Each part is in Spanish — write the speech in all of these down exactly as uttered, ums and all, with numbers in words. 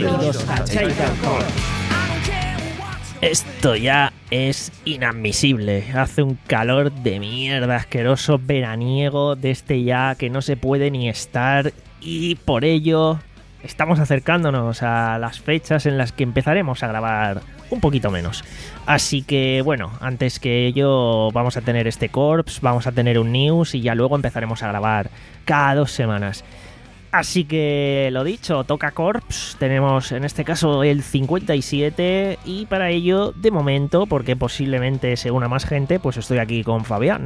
Bienvenidos a Chaikan Corps. Esto ya es inadmisible. Hace un calor de mierda asqueroso, veraniego, de este ya que no se puede ni estar, y por ello estamos acercándonos a las fechas en las que empezaremos a grabar un poquito menos. Así que bueno, antes que ello vamos a tener este Corps, vamos a tener un News y ya luego empezaremos a grabar cada dos semanas. Así que lo dicho, toca Corps, tenemos en este caso el cincuenta y siete y para ello, de momento, porque posiblemente se una más gente, pues estoy aquí con Fabián.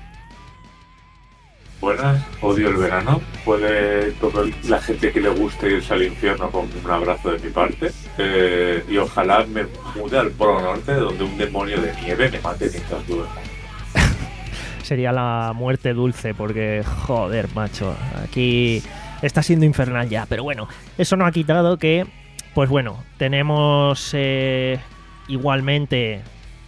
Buenas, odio el verano, puede toda la gente que le guste irse al infierno con un abrazo de mi parte, eh, y ojalá me mude al Polo Norte donde un demonio de nieve me mate mientras duermo. Sería la muerte dulce porque, joder, macho, aquí está siendo infernal ya, pero bueno, eso no ha quitado que, pues bueno, tenemos eh, igualmente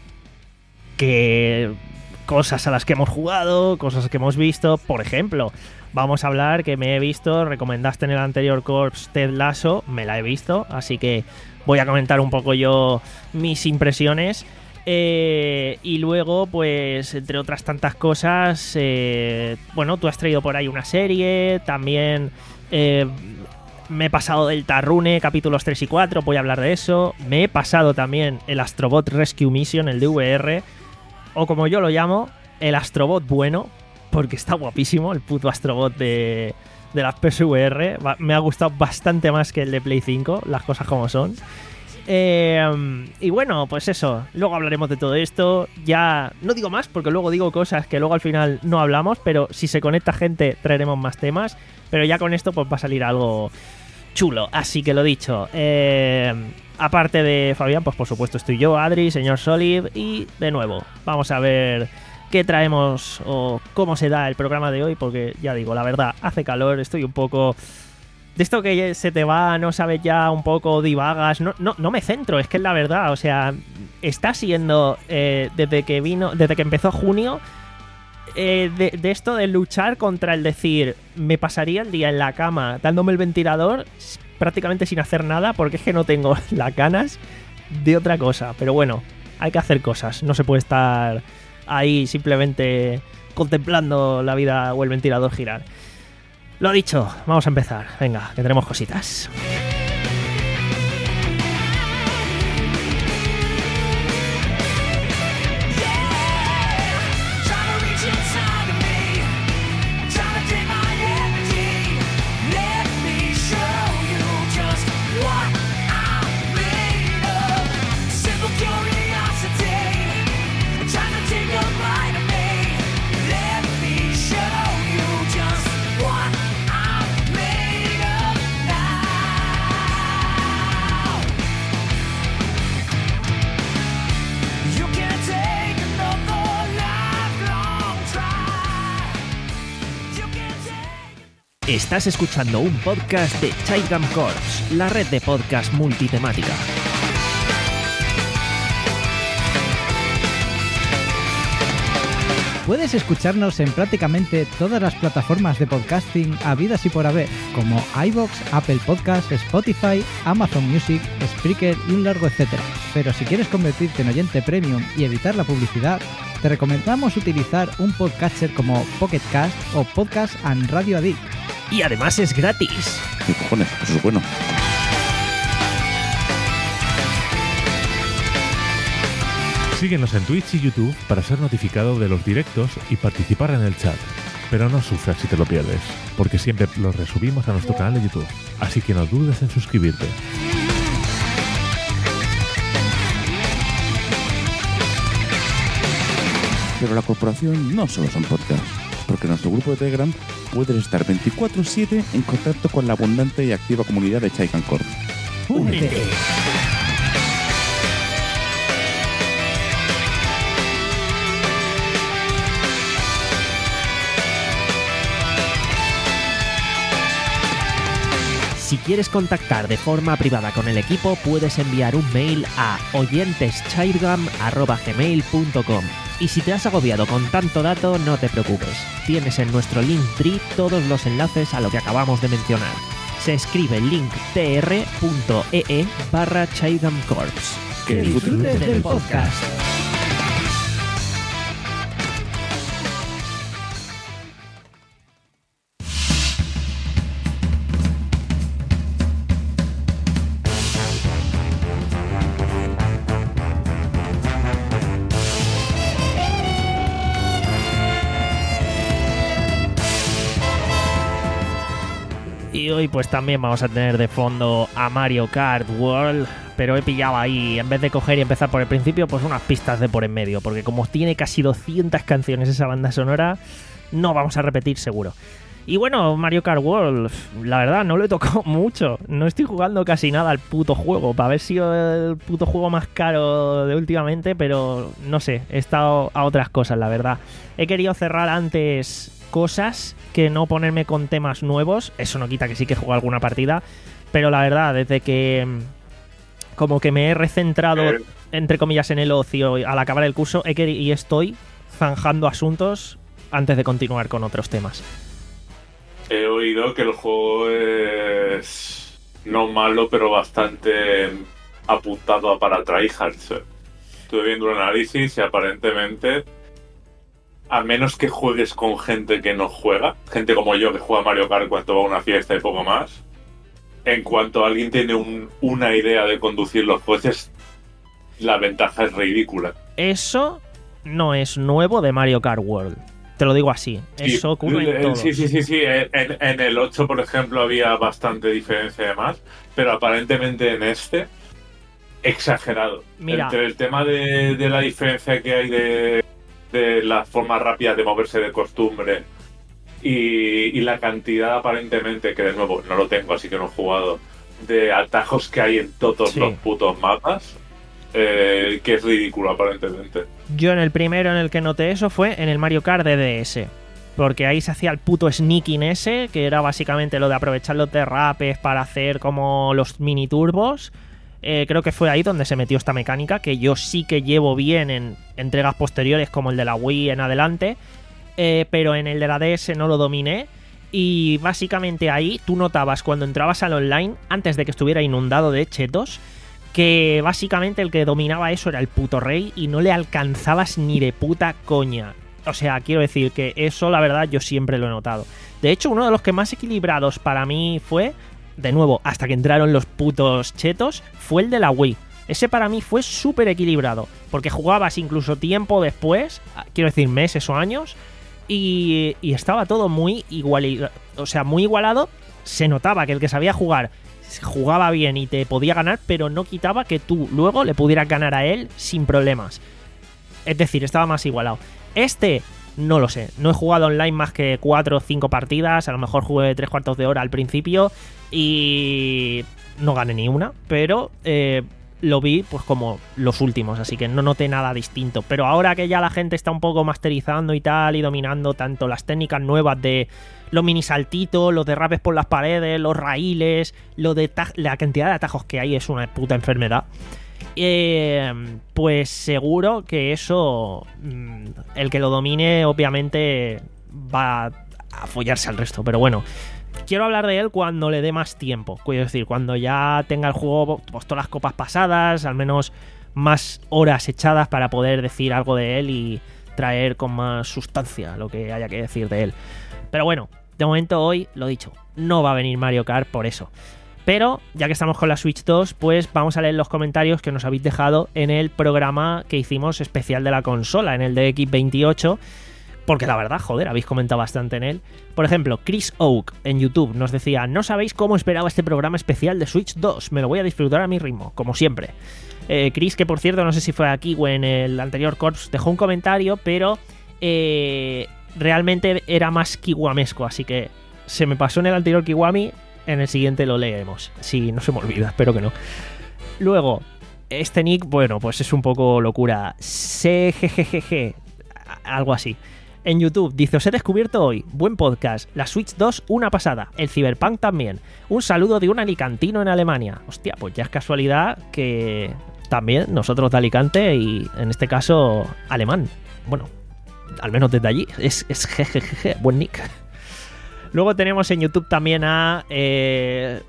que cosas a las que hemos jugado, cosas que hemos visto. Por ejemplo, vamos a hablar que me he visto, recomendaste en el anterior Corps Ted Lasso, me la he visto, así que voy a comentar un poco yo mis impresiones. Eh, y luego, pues, entre otras tantas cosas, eh, bueno, tú has traído por ahí una serie, también eh, me he pasado del Tarrune, capítulos tres y cuatro, voy a hablar de eso. Me he pasado también el Astrobot Rescue Mission, el D V R, o como yo lo llamo, el Astrobot bueno, porque está guapísimo el puto Astrobot de, de las P S V R. Me ha gustado bastante más que el de Play cinco, las cosas como son. Eh, y bueno, pues eso, luego hablaremos de todo esto. Ya no digo más porque luego digo cosas que luego al final no hablamos, pero si se conecta gente traeremos más temas. Pero ya con esto pues va a salir algo chulo. Así que lo dicho, eh, aparte de Fabián, pues por supuesto estoy yo, Adri, señor Solid, y de nuevo vamos a ver qué traemos o cómo se da el programa de hoy, porque ya digo, la verdad, hace calor, estoy un poco de esto que se te va, no sabes ya, un poco divagas, no, no, no me centro, es que es la verdad, o sea, está siendo eh, desde que vino, desde que empezó junio, eh, de, de esto de luchar contra el decir, me pasaría el día en la cama dándome el ventilador prácticamente sin hacer nada, porque es que no tengo las ganas de otra cosa, pero bueno, hay que hacer cosas, no se puede estar ahí simplemente contemplando la vida o el ventilador girar. Lo dicho, vamos a empezar. Venga, que tenemos cositas. Estás escuchando un podcast de Chaikan Corps, la red de podcast multitemática. Puedes escucharnos en prácticamente todas las plataformas de podcasting habidas y por haber, como iVoox, Apple Podcasts, Spotify, Amazon Music, Spreaker y un largo etcétera. Pero si quieres convertirte en oyente premium y evitar la publicidad, te recomendamos utilizar un podcatcher como Pocket Cast o Podcast and Radio Addict. Y además es gratis. ¿Qué cojones? Eso es bueno. Síguenos en Twitch y YouTube para ser notificado de los directos y participar en el chat. Pero no sufras si te lo pierdes, porque siempre los resubimos a nuestro canal de YouTube. Así que no dudes en suscribirte. Pero la corporación no solo son podcasts, porque en nuestro grupo de Telegram puedes estar veinticuatro siete en contacto con la abundante y activa comunidad de Chaikan Corps. ¡Únete! Si quieres contactar de forma privada con el equipo, puedes enviar un mail a oyenteschairgam arroba gmail punto com. Y si te has agobiado con tanto dato, no te preocupes. Tienes en nuestro Linktree todos los enlaces a lo que acabamos de mencionar. Se escribe linktr.ee barra Chaigam Corps. Que disfrutes del podcast. Y hoy pues también vamos a tener de fondo a Mario Kart World, pero he pillado ahí, en vez de coger y empezar por el principio, pues unas pistas de por en medio, porque como tiene casi doscientas canciones esa banda sonora, no vamos a repetir seguro. Y bueno, Mario Kart World, la verdad no lo he tocado mucho, no estoy jugando casi nada al puto juego, para haber sido el puto juego más caro de últimamente, pero no sé, he estado a otras cosas, la verdad. He querido cerrar antes cosas que no ponerme con temas nuevos, eso no quita que sí que juego alguna partida, pero la verdad, desde que como que me he recentrado, entre comillas, en el ocio al acabar el curso, he querido, y estoy zanjando asuntos antes de continuar con otros temas. He oído que el juego es no malo, pero bastante apuntado a para tryhards. Estuve viendo un análisis y aparentemente, a menos que juegues con gente que no juega, gente como yo que juega Mario Kart cuando va a una fiesta y poco más, en cuanto alguien tiene un, una idea de conducir los coches, la ventaja es ridícula. Eso no es nuevo de Mario Kart World. Te lo digo así. Sí, eso ocurre en todos. Sí, sí, sí, sí. En, en el ocho, por ejemplo, había bastante diferencia de más, pero aparentemente en este, exagerado. Mira. Entre el tema de, de la diferencia que hay de, de la forma rápida de moverse de costumbre y, y la cantidad aparentemente, que de nuevo no lo tengo, así que no he jugado, de atajos que hay en todos sí. los putos mapas, eh, que es ridículo aparentemente. Yo en el primero en el que noté eso fue en el Mario Kart de D S, porque ahí se hacía el puto sneaking ese, que era básicamente lo de aprovechar los derrapes para hacer como los mini turbos. Eh, creo que fue ahí donde se metió esta mecánica, que yo sí que llevo bien en entregas posteriores como el de la Wii en adelante, eh, pero en el de la D S no lo dominé. Y básicamente ahí tú notabas cuando entrabas al online, antes de que estuviera inundado de chetos, que básicamente el que dominaba eso era el puto rey y no le alcanzabas ni de puta coña. O sea, quiero decir que eso, la verdad, yo siempre lo he notado. De hecho, uno de los que más equilibrados para mí fue, de nuevo, hasta que entraron los putos chetos, fue el de la Wii. Ese para mí fue súper equilibrado, porque jugabas incluso tiempo después, quiero decir meses o años, y, y estaba todo muy igual, o sea, muy igualado. Se notaba que el que sabía jugar jugaba bien y te podía ganar, pero no quitaba que tú luego le pudieras ganar a él sin problemas. Es decir, estaba más igualado. Este, no lo sé. No he jugado online más que cuatro o cinco partidas. A lo mejor jugué tres cuartos de hora al principio y no gané ni una, pero eh, lo vi pues como los últimos, así que no noté nada distinto. Pero ahora que ya la gente está un poco masterizando y tal, y dominando tanto las técnicas nuevas de los mini saltitos, los derrapes por las paredes, los raíles, lo de la cantidad de atajos que hay es una puta enfermedad. Eh, pues seguro que eso, el que lo domine obviamente va a follarse al resto, pero bueno, quiero hablar de él cuando le dé más tiempo, quiero decir, cuando ya tenga el juego pues todas las copas pasadas, al menos más horas echadas para poder decir algo de él y traer con más sustancia lo que haya que decir de él. Pero bueno, de momento hoy, lo dicho, no va a venir Mario Kart por eso. Pero, ya que estamos con la Switch dos, pues vamos a leer los comentarios que nos habéis dejado en el programa que hicimos especial de la consola, en el de X veintiocho, porque la verdad, joder, habéis comentado bastante en él. Por ejemplo, Chris Oak en YouTube nos decía: no sabéis cómo esperaba este programa especial de Switch dos, me lo voy a disfrutar a mi ritmo, como siempre. Eh, Chris, que por cierto, no sé si fue aquí o en el anterior Corps, dejó un comentario, pero eh, realmente era más kiwamesco, así que se me pasó en el anterior Kiwami, en el siguiente lo leemos. Si no se me olvida, espero que no. Luego, este nick, bueno, pues es un poco locura. C G G G G, algo así. En YouTube dice: os he descubierto hoy, buen podcast, la Switch dos una pasada, el Cyberpunk también. Un saludo de un alicantino en Alemania. Hostia, pues ya es casualidad que también nosotros de Alicante y en este caso alemán. Bueno, al menos desde allí, es, es jejejeje, buen nick. Luego tenemos en YouTube también a eh,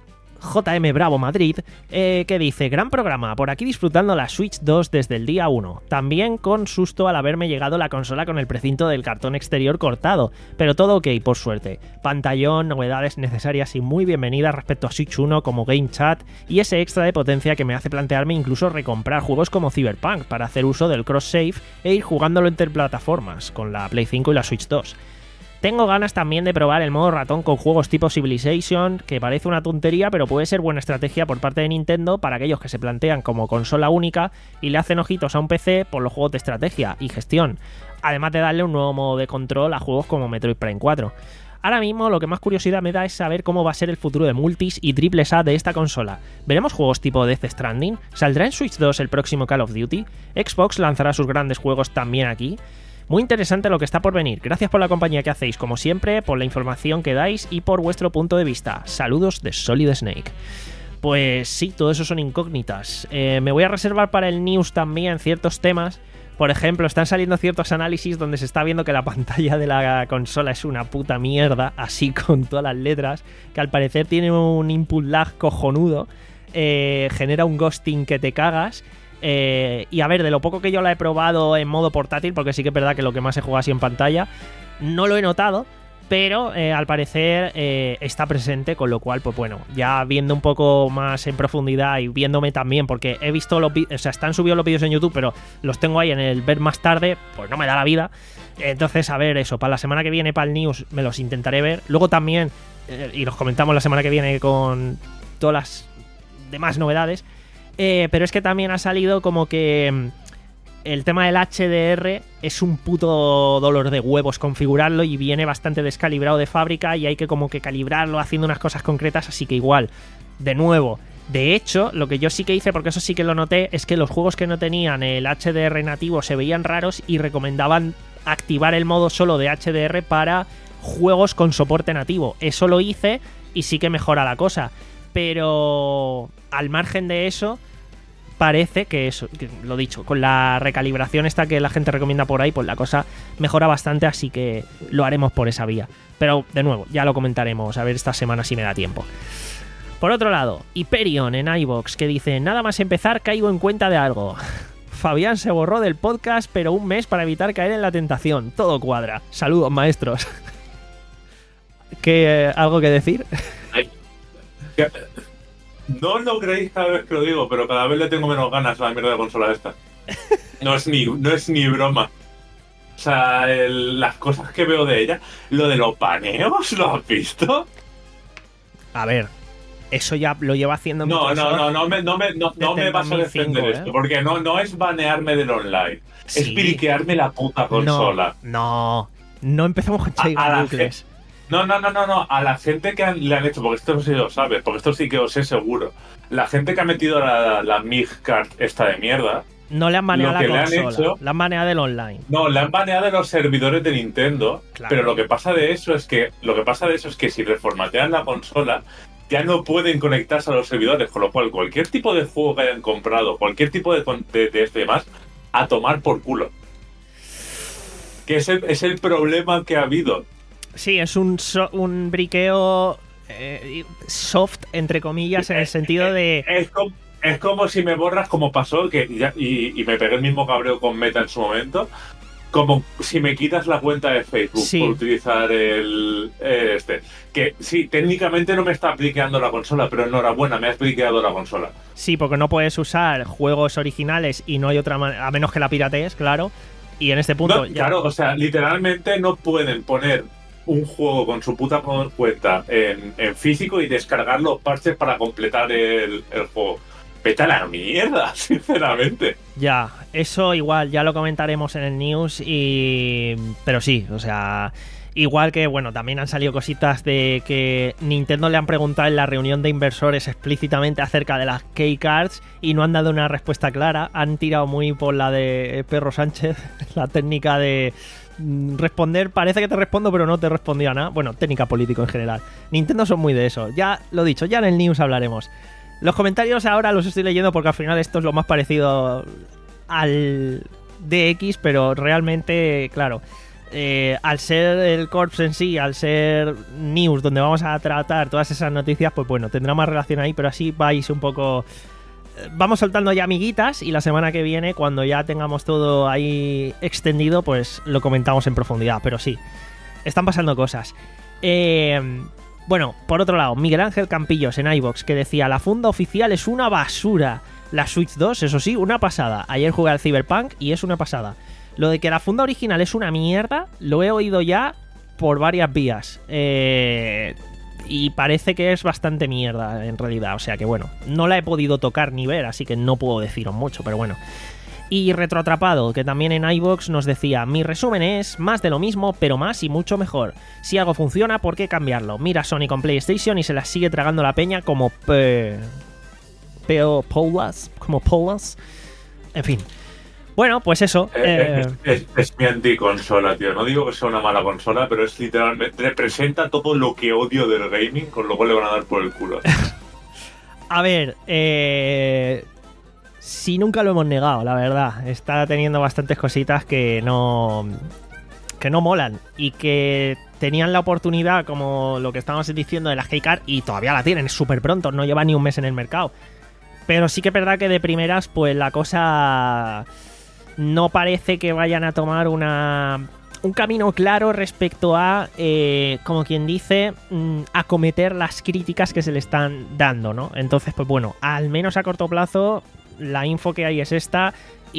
J M Bravo Madrid, eh, que dice: gran programa, por aquí disfrutando la Switch dos desde el día uno. También con susto al haberme llegado la consola con el precinto del cartón exterior cortado, pero todo ok, por suerte. Pantallón, novedades necesarias y muy bienvenidas respecto a Switch uno como Game Chat y ese extra de potencia que me hace plantearme incluso recomprar juegos como Cyberpunk para hacer uso del cross-save e ir jugándolo entre plataformas con la Play cinco y la Switch dos. Tengo ganas también de probar el modo ratón con juegos tipo Civilization, que parece una tontería, pero puede ser buena estrategia por parte de Nintendo para aquellos que se plantean como consola única y le hacen ojitos a un P C por los juegos de estrategia y gestión, además de darle un nuevo modo de control a juegos como Metroid Prime cuatro. Ahora mismo lo que más curiosidad me da es saber cómo va a ser el futuro de multis y triples A de esta consola. ¿Veremos juegos tipo Death Stranding? ¿Saldrá en Switch dos el próximo Call of Duty? ¿Xbox lanzará sus grandes juegos también aquí? Muy interesante lo que está por venir. Gracias por la compañía que hacéis, como siempre, por la información que dais y por vuestro punto de vista. Saludos de Solid Snake. Pues sí, todo eso son incógnitas. Eh, me voy a reservar para el news también ciertos temas. Por ejemplo, están saliendo ciertos análisis donde se está viendo que la pantalla de la consola es una puta mierda, así con todas las letras, que al parecer tiene un input lag cojonudo, eh, genera un ghosting que te cagas. Eh, y a ver, de lo poco que yo la he probado en modo portátil, porque sí que es verdad que lo que más he jugado así en pantalla, no lo he notado, pero eh, al parecer eh, está presente, con lo cual, pues bueno, ya viendo un poco más en profundidad y viéndome también, porque he visto los vídeos, o sea, están subidos los vídeos en YouTube, pero los tengo ahí en el ver más tarde, pues no me da la vida. Entonces, a ver, eso, para la semana que viene, para el news, me los intentaré ver. Luego también, eh, y los comentamos la semana que viene con todas las demás novedades. Eh, pero es que también ha salido como que el tema del H D R es un puto dolor de huevos configurarlo y viene bastante descalibrado de fábrica y hay que como que calibrarlo haciendo unas cosas concretas, así que igual, de nuevo. De hecho, lo que yo sí que hice, porque eso sí que lo noté, es que los juegos que no tenían el H D R nativo se veían raros y recomendaban activar el modo solo de H D R para juegos con soporte nativo. Eso lo hice y sí que mejora la cosa. Pero al margen de eso, parece que eso, que lo dicho, con la recalibración esta que la gente recomienda por ahí, pues la cosa mejora bastante, así que lo haremos por esa vía. Pero de nuevo, ya lo comentaremos, a ver esta semana si me da tiempo. Por otro lado, Hyperion en iVoox, que dice: nada más empezar caigo en cuenta de algo. Fabián se borró del podcast, pero un mes para evitar caer en la tentación. Todo cuadra. Saludos, maestros. ¿Qué, eh, ¿Algo que decir? Ay, que, no lo creéis cada vez que lo digo, pero cada vez le tengo menos ganas a la mierda de consola esta. No es ni, no es ni broma. O sea, el, las cosas que veo de ella, lo de los baneos, ¿lo has visto? A ver, eso ya lo lleva haciendo No, Microsoft. no, no, no me, no me, no, no me vas a defender ¿eh? esto, porque no, no es banearme del online, Sí. es piriquearme la puta consola. No, no, no empezamos con A- a Child la Bucles. No, no, no, no, no, a la gente que han- le han hecho, porque esto no sé si lo sabes, porque esto sí que os sé seguro. La gente que ha metido la, la M I G card esta de mierda, No le han baneado lo que la le han consola, hecho- le han baneado del online. no, le han baneado de los servidores de Nintendo, Claro. pero lo que pasa de eso es que lo que pasa de eso es que si reformatean la consola ya no pueden conectarse a los servidores, con lo cual cualquier tipo de juego que hayan comprado, cualquier tipo de, con- de, de este demás, a tomar por culo. Que es el, es el problema que ha habido. Sí, es un, so- un briqueo eh, soft, entre comillas, en el sentido de... Es como, es como si me borras, como pasó, que ya- y, y me pegué el mismo cabreo con Meta en su momento, como si me quitas la cuenta de Facebook Sí. por utilizar el eh, este. Que sí, técnicamente no me está apliqueando la consola, pero enhorabuena, me ha aplicado la consola. Sí, porque no puedes usar juegos originales y no hay otra manera, a menos que la piratees, claro. Y en este punto... No, ya- claro, o sea, literalmente no pueden poner un juego con su puta cuenta en, en físico y descargar los parches para completar el, el juego. Vete a la mierda, sinceramente. Ya, eso igual, ya lo comentaremos en el news y... Pero sí, o sea... Igual que, bueno, también han salido cositas de que Nintendo le han preguntado en la reunión de inversores explícitamente acerca de las Keycards y no han dado una respuesta clara. Han tirado muy por la de Perro Sánchez, la técnica de mm, responder, parece que te respondo pero no te respondía nada. Bueno, técnica político en general. Nintendo son muy de eso. Ya lo dicho, ya en el news hablaremos. Los comentarios ahora los estoy leyendo porque al final esto es lo más parecido al D X, pero realmente, claro... eh, al ser el Corps en sí, al ser news donde vamos a tratar todas esas noticias, pues bueno, tendrá más relación ahí, pero así vais un poco... Vamos soltando ya amiguitas y la semana que viene, cuando ya tengamos todo ahí extendido, pues lo comentamos en profundidad. Pero sí, están pasando cosas. Eh, bueno, por otro lado, Miguel Ángel Campillos en iVoox, que decía: la funda oficial es una basura. La Switch dos, eso sí, una pasada. Ayer jugué al Cyberpunk y es una pasada. Lo de que la funda original es una mierda, lo he oído ya por varias vías. Eh... Y parece que es bastante mierda en realidad, o sea que bueno, no la he podido tocar ni ver, así que no puedo deciros mucho, pero bueno. Y Retroatrapado, que también en iVoox nos decía: mi resumen es más de lo mismo, pero más y mucho mejor. Si algo funciona, ¿por qué cambiarlo? Mira Sony con PlayStation y se la sigue tragando la peña como pe... Peo Polas, como Polas. En fin. Bueno, pues eso. Eh, eh... es, es, es mi anticonsola, tío. No digo que sea una mala consola, pero es literalmente... representa todo lo que odio del gaming, con lo cual le van a dar por el culo. A ver, eh... sí, nunca lo hemos negado, la verdad. Está teniendo bastantes cositas que no... que no molan. Y que tenían la oportunidad, como lo que estábamos diciendo de las Keycard, y todavía la tienen, es súper pronto, no lleva ni un mes en el mercado. Pero sí que es verdad que de primeras, pues la cosa... no parece que vayan a tomar una un camino claro respecto a, eh, como quien dice, mmm, acometer las críticas que se le están dando, ¿no? Entonces, pues bueno, al menos a corto plazo, la info que hay es esta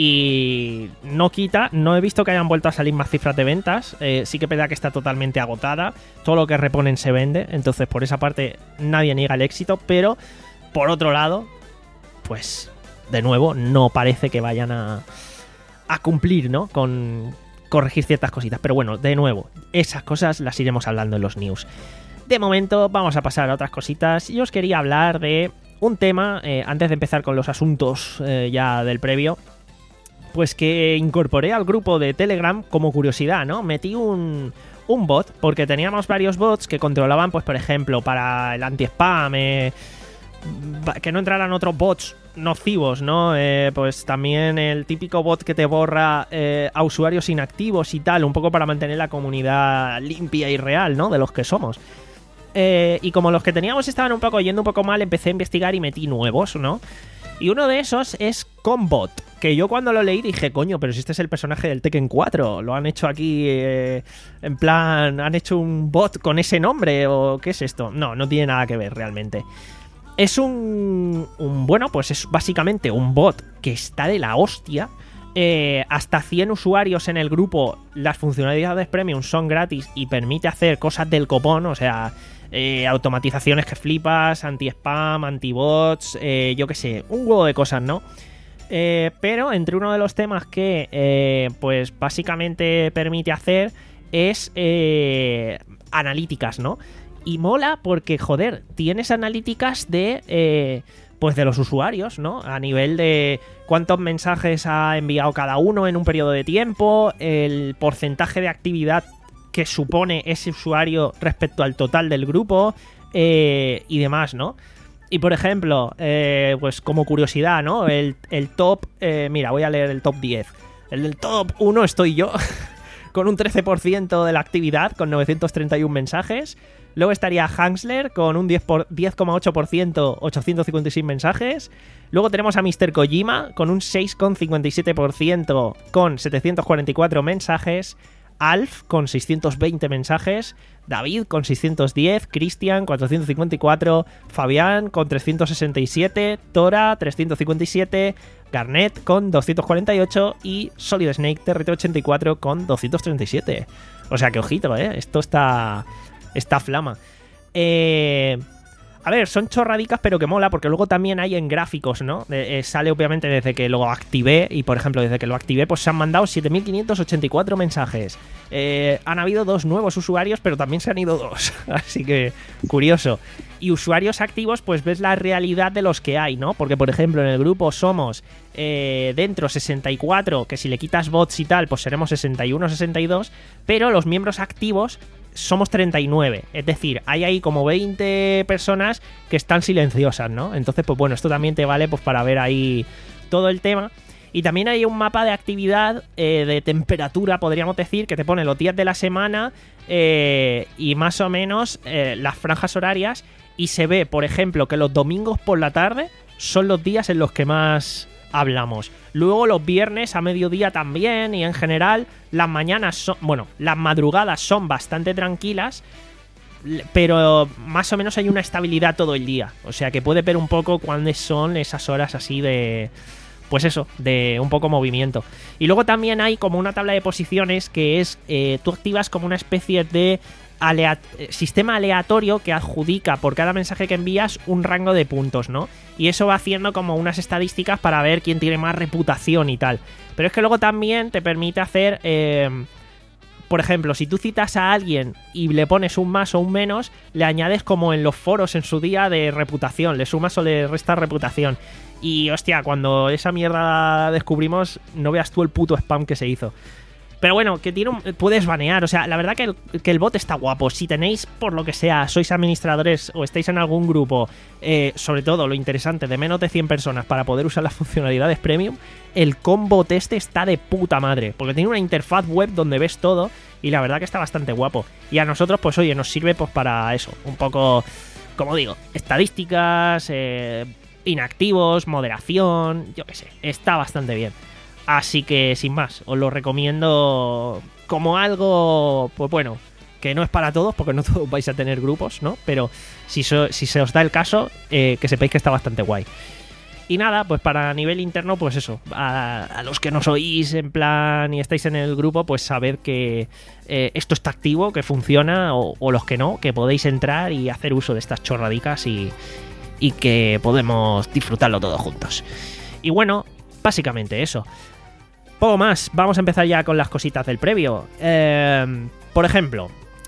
y no quita, no he visto que hayan vuelto a salir más cifras de ventas, eh, sí que es verdad que está totalmente agotada, todo lo que reponen se vende, entonces por esa parte nadie niega el éxito, pero por otro lado, pues de nuevo, no parece que vayan a... a cumplir, ¿no? Con corregir ciertas cositas. Pero bueno, de nuevo, esas cosas las iremos hablando en los news. De momento vamos a pasar a otras cositas. Y os quería hablar de un tema, eh, antes de empezar con los asuntos eh, ya del previo, pues que incorporé al grupo de Telegram como curiosidad, ¿no? Metí un, un bot, porque teníamos varios bots que controlaban, pues por ejemplo, para el anti-spam, eh, que no entraran otros bots nocivos, ¿no? Eh, pues también el típico bot que te borra eh, a usuarios inactivos y tal, un poco para mantener la comunidad limpia y real, ¿no? De los que somos. Eh, y como los que teníamos estaban un poco yendo un poco mal, empecé a investigar y metí nuevos, ¿no? Y uno de esos es Combot, que yo cuando lo leí dije, coño, pero si este es el personaje del Tekken cuatro, lo han hecho aquí eh, en plan, han hecho un bot con ese nombre, o ¿qué es esto? No, no tiene nada que ver realmente. Es un, un... bueno, pues es básicamente un bot que está de la hostia. Eh, hasta cien usuarios en el grupo, las funcionalidades premium son gratis y permite hacer cosas del copón, o sea, eh, automatizaciones que flipas, anti-spam, anti-bots, eh, yo qué sé, un huevo de cosas, ¿no? Eh, pero entre uno de los temas que, eh, pues básicamente permite hacer es eh, analíticas, ¿no? Y mola porque, joder, tienes analíticas de, eh, pues de los usuarios, ¿no? A nivel de cuántos mensajes ha enviado cada uno en un periodo de tiempo, el porcentaje de actividad que supone ese usuario respecto al total del grupo, eh, y demás, ¿no? Y por ejemplo, eh, pues como curiosidad, ¿no? El, el top, eh, mira, voy a leer el top diez. El del top uno estoy yo, con un trece por ciento de la actividad, con novecientos treinta y uno mensajes. Luego estaría Hansler con un diez coma ocho por ciento, ochocientos cincuenta y seis mensajes. Luego tenemos a mister Kojima con un seis coma cincuenta y siete por ciento con setecientos cuarenta y cuatro mensajes. Alf con seiscientos veinte mensajes. David con seiscientos diez. Cristian cuatrocientos cincuenta y cuatro. Fabián con trescientos sesenta y siete. Tora trescientos cincuenta y siete. Garnet con doscientos cuarenta y ocho. Y Solid Snake T R T ochenta y cuatro con doscientos treinta y siete. O sea que ojito, ¿eh? Esto está... Esta flama. Eh, a ver, son chorradicas, pero que mola, porque luego también hay en gráficos, ¿no? Eh, sale obviamente desde que lo activé, y por ejemplo, desde que lo activé, pues se han mandado siete mil quinientos ochenta y cuatro mensajes. Eh, han habido dos nuevos usuarios, pero también se han ido dos. Así que, curioso. Y usuarios activos, pues ves la realidad de los que hay, ¿no? Porque, por ejemplo, en el grupo somos eh, dentro sesenta y cuatro, que si le quitas bots y tal, pues seremos sesenta y uno, sesenta y dos, pero los miembros activos somos treinta y nueve, es decir, hay ahí como veinte personas que están silenciosas, ¿no? Entonces, pues bueno, esto también te vale pues para ver ahí todo el tema. Y también hay un mapa de actividad, eh, de temperatura, podríamos decir, que te pone los días de la semana eh, y más o menos eh, las franjas horarias. Y se ve, por ejemplo, que los domingos por la tarde son los días en los que más hablamos. Luego los viernes a mediodía también, y en general las mañanas son, bueno, las madrugadas son bastante tranquilas, pero más o menos hay una estabilidad todo el día. O sea que puede ver un poco cuáles son esas horas así de... Pues eso, de un poco movimiento. Y luego también hay como una tabla de posiciones que es... Eh, tú activas como una especie de alea- sistema aleatorio que adjudica por cada mensaje que envías un rango de puntos, ¿no? Y eso va haciendo como unas estadísticas para ver quién tiene más reputación y tal. Pero es que luego también te permite hacer... Eh, por ejemplo, si tú citas a alguien y le pones un más o un menos, le añades como en los foros en su día de reputación, le sumas o le restas reputación. Y hostia, cuando esa mierda descubrimos, no veas tú el puto spam que se hizo. Pero bueno, que tiene un, puedes banear. O sea, la verdad que el, que el bot está guapo. Si tenéis, por lo que sea, sois administradores o estáis en algún grupo, eh, sobre todo lo interesante, de menos de cien personas para poder usar las funcionalidades premium, el combot este está de puta madre. Porque tiene una interfaz web donde ves todo y la verdad que está bastante guapo. Y a nosotros, pues oye, nos sirve pues para eso. Un poco, como digo, estadísticas, eh, inactivos, moderación, yo qué sé. Está bastante bien. Así que, sin más, os lo recomiendo como algo, pues bueno, que no es para todos, porque no todos vais a tener grupos, ¿no? Pero si, so, si se os da el caso, eh, que sepáis que está bastante guay. Y nada, pues para nivel interno, pues eso, a, a los que no sois en plan y estáis en el grupo, pues sabed que eh, esto está activo, que funciona, o, o los que no, que podéis entrar y hacer uso de estas chorradicas y, y que podemos disfrutarlo todos juntos. Y bueno, básicamente eso. Poco más, vamos a empezar ya con las cositas del previo. Eh, por ejemplo,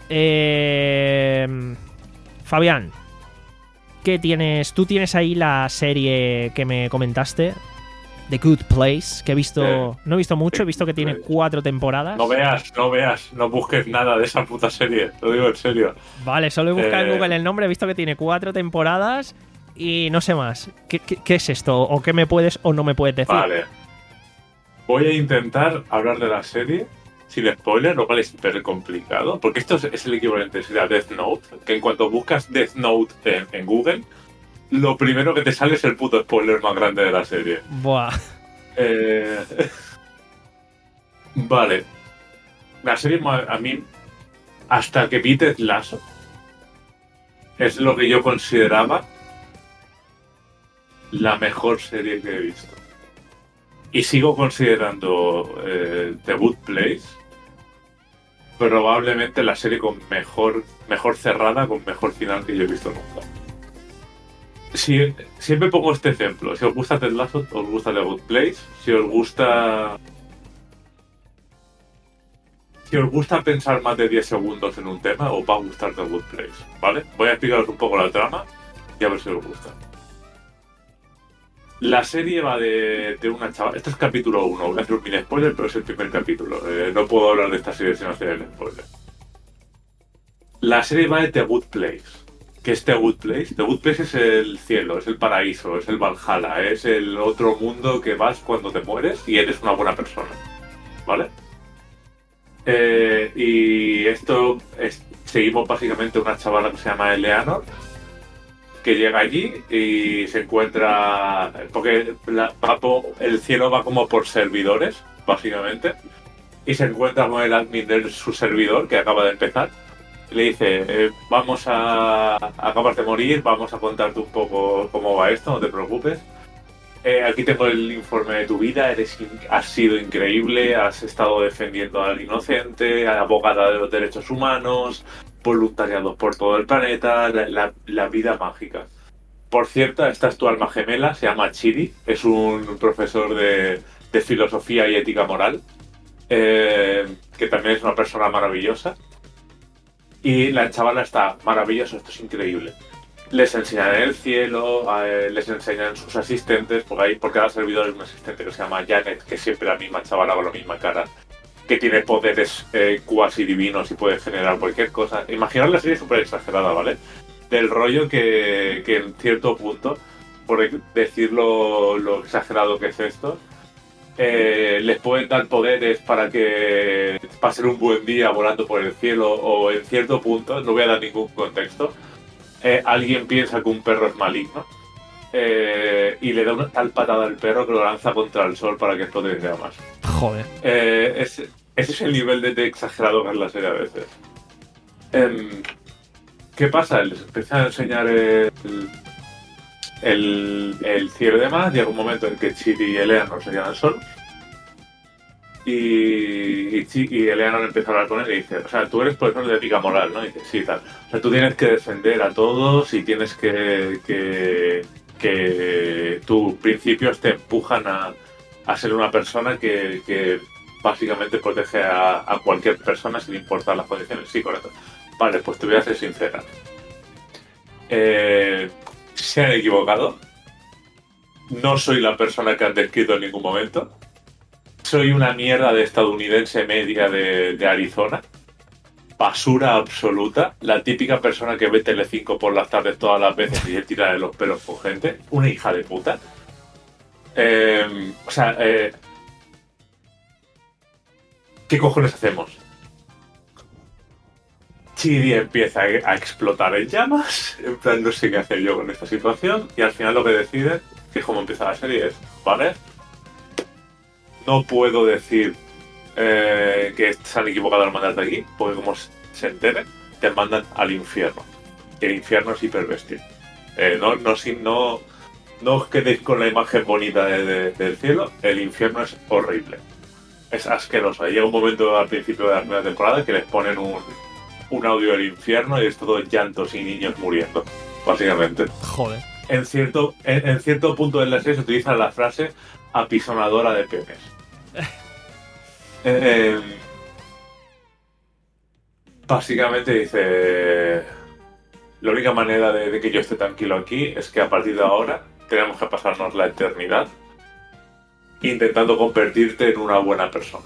eh, Fabián, ¿qué tienes? Tú tienes ahí la serie que me comentaste, The Good Place, que he visto, eh, no he visto mucho, he visto que tiene cuatro temporadas. No veas, no veas, no busques nada de esa puta serie, lo digo en serio. Vale, solo he buscado eh, en Google el nombre, he visto que tiene cuatro temporadas y no sé más. ¿Qué, qué, qué es esto? ¿O qué me puedes o no me puedes decir? Vale. Voy a intentar hablar de la serie sin spoiler, lo cual es súper complicado, porque esto es, es el equivalente a Death Note, que en cuanto buscas Death Note en, en Google, lo primero que te sale es el puto spoiler más grande de la serie. Buah. Eh... Vale. La serie, a mí, hasta que vi Ted Lasso, es lo que yo consideraba la mejor serie que he visto. Y sigo considerando eh, The Good Place probablemente la serie con mejor, mejor cerrada, con mejor final que yo he visto nunca. Si, siempre pongo este ejemplo. Si os gusta Ted Lasso, os gusta The Good Place. Si os gusta... Si os gusta pensar más de diez segundos en un tema, os va a gustar The Good Place, ¿vale? Voy a explicaros un poco la trama y a ver si os gusta. La serie va de, de una chavala... Esto es capítulo uno, voy a hacer un mini spoiler, pero es el primer capítulo. Eh, no puedo hablar de esta serie sin hacer el spoiler. La serie va de The Good Place. ¿Qué es The Good Place? The Good Place es el cielo, es el paraíso, es el Valhalla, es el otro mundo que vas cuando te mueres y eres una buena persona, ¿vale? Eh, y esto es, seguimos básicamente una chavala que se llama Eleanor, que llega allí y se encuentra, porque la, va por, el cielo va como por servidores, básicamente, y se encuentra con el admin de su servidor que acaba de empezar. Le dice, eh, vamos a... acabas de morir, vamos a contarte un poco cómo va esto, no te preocupes. Eh, aquí tengo el informe de tu vida, eres in- has sido increíble, has estado defendiendo al inocente, abogada de los derechos humanos, voluntariados por todo el planeta, la, la, la vida mágica. Por cierto, esta es tu alma gemela, se llama Chidi, es un profesor de, de filosofía y ética moral, eh, que también es una persona maravillosa. Y la chavala está maravillosa, esto es increíble. Les enseñan el cielo, eh, les enseñan sus asistentes, porque hay por cada servidor hay un asistente que se llama Janet, que es siempre la misma chavala con la misma cara, que tiene poderes eh, cuasi divinos y puede generar cualquier cosa. Imaginad la serie súper exagerada, ¿vale? Del rollo que, que en cierto punto, por decirlo lo exagerado que es esto, eh, les pueden dar poderes para que pasen un buen día volando por el cielo, o en cierto punto, no voy a dar ningún contexto, eh, alguien piensa que un perro es maligno eh, y le da una tal patada al perro que lo lanza contra el sol para que explote en llamas. Joder. Eh, ese, ese es el nivel de, de exagerado que es la serie a veces. Eh, ¿Qué pasa? Les empiezan a enseñar el, el, el cielo y demás. Llega un momento en que Chidi y Eleanor se quedan solos. Y, y, y Eleanor empieza a hablar con él y dice, o sea, tú eres profesor de ética moral, ¿no? Y dice, sí, tal. O sea, tú tienes que defender a todos y tienes que... que, que tus principios te empujan a, a ser una persona que, que básicamente protege a, a cualquier persona sin importar las condiciones. Sí, correcto. Vale, pues te voy a ser sincera. Eh, se han equivocado. No soy la persona que han descrito en ningún momento. Soy una mierda de estadounidense media de, de Arizona. Basura absoluta. La típica persona que ve Telecinco por las tardes todas las veces y se tira de los pelos por gente. Una hija de puta. Eh, o sea, eh, ¿qué cojones hacemos? Chidi empieza a explotar en llamas, en plan no sé qué hacer yo con esta situación, y al final lo que decide, que es como empieza la serie, es, ¿vale? No puedo decir eh, que se han equivocado al mandarte aquí, porque como se enteren, te mandan al infierno. Y el infierno es hiperbestia. Eh, no, no, no, no os quedéis con la imagen bonita de, de, del cielo, el infierno es horrible. Es asqueroso. Llega un momento al principio de la primera temporada que les ponen un... un audio del infierno y es todo llantos y niños muriendo, básicamente. Joder. En cierto, en, en cierto punto de la serie se utiliza la frase apisonadora de penes. eh, eh, básicamente dice, la única manera de, de que yo esté tranquilo aquí es que a partir de ahora tenemos que pasarnos la eternidad intentando convertirte en una buena persona.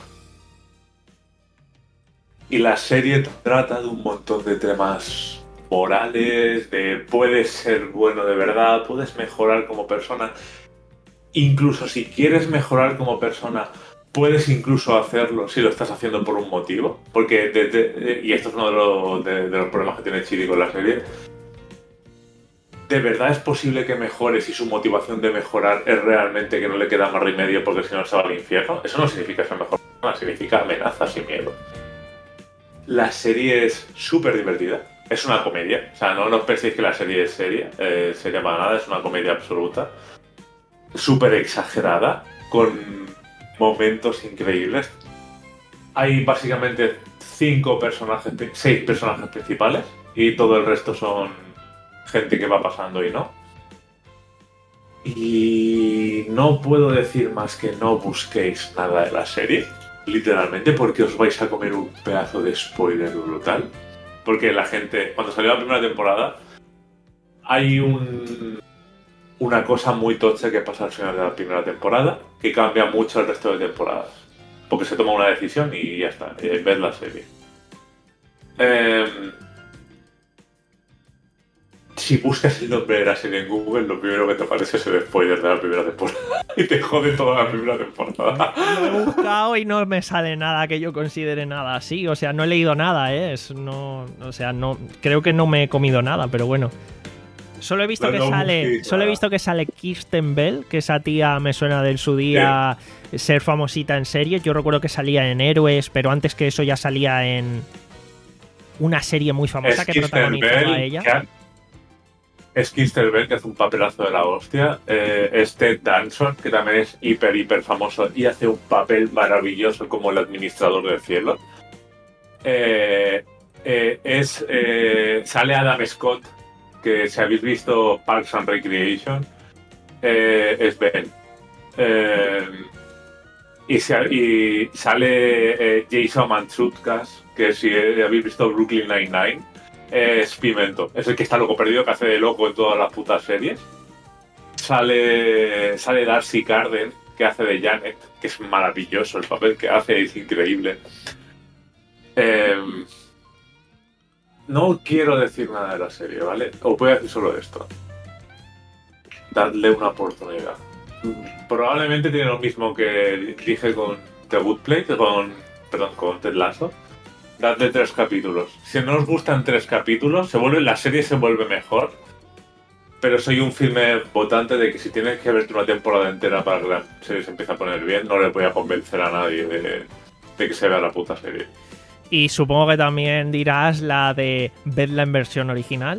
Y la serie trata de un montón de temas morales, de puedes ser bueno de verdad, puedes mejorar como persona. Incluso si quieres mejorar como persona, puedes incluso hacerlo si lo estás haciendo por un motivo. Porque, de, de, y esto es uno de los, de, de los problemas que tiene Chidi con la serie, ¿de verdad es posible que mejore si su motivación de mejorar es realmente que no le queda más remedio porque si no se va al infierno? Eso no significa ser mejor persona, significa amenazas y miedo. La serie es súper divertida. Es una comedia. O sea, no, no os penséis que la serie es seria. Eh, seria para nada. Es una comedia absoluta. Súper exagerada. Con momentos increíbles. Hay básicamente cinco personajes, seis personajes principales. Y todo el resto son gente que va pasando y no. Y no puedo decir más que no busquéis nada de la serie. Literalmente, porque os vais a comer un pedazo de spoiler brutal. Porque la gente, cuando salió la primera temporada, hay un, una cosa muy tocha que pasa al final de la primera temporada, que cambia mucho el resto de temporadas. Porque se toma una decisión y ya está, eh, ves la serie. Eh, si buscas el nombre de la serie en Google, lo primero que te aparece es el spoiler de la primera temporada. Y te jode toda la primera temporada. Lo he buscado y no me sale nada que yo considere nada así. O sea, no he leído nada, ¿eh? Es, no, o sea, no, creo que no me he comido nada, pero bueno. Solo he visto, no, que, no sale, solo he visto que sale Kirsten Bell, que esa tía me suena de su día sí. ser famosita en series. Yo recuerdo que salía en Héroes, pero antes que eso ya salía en una serie muy famosa es que Kirsten protagonizaba Bell, ella. Que... Es Kirsten Bell, que hace un papelazo de la hostia. Eh, es Ted Danson, que también es hiper, hiper famoso y hace un papel maravilloso como el administrador del cielo. Eh, eh, es eh, sale Adam Scott, que si habéis visto Parks and Recreation, eh, es Ben. Eh, y, se, y sale eh, Jason Mantzoukas, que si habéis visto Brooklyn Nine-Nine, es Pimento, es el que está loco perdido, que hace de loco en todas las putas series. Sale, sale Darcy Carden, que hace de Janet, que es maravilloso, el papel que hace es increíble. Eh, no quiero decir nada de la serie, ¿vale? Os voy a decir solo esto. Dadle una oportunidad. Probablemente tiene lo mismo que dije con The Good Place, con, perdón, con Ted Lasso. Dadle tres capítulos. Si no os gustan tres capítulos, se vuelve, la serie se vuelve mejor. Pero soy un firme votante de que si tienes que verte una temporada entera para que la serie se empiece a poner bien, no le voy a convencer a nadie de, de que se vea la puta serie. Y supongo que también dirás la de verla en versión original.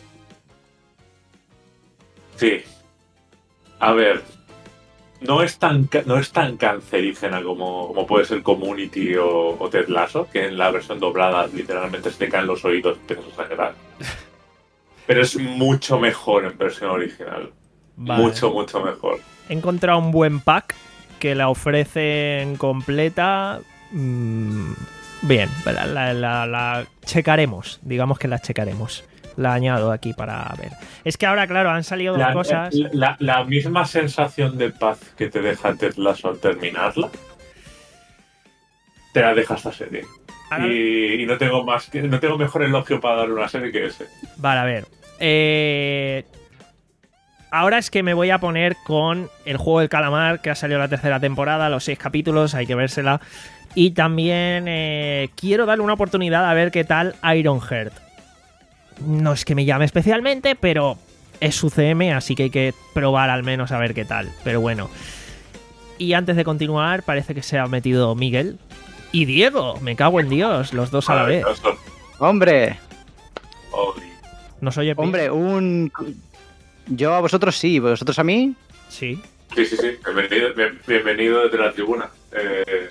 Sí. A ver, no es tan no es tan cancerígena como, como puede ser Community o, o Ted Lasso, que en la versión doblada literalmente se te caen los oídos y empiezas a sangrar. Pero es mucho mejor en versión original. Vale. Mucho, mucho mejor. He encontrado un buen pack que la ofrecen completa. Mmm, bien, la, la, la, la checaremos. Digamos que la checaremos. La añado aquí para ver. Es que ahora, claro, han salido la, dos cosas. La, la, la misma sensación de paz que te deja Ted Lasso al terminarla, te la deja esta serie. Y, y no tengo más que, no tengo mejor elogio para darle una serie que ese. Vale, a ver. Eh, ahora es que me voy a poner con el juego del calamar, que ha salido la tercera temporada, los seis capítulos, hay que vérsela. Y también eh, quiero darle una oportunidad a ver qué tal Ironheart. No es que me llame especialmente, pero es su C M, así que hay que probar al menos a ver qué tal. Pero bueno. Y antes de continuar, parece que se ha metido Miguel y Diego. Me cago en Dios, los dos a la vez. ¡Hombre! ¿Nos oye? Hombre, un... Yo a vosotros sí, ¿vosotros a mí? Sí. Sí, sí, sí. Bienvenido, bien, bienvenido desde la tribuna. Eh...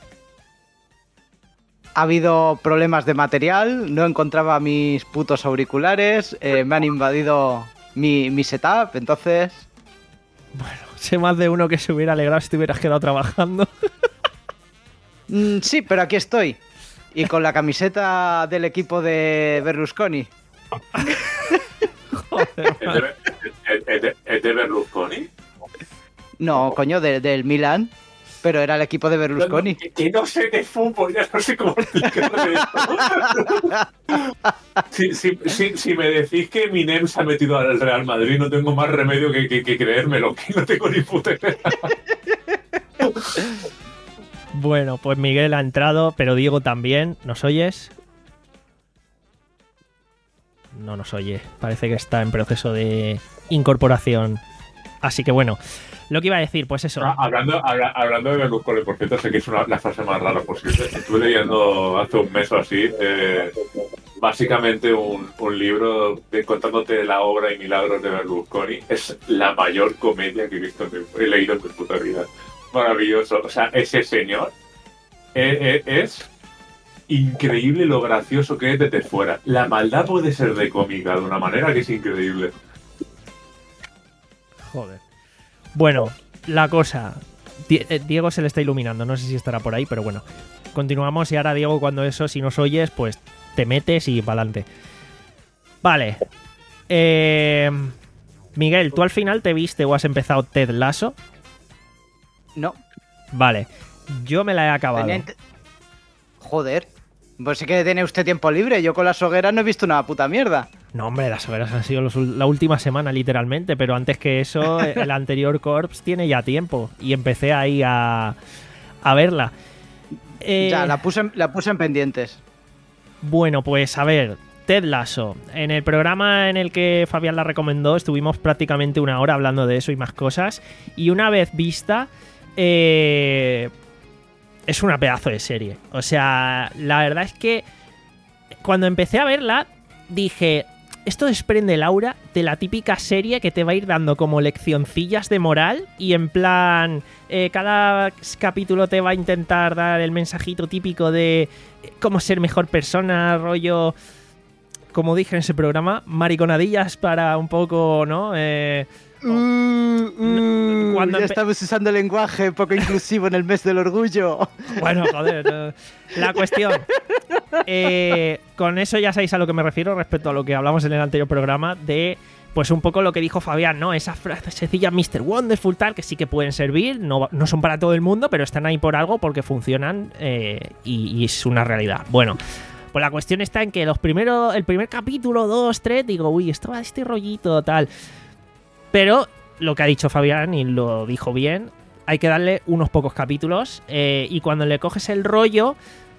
Ha habido problemas de material, no encontraba mis putos auriculares, eh, me han invadido mi, mi setup, entonces... Bueno, sé más de uno que se hubiera alegrado si te hubieras quedado trabajando. mm, sí, pero aquí estoy. Y con la camiseta del equipo de Berlusconi. Joder, ¿Es de, de, de, de Berlusconi? No, coño, de, del Milan. Pero era el equipo de Berlusconi. No, no, que, que no sé de fútbol, ya no sé cómo explicarlo esto. si, si, si, si me decís que Eminem se ha metido al Real Madrid, no tengo más remedio que, que, que creérmelo, que no tengo ni puta idea. Bueno, pues Miguel ha entrado, pero Diego también. ¿Nos oyes? No nos oye. Parece que está en proceso de incorporación. Así que bueno... Lo que iba a decir, pues eso. Ah, hablando, habla, hablando de Berlusconi, por cierto, sé que es una, la frase más rara posible. Estuve leyendo hace un mes o así, eh, básicamente un, un libro de, contándote la obra y milagros de Berlusconi. Es la mayor comedia que he visto, he leído en mi puta vida. Maravilloso. O sea, ese señor eh, eh, es increíble lo gracioso que es desde fuera. La maldad puede ser de cómica de una manera que es increíble. Joder. Bueno, la cosa... Diego se le está iluminando, no sé si estará por ahí, pero bueno. Continuamos y ahora, Diego, cuando eso, si nos oyes, pues te metes y para adelante. Vale. Eh... Miguel, ¿tú al final te viste o has empezado Ted Lasso? No. Vale. Yo me la he acabado. Tenía... Joder. Pues sí que tiene usted tiempo libre. Yo con las hogueras no he visto una puta mierda. No, hombre, las hogueras han sido los, la última semana, literalmente. Pero antes que eso, el anterior Corps tiene ya tiempo. Y empecé ahí a, a verla. Eh, ya, la puse, la puse en pendientes. Bueno, pues a ver, Ted Lasso. En el programa en el que Fabián la recomendó, estuvimos prácticamente una hora hablando de eso y más cosas. Y una vez vista... Eh, es una pedazo de serie. O sea, la verdad es que cuando empecé a verla, dije, esto desprende el aura de la típica serie que te va a ir dando como leccioncillas de moral y en plan, eh, cada capítulo te va a intentar dar el mensajito típico de cómo ser mejor persona, rollo, como dije en ese programa, mariconadillas para un poco, ¿no? Eh... Uh, uh, Cuando ya empe- estamos usando lenguaje poco inclusivo en el mes del orgullo. Bueno, joder. No. La cuestión. Eh, con eso ya sabéis a lo que me refiero respecto a lo que hablamos en el anterior programa de, pues un poco lo que dijo Fabián, ¿no? Esas frases sencillas mister Wonderful tal, que sí que pueden servir, no, no son para todo el mundo, pero están ahí por algo porque funcionan eh, y, y es una realidad. Bueno, pues la cuestión está en que los primeros, el primer capítulo, dos, tres, digo, uy, esto va este rollito, tal... Pero lo que ha dicho Fabián, y lo dijo bien, hay que darle unos pocos capítulos, eh, y cuando le coges el rollo,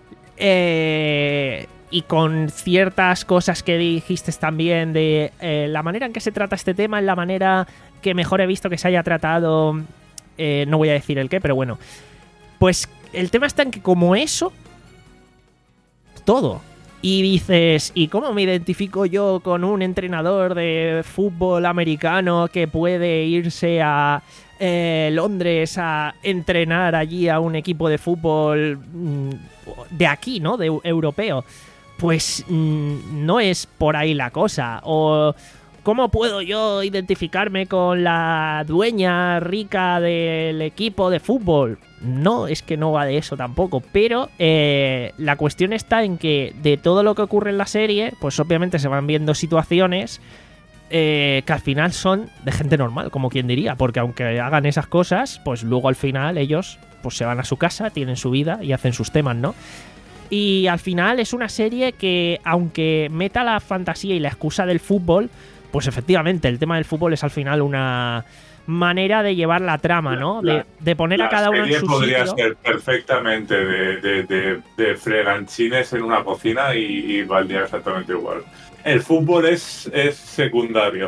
eh, y con ciertas cosas que dijiste también de eh, la manera en que se trata este tema, es la manera que mejor he visto que se haya tratado, eh, no voy a decir el qué, pero bueno, pues el tema está en que como eso, todo. Y dices, ¿y cómo me identifico yo con un entrenador de fútbol americano que puede irse a eh, Londres a entrenar allí a un equipo de fútbol mmm, de aquí, ¿no? De europeo. Pues mmm, no es por ahí la cosa. O ¿cómo puedo yo identificarme con la dueña rica del equipo de fútbol? No, es que no va de eso tampoco. Pero eh, la cuestión está en que de todo lo que ocurre en la serie, pues obviamente se van viendo situaciones eh, que al final son de gente normal, como quien diría. Porque aunque hagan esas cosas, pues luego al final ellos pues se van a su casa, tienen su vida y hacen sus temas, ¿no? Y al final es una serie que, aunque meta la fantasía y la excusa del fútbol, pues efectivamente el tema del fútbol es al final una manera de llevar la trama, ¿no? De, de poner a cada uno en su podría sitio. ser perfectamente de, de, de, de freganchines en una cocina y, y valdría exactamente igual. El fútbol es, es secundario.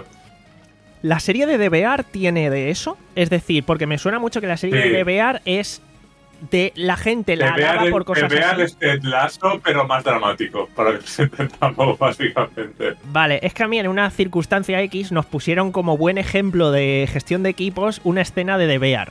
La serie de The Bear tiene de eso, es decir, porque me suena mucho que la serie Sí. de The Bear es de la gente la alaba por cosas Te vean así. este Lasso, pero más dramático, para que se entendamos básicamente. Vale, es que a mí en una circunstancia X nos pusieron como buen ejemplo de gestión de equipos una escena de The Bear.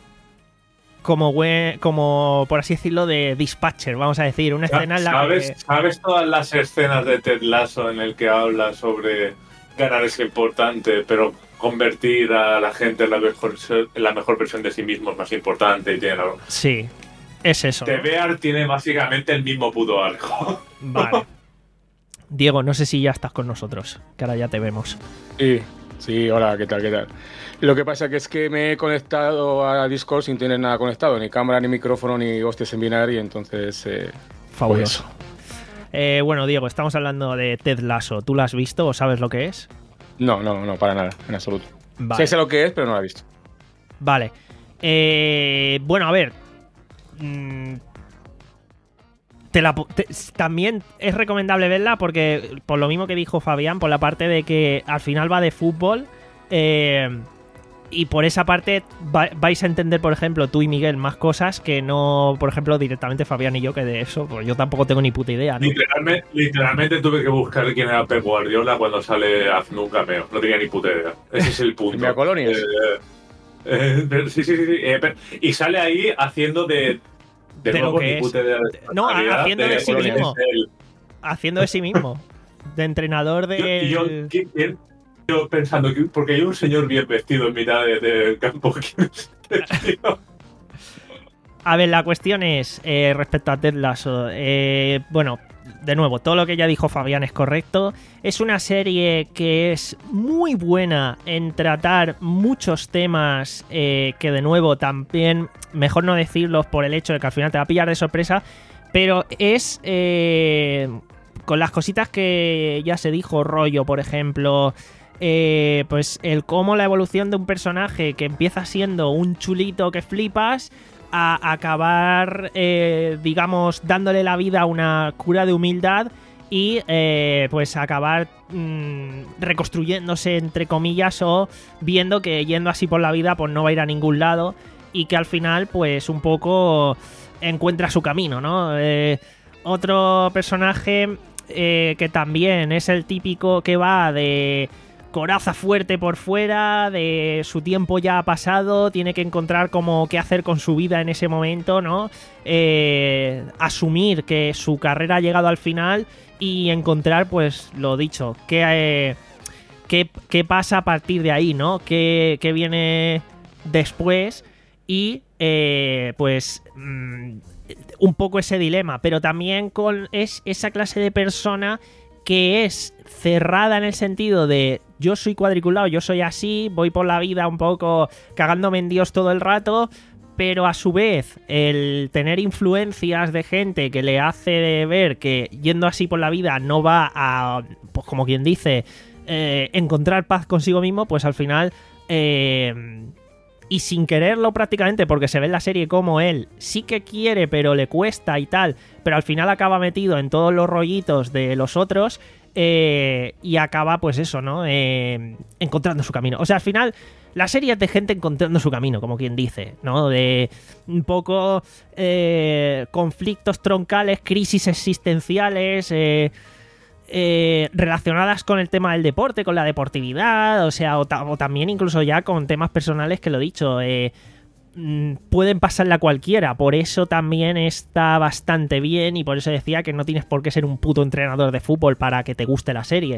Como, buen, como por así decirlo, de Dispatcher, vamos a decir. Una escena en la ¿Sabes, que... ¿Sabes todas las escenas de Ted Lasso en el que habla sobre ganar es importante, pero convertir a la gente en la mejor, en la mejor versión de sí mismo es más importante? Y tiene algo. Sí, es eso, The ¿no? Bear tiene básicamente el mismo puto arco. Vale. Diego, no sé si ya estás con nosotros, que ahora ya te vemos. Sí, sí, hola, ¿qué tal, qué tal? Lo que pasa que es que me he conectado a Discord sin tener nada conectado, ni cámara, ni micrófono, ni hostias en binario, y entonces... Eh, Fabuloso. pues, Eh, bueno, Diego, estamos hablando de Ted Lasso. ¿Tú la has visto o sabes lo que es? no, no, no, para nada, en absoluto. Vale. Sí sé lo que es, pero no lo he visto. Vale. Eh, bueno, a ver. Mm, te la, te, también es recomendable verla porque, por lo mismo que dijo Fabián, por la parte de que al final va de fútbol. Eh, y por esa parte va, vais a entender, por ejemplo, tú y Miguel, más cosas que no, por ejemplo, directamente Fabián y yo, que de eso, pues yo tampoco tengo ni puta idea, ¿no? Literalmente, literalmente tuve que buscar quién era Pep Guardiola cuando sale Hazme un cameo. No tenía ni puta idea. Ese es el punto. ¿Mea Colonias? Eh, eh, pero sí, sí, sí. sí eh, pero- y sale ahí haciendo de. De, De lo nuevo, que ni es. puta idea de No, personalidad, haciendo de sí Colonias. mismo. Es él. Haciendo de sí mismo. De entrenador Yo, y yo, del... ¿quién- quién? Yo pensando, que- porque hay un señor bien vestido en mitad de- del campo. ¿Quién es este tío? A ver, la cuestión es, eh, respecto a Ted Lasso, eh, bueno, de nuevo, todo lo que ya dijo Fabián es correcto. Es una serie que es muy buena en tratar muchos temas eh, que, de nuevo, también, mejor no decirlos por el hecho de que al final te va a pillar de sorpresa, pero es... Eh, con las cositas que ya se dijo, rollo, por ejemplo... Eh, pues el cómo la evolución de un personaje que empieza siendo un chulito que flipas a acabar, eh, digamos, dándole la vida a una cura de humildad y eh, pues acabar mmm, reconstruyéndose, entre comillas, o viendo que yendo así por la vida pues no va a ir a ningún lado y que al final pues un poco encuentra su camino, ¿no? Eh, otro personaje eh, que también es el típico que va de... coraza fuerte por fuera, de su tiempo ya ha pasado, tiene que encontrar como qué hacer con su vida en ese momento, ¿no? Eh, asumir que su carrera ha llegado al final y encontrar, pues, lo dicho, qué, eh, qué, qué pasa a partir de ahí, ¿no? Qué, qué viene después y, eh, pues, mmm, un poco ese dilema, pero también con es esa clase de persona que es cerrada en el sentido de yo soy cuadriculado, yo soy así, voy por la vida un poco cagándome en Dios todo el rato, pero a su vez el tener influencias de gente que le hace ver que yendo así por la vida no va a, pues como quien dice, eh, encontrar paz consigo mismo, pues al final Eh, y sin quererlo prácticamente, porque se ve en la serie como él sí que quiere, pero le cuesta y tal, pero al final acaba metido en todos los rollitos de los otros, eh, y acaba, pues eso, ¿no? Eh, encontrando su camino. O sea, al final, la serie es de gente encontrando su camino, como quien dice, ¿no? De un poco eh, conflictos troncales, crisis existenciales, eh, Eh, relacionadas con el tema del deporte, con la deportividad, o sea, o, ta- o también incluso ya con temas personales que lo he dicho, eh, mm, pueden pasarle a cualquiera, por eso también está bastante bien y por eso decía que no tienes por qué ser un puto entrenador de fútbol para que te guste la serie.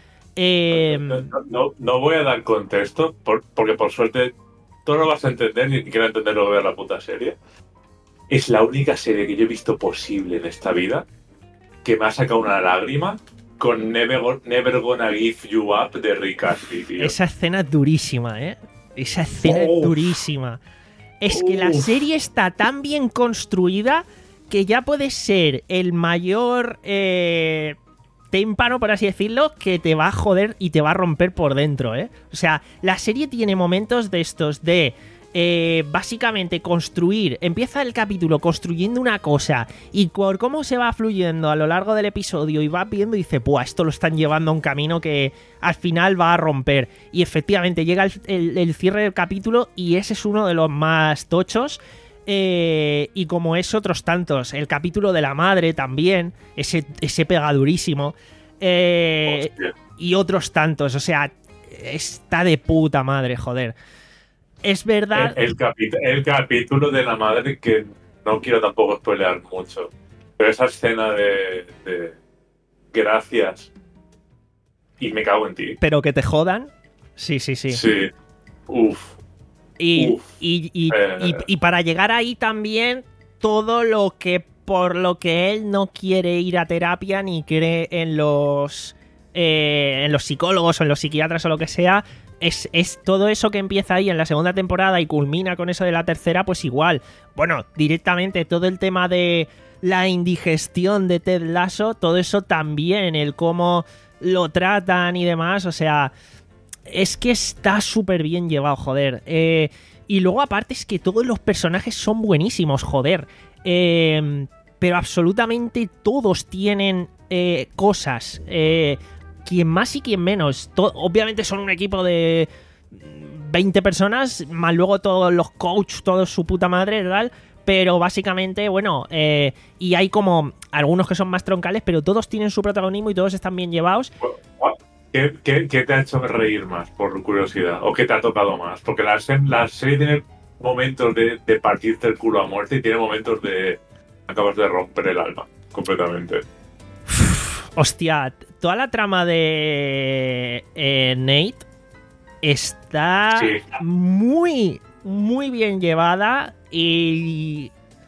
Eh, No, no- no- no voy a dar contexto, por- porque por suerte tú no lo vas a entender, ni siquiera entenderlo ver la puta serie. Es la única serie que yo he visto posible en esta vida que me ha sacado una lágrima con Never, Go- Never Gonna Give You Up de Rick Astley, tío. esa escena es durísima, ¿eh? Esa escena es Uf. durísima. Es que la Uf. serie está tan bien construida que ya puede ser el mayor eh, témpano, por así decirlo, que te va a joder y te va a romper por dentro, ¿eh? O sea, la serie tiene momentos de estos de... Eh, básicamente construir, empieza el capítulo construyendo una cosa y por cómo se va fluyendo a lo largo del episodio y va viendo y dice, ¡buah! Esto lo están llevando a un camino que al final va a romper, y efectivamente llega el, el- el cierre del capítulo y ese es uno de los más tochos, eh, y como es otros tantos, el capítulo de la madre también, ese, ese pega durísimo, eh, Hostia. y otros tantos, o sea, está de puta madre, joder. Es verdad. El, el, capi- el capítulo de la madre, que no quiero tampoco spoilear mucho, pero esa escena de, de gracias y me cago en ti. Pero que te jodan. Sí, sí, sí. Sí. Uf. Y, Uf. y, y, Eh. y- y para llegar ahí también, todo lo que por lo que él no quiere ir a terapia ni cree en los eh, en los psicólogos o en los psiquiatras o lo que sea, es, es todo eso que empieza ahí en la segunda temporada y culmina con eso de la tercera, pues igual. Bueno, directamente todo el tema de la indigestión de Ted Lasso, todo eso también, el cómo lo tratan y demás, o sea, es que está súper bien llevado, joder. Eh, y luego aparte es que todos los personajes son buenísimos, joder. Eh, pero absolutamente todos tienen eh, cosas. Eh, quien más y quien menos. To- obviamente son un equipo de veinte personas, más luego todos los coaches, todos su puta madre, tal. Pero básicamente, bueno, eh, y hay como algunos que son más troncales, pero todos tienen su protagonismo y todos están bien llevados. ¿Qué, qué, qué te ha hecho reír más, por curiosidad? ¿O qué te ha tocado más? Porque la, se- la serie tiene momentos de, de partirte el culo a muerte y tiene momentos de... acabas de romper el alma completamente. Hostia, toda la trama de eh, Nate está Sí. muy, muy bien llevada y,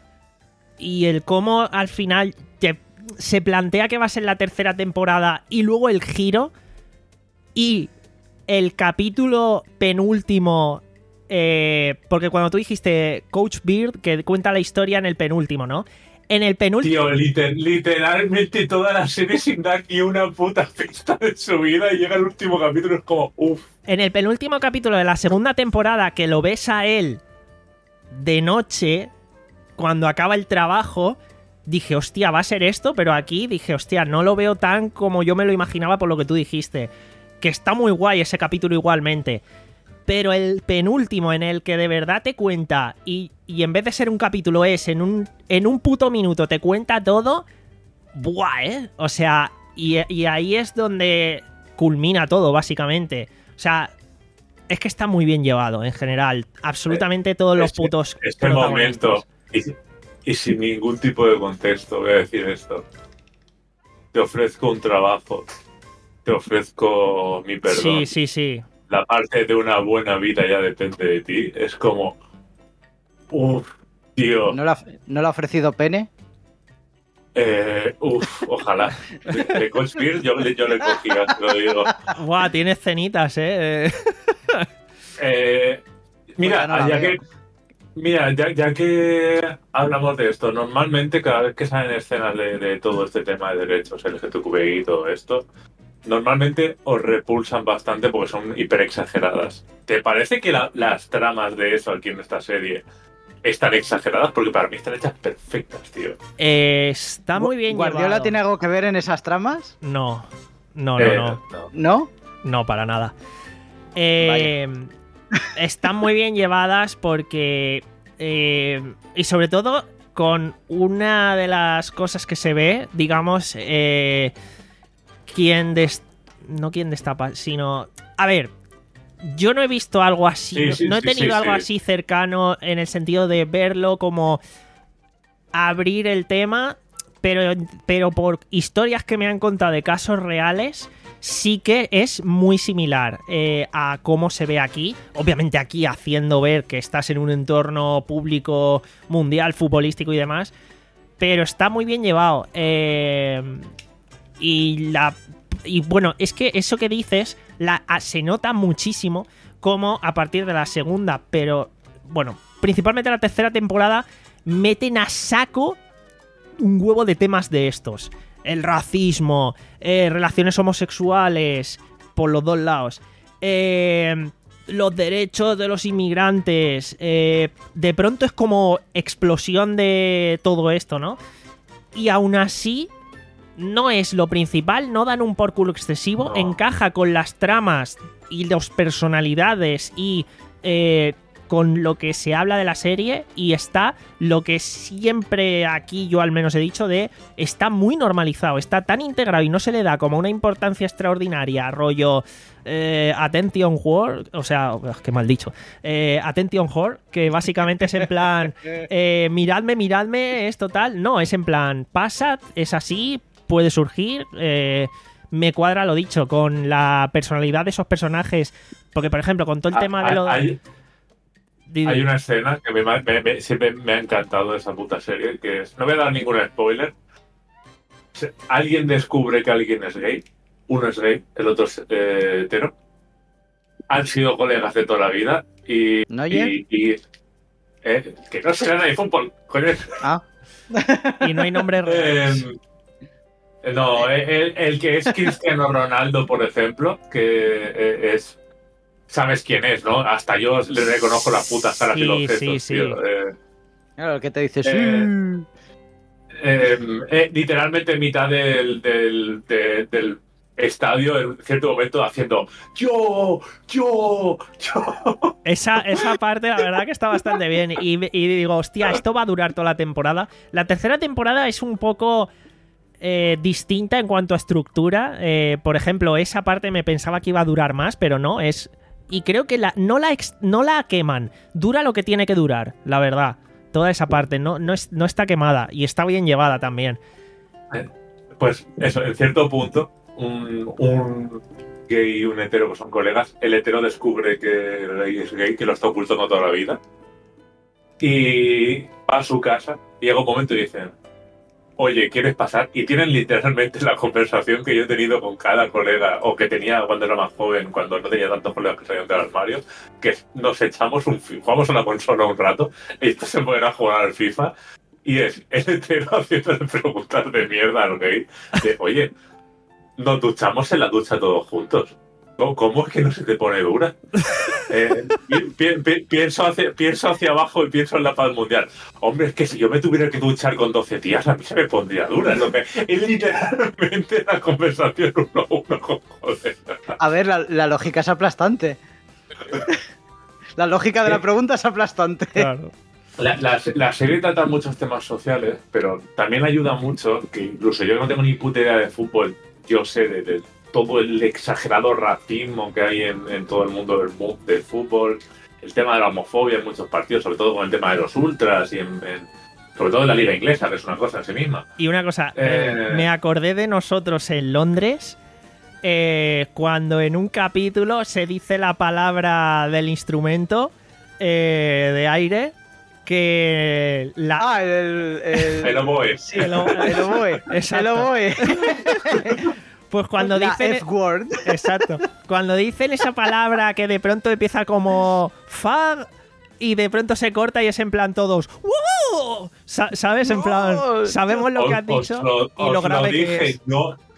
y el cómo al final te- se plantea que va a ser la tercera temporada y luego el giro y el capítulo penúltimo, eh, porque cuando tú dijiste Coach Beard, que cuenta la historia en el penúltimo, ¿no? En el penúltimo... Tío, liter- literalmente toda la serie sin dar ni una puta pista de su vida y llega el último capítulo, es como, uff. En el penúltimo capítulo de la segunda temporada, que lo ves a él de noche, cuando acaba el trabajo, dije, hostia, va a ser esto, pero aquí dije, hostia, no lo veo tan como yo me lo imaginaba por lo que tú dijiste. Que está muy guay ese capítulo igualmente. Pero el penúltimo, en el que de verdad te cuenta, y, y en vez de ser un capítulo es, en un, en un puto minuto te cuenta todo, buah, ¿eh? O sea, y, y ahí es donde culmina todo, básicamente. O sea, es que está muy bien llevado en general. Absolutamente todos los Este- putos Este protagonistas. momento, y, y sin ningún tipo de contexto, voy a decir esto. Te ofrezco un trabajo, te ofrezco mi perdón. Sí, sí, sí. La parte de una buena vida ya depende de ti. Es como, uff, tío. ¿No le ha, no le ha ofrecido pene? Eh, uf, ojalá. De, de Coach Beard yo, le- yo le cogía, te lo digo. Buah, tiene escenitas, ¿eh? Eh, mira, Pues ya no la ya veo. que, mira ya, ya que hablamos de esto, normalmente cada vez que salen escenas de, de todo este tema de derechos L G T B I y todo esto, normalmente os repulsan bastante porque son hiper exageradas. ¿Te parece que la, las tramas de eso aquí en esta serie están exageradas? Porque para mí están hechas perfectas, tío. Eh, está muy bien ¿Guardiola llevado. tiene algo que ver en esas tramas? No, no, no, Eh, no. no. ¿No? No, para nada. Eh, están muy bien llevadas porque... eh, y sobre todo con una de las cosas que se ve, digamos, eh, quien des- no quien destapa, sino... A ver, yo no he visto algo así, Sí, no, sí, no he sí, tenido sí, algo sí. así cercano en el sentido de verlo como abrir el tema, pero, pero por historias que me han contado de casos reales, sí que es muy similar eh, a cómo se ve aquí. Obviamente aquí haciendo ver que estás en un entorno público mundial, futbolístico y demás, pero está muy bien llevado. Eh, y la y bueno, es que eso que dices la, a, se nota muchísimo como a partir de la segunda, pero bueno, principalmente la tercera temporada, meten a saco un huevo de temas de estos. El racismo, eh, relaciones homosexuales, por los dos lados, eh, los derechos de los inmigrantes, eh, de pronto es como explosión de todo esto, ¿no? Y aún así, no es lo principal, no dan un por culo excesivo, No. encaja con las tramas y las personalidades y... Eh, con lo que se habla de la serie, y está lo que siempre aquí yo al menos he dicho de está muy normalizado, está tan integrado y no se le da como una importancia extraordinaria, rollo eh, Attention Whore, o sea, oh, qué mal dicho, eh, Attention Whore, que básicamente es en plan eh, miradme, miradme, es total, no, es en plan pasa, es así, puede surgir, eh, me cuadra lo dicho, con la personalidad de esos personajes, porque por ejemplo con todo el Ah, tema de lo hay- Di- Hay una escena que me, me- me- siempre me ha encantado de esa puta serie, que es... No voy a dar ningún spoiler. Se- Alguien descubre que alguien es gay. Uno es gay, el otro es eh, hetero. Han sido colegas de toda la vida y... ¿No, y, Jen? y- eh, que no se gana de fútbol, coño. Ah, y no hay nombres reales. Eh, no, el, el que es Cristiano Ronaldo, por ejemplo, que eh, es... Sabes quién es, ¿no? Hasta yo le reconozco las putas caras y los Sí, gestos, sí, tío. sí. Eh, claro, ¿qué te dices? Eh, eh, eh, literalmente en mitad del, del, de- del estadio, en cierto momento, haciendo yo, yo, yo. Esa, esa parte, la verdad, que está bastante bien. Y, y digo, hostia, esto va a durar toda la temporada. La tercera temporada es un poco eh, distinta en cuanto a estructura. Eh, por ejemplo, esa parte me pensaba que iba a durar más, pero no, es. Y creo que la, no, la ex- no la queman. Dura lo que tiene que durar, la verdad. Toda esa parte no, no, es, no está quemada y está bien llevada también. Pues eso, en cierto punto, un, un gay y un hetero que son colegas, el hetero descubre que el gay es gay, que lo está ocultando toda la vida, y va a su casa, y llega un momento y dicen, oye, ¿quieres pasar? Y tienen literalmente la conversación que yo he tenido con cada colega, o que tenía cuando era más joven, cuando no tenía tantos colegas que salían del armario, que es, nos echamos un fi- jugamos a la consola un rato, y esto se pueden a jugar al FIFA, y es el entero haciéndole preguntas de mierda al gay, de, oye, nos duchamos en la ducha todos juntos. ¿Cómo, cómo es que no se te pone dura? Eh, pi- pi- pi- pienso, hacia, pienso hacia abajo y pienso en la paz mundial. Hombre, es que si yo me tuviera que duchar con doce tías, a mí se me pondría dura. Es, lo que, es literalmente la conversación uno a uno con joder. A ver, la, la lógica es aplastante. La lógica de la pregunta es aplastante. Claro. La, la, la serie trata muchos temas sociales, pero también ayuda mucho, que incluso yo que no tengo ni puta idea de fútbol, yo sé de, de todo el exagerado racismo que hay en, en todo el mundo del, mu- del fútbol, el tema de la homofobia en muchos partidos, sobre todo con el tema de los ultras, y en, en- sobre todo en la liga inglesa, que es una cosa en sí misma. Y una cosa, Eh. eh, me acordé de nosotros en Londres eh, cuando en un capítulo se dice la palabra del instrumento eh, de aire que la... Ah, el... el... El oboe. Sí, el o- El oboe. Exacto. El oboe. Pues cuando La dicen... F-word. Exacto. Cuando dicen esa palabra que de pronto empieza como fag y de pronto se corta y es en plan todos ¡wow! Sa- ¿Sabes? En plan, ¡Wow! sabemos lo que has Os- os dicho lo- y lo os grave dije, que es. No,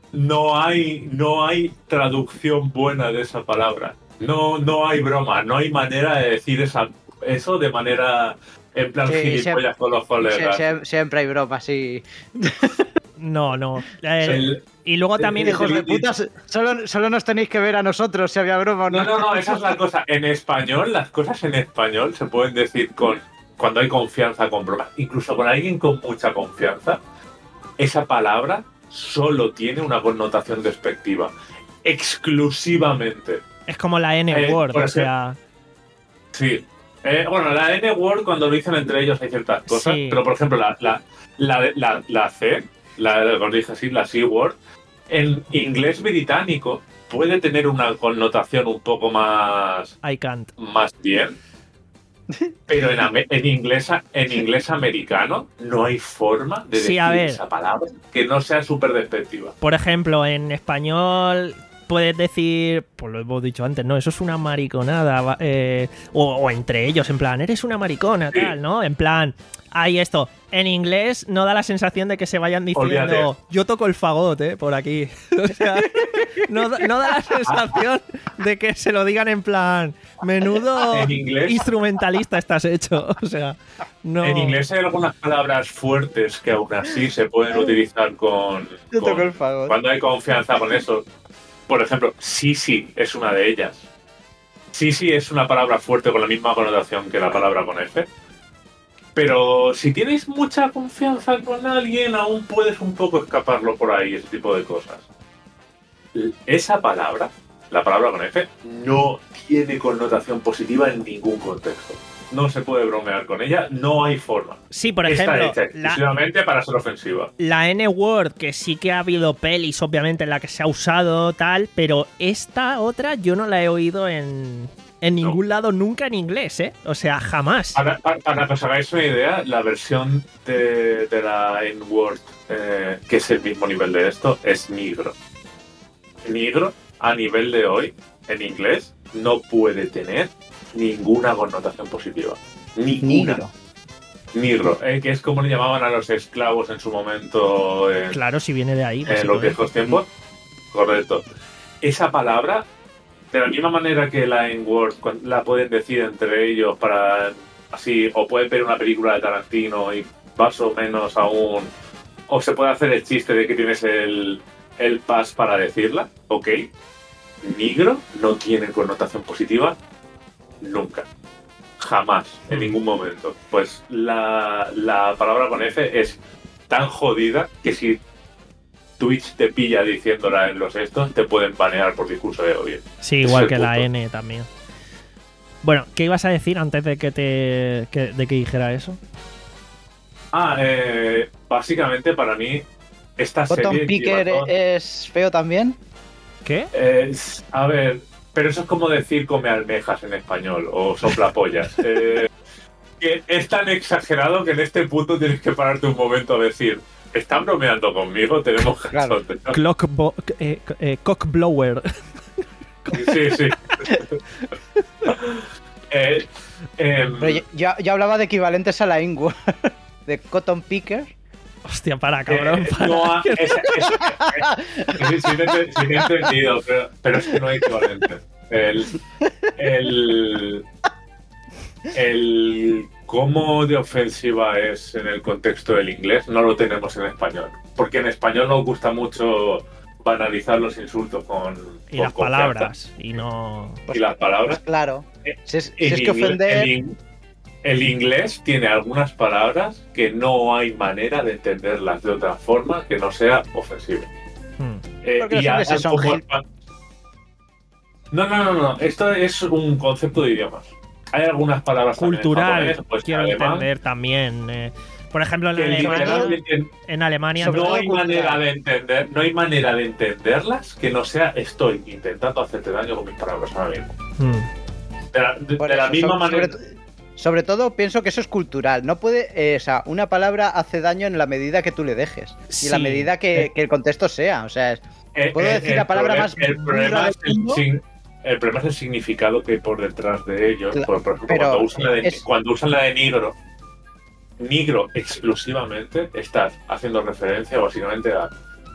no hay, no hay traducción buena de esa palabra. No, no hay broma, no hay manera de decir esa, eso de manera en plan Sí, gilipollas siempre- con los colegas. Sie- sie- siempre hay bromas, sí. No, no. Eh, El- y luego también, el- Hijos de el- puta, solo, solo nos tenéis que ver a nosotros si había broma o no. No, no, no, esa es la cosa. En español, las cosas en español se pueden decir con cuando hay confianza con broma. Incluso con alguien con mucha confianza, esa palabra solo tiene una connotación despectiva. Exclusivamente. es como la N-word, Eh, por o sea... Sí. Eh, bueno, la N-word cuando lo dicen entre ellos hay ciertas cosas, Sí. pero por ejemplo la, la, la, la, la C, la, cuando dije así, la C-word, en inglés británico puede tener una connotación un poco más, I can't. más bien, pero en, ame- en, inglés, en inglés americano no hay forma de Sí, decir a ver. esa palabra que no sea súper despectiva. Por ejemplo, en español puedes decir, pues lo hemos dicho antes, no, eso es una mariconada, va- eh, o, o entre ellos, en plan, eres una maricona, Sí. tal, ¿no? En plan, hay esto. En inglés no da la sensación de que se vayan diciendo, Olvídate. yo toco el fagot, ¿eh? Por aquí. O sea, no, da- no da la sensación de que se lo digan en plan, menudo En inglés- instrumentalista estás hecho. O sea, no. En inglés hay algunas palabras fuertes que aún así se pueden utilizar con, Yo con- toco el fagot. cuando hay confianza con eso. Por ejemplo, sí, sí es una de ellas. Sí, sí es una palabra fuerte con la misma connotación que la palabra con F. Pero si tienes mucha confianza con alguien, aún puedes un poco escaparlo por ahí, ese tipo de cosas. L- Esa palabra, la palabra con F, no tiene connotación positiva en ningún contexto. No se puede bromear con ella, no hay forma. Sí, por Está ejemplo, hecha la, exclusivamente para ser ofensiva. la N-word, que sí que ha habido pelis, obviamente, en la que se ha usado tal, pero esta otra yo no la he oído en, en ningún lado nunca en inglés, ¿eh? O sea, jamás. Para, para- para que os hagáis una idea, la versión de, de la N-word, eh, que es el mismo nivel de esto, es negro. Negro, a nivel de hoy, en inglés, no puede tener ninguna connotación positiva. Ninguna. Negro. Negro, eh, que es como le llamaban a los esclavos en su momento en, Claro, si viene de ahí. en los básicamente. viejos tiempos. Correcto. Esa palabra, de la misma manera que la N-word cuan- la pueden decir entre ellos para así, o pueden ver una película de Tarantino y más o menos aún, o se puede hacer el chiste de que tienes el, el pass para decirla, ok. Negro no tiene connotación positiva nunca. Jamás, en ningún momento. Pues la, la palabra con F es tan jodida que si Twitch te pilla diciéndola en los estos, te pueden banear por discurso de odio. Sí, Ese igual es que el la punto. N también. Bueno, ¿qué ibas a decir antes de que te que- de que dijera eso? Ah, eh, básicamente para mí, esta Bottom serie... Picker lleva todo- es feo también. ¿Qué? Eh, a ver, pero eso es como decir come almejas en español o soplapollas. eh, que es tan exagerado que en este punto tienes que pararte un momento a decir, ¿están bromeando conmigo? Tenemos Claro. cachondeo". Clock bo- eh, eh, cockblower. Sí, sí. eh, em, Pero yo, yo- yo hablaba de equivalentes a la Ingua. De Cotton Picker. Hostia, para, cabrón. eh, para. no ha- es- es- es- sí, sí, te he ente- sí te he entendido, pero, pero es que no hay equivalente. El, el, el cómo de ofensiva es en el contexto del inglés no lo tenemos en español. Porque en español nos gusta mucho banalizar los insultos con, Y con las confianza. palabras. Y no. Y las Pues palabras. claro. Eh, Si es, si El es que inglés- ofender. El, in- el inglés tiene algunas palabras que no hay manera de entenderlas de otra forma que no sea ofensiva. Hmm. Eh, Porque los y ingleses hay son como- gil- No, no, no, no. Esto es un concepto de idiomas. Hay algunas palabras también en Cultural, japonés, pues, en quiero alemán, entender también. eh, por ejemplo, en que Alemania, literalmente en Alemania Sobre no todo hay cultural. manera de entender, no hay manera de entenderlas que no sea estoy intentando hacerte daño con mis palabras ahora mismo. Hmm. De la, de- Por de la eso, misma sobre- manera. Sobre, sobre todo pienso que eso es cultural. No puede, eh, o sea, una palabra hace daño en la medida que tú le dejes. Y en la Sí. medida que, que el contexto sea. O sea, es- Eh, puedo eh, decir el la palabra problema- más el burda problema, del es el, mundo. sin- el problema es el significado que hay por detrás de ello. Cla- Por, por ejemplo, pero cuando usan, la de, es- cuando usan la de negro, negro exclusivamente, estás haciendo referencia básicamente a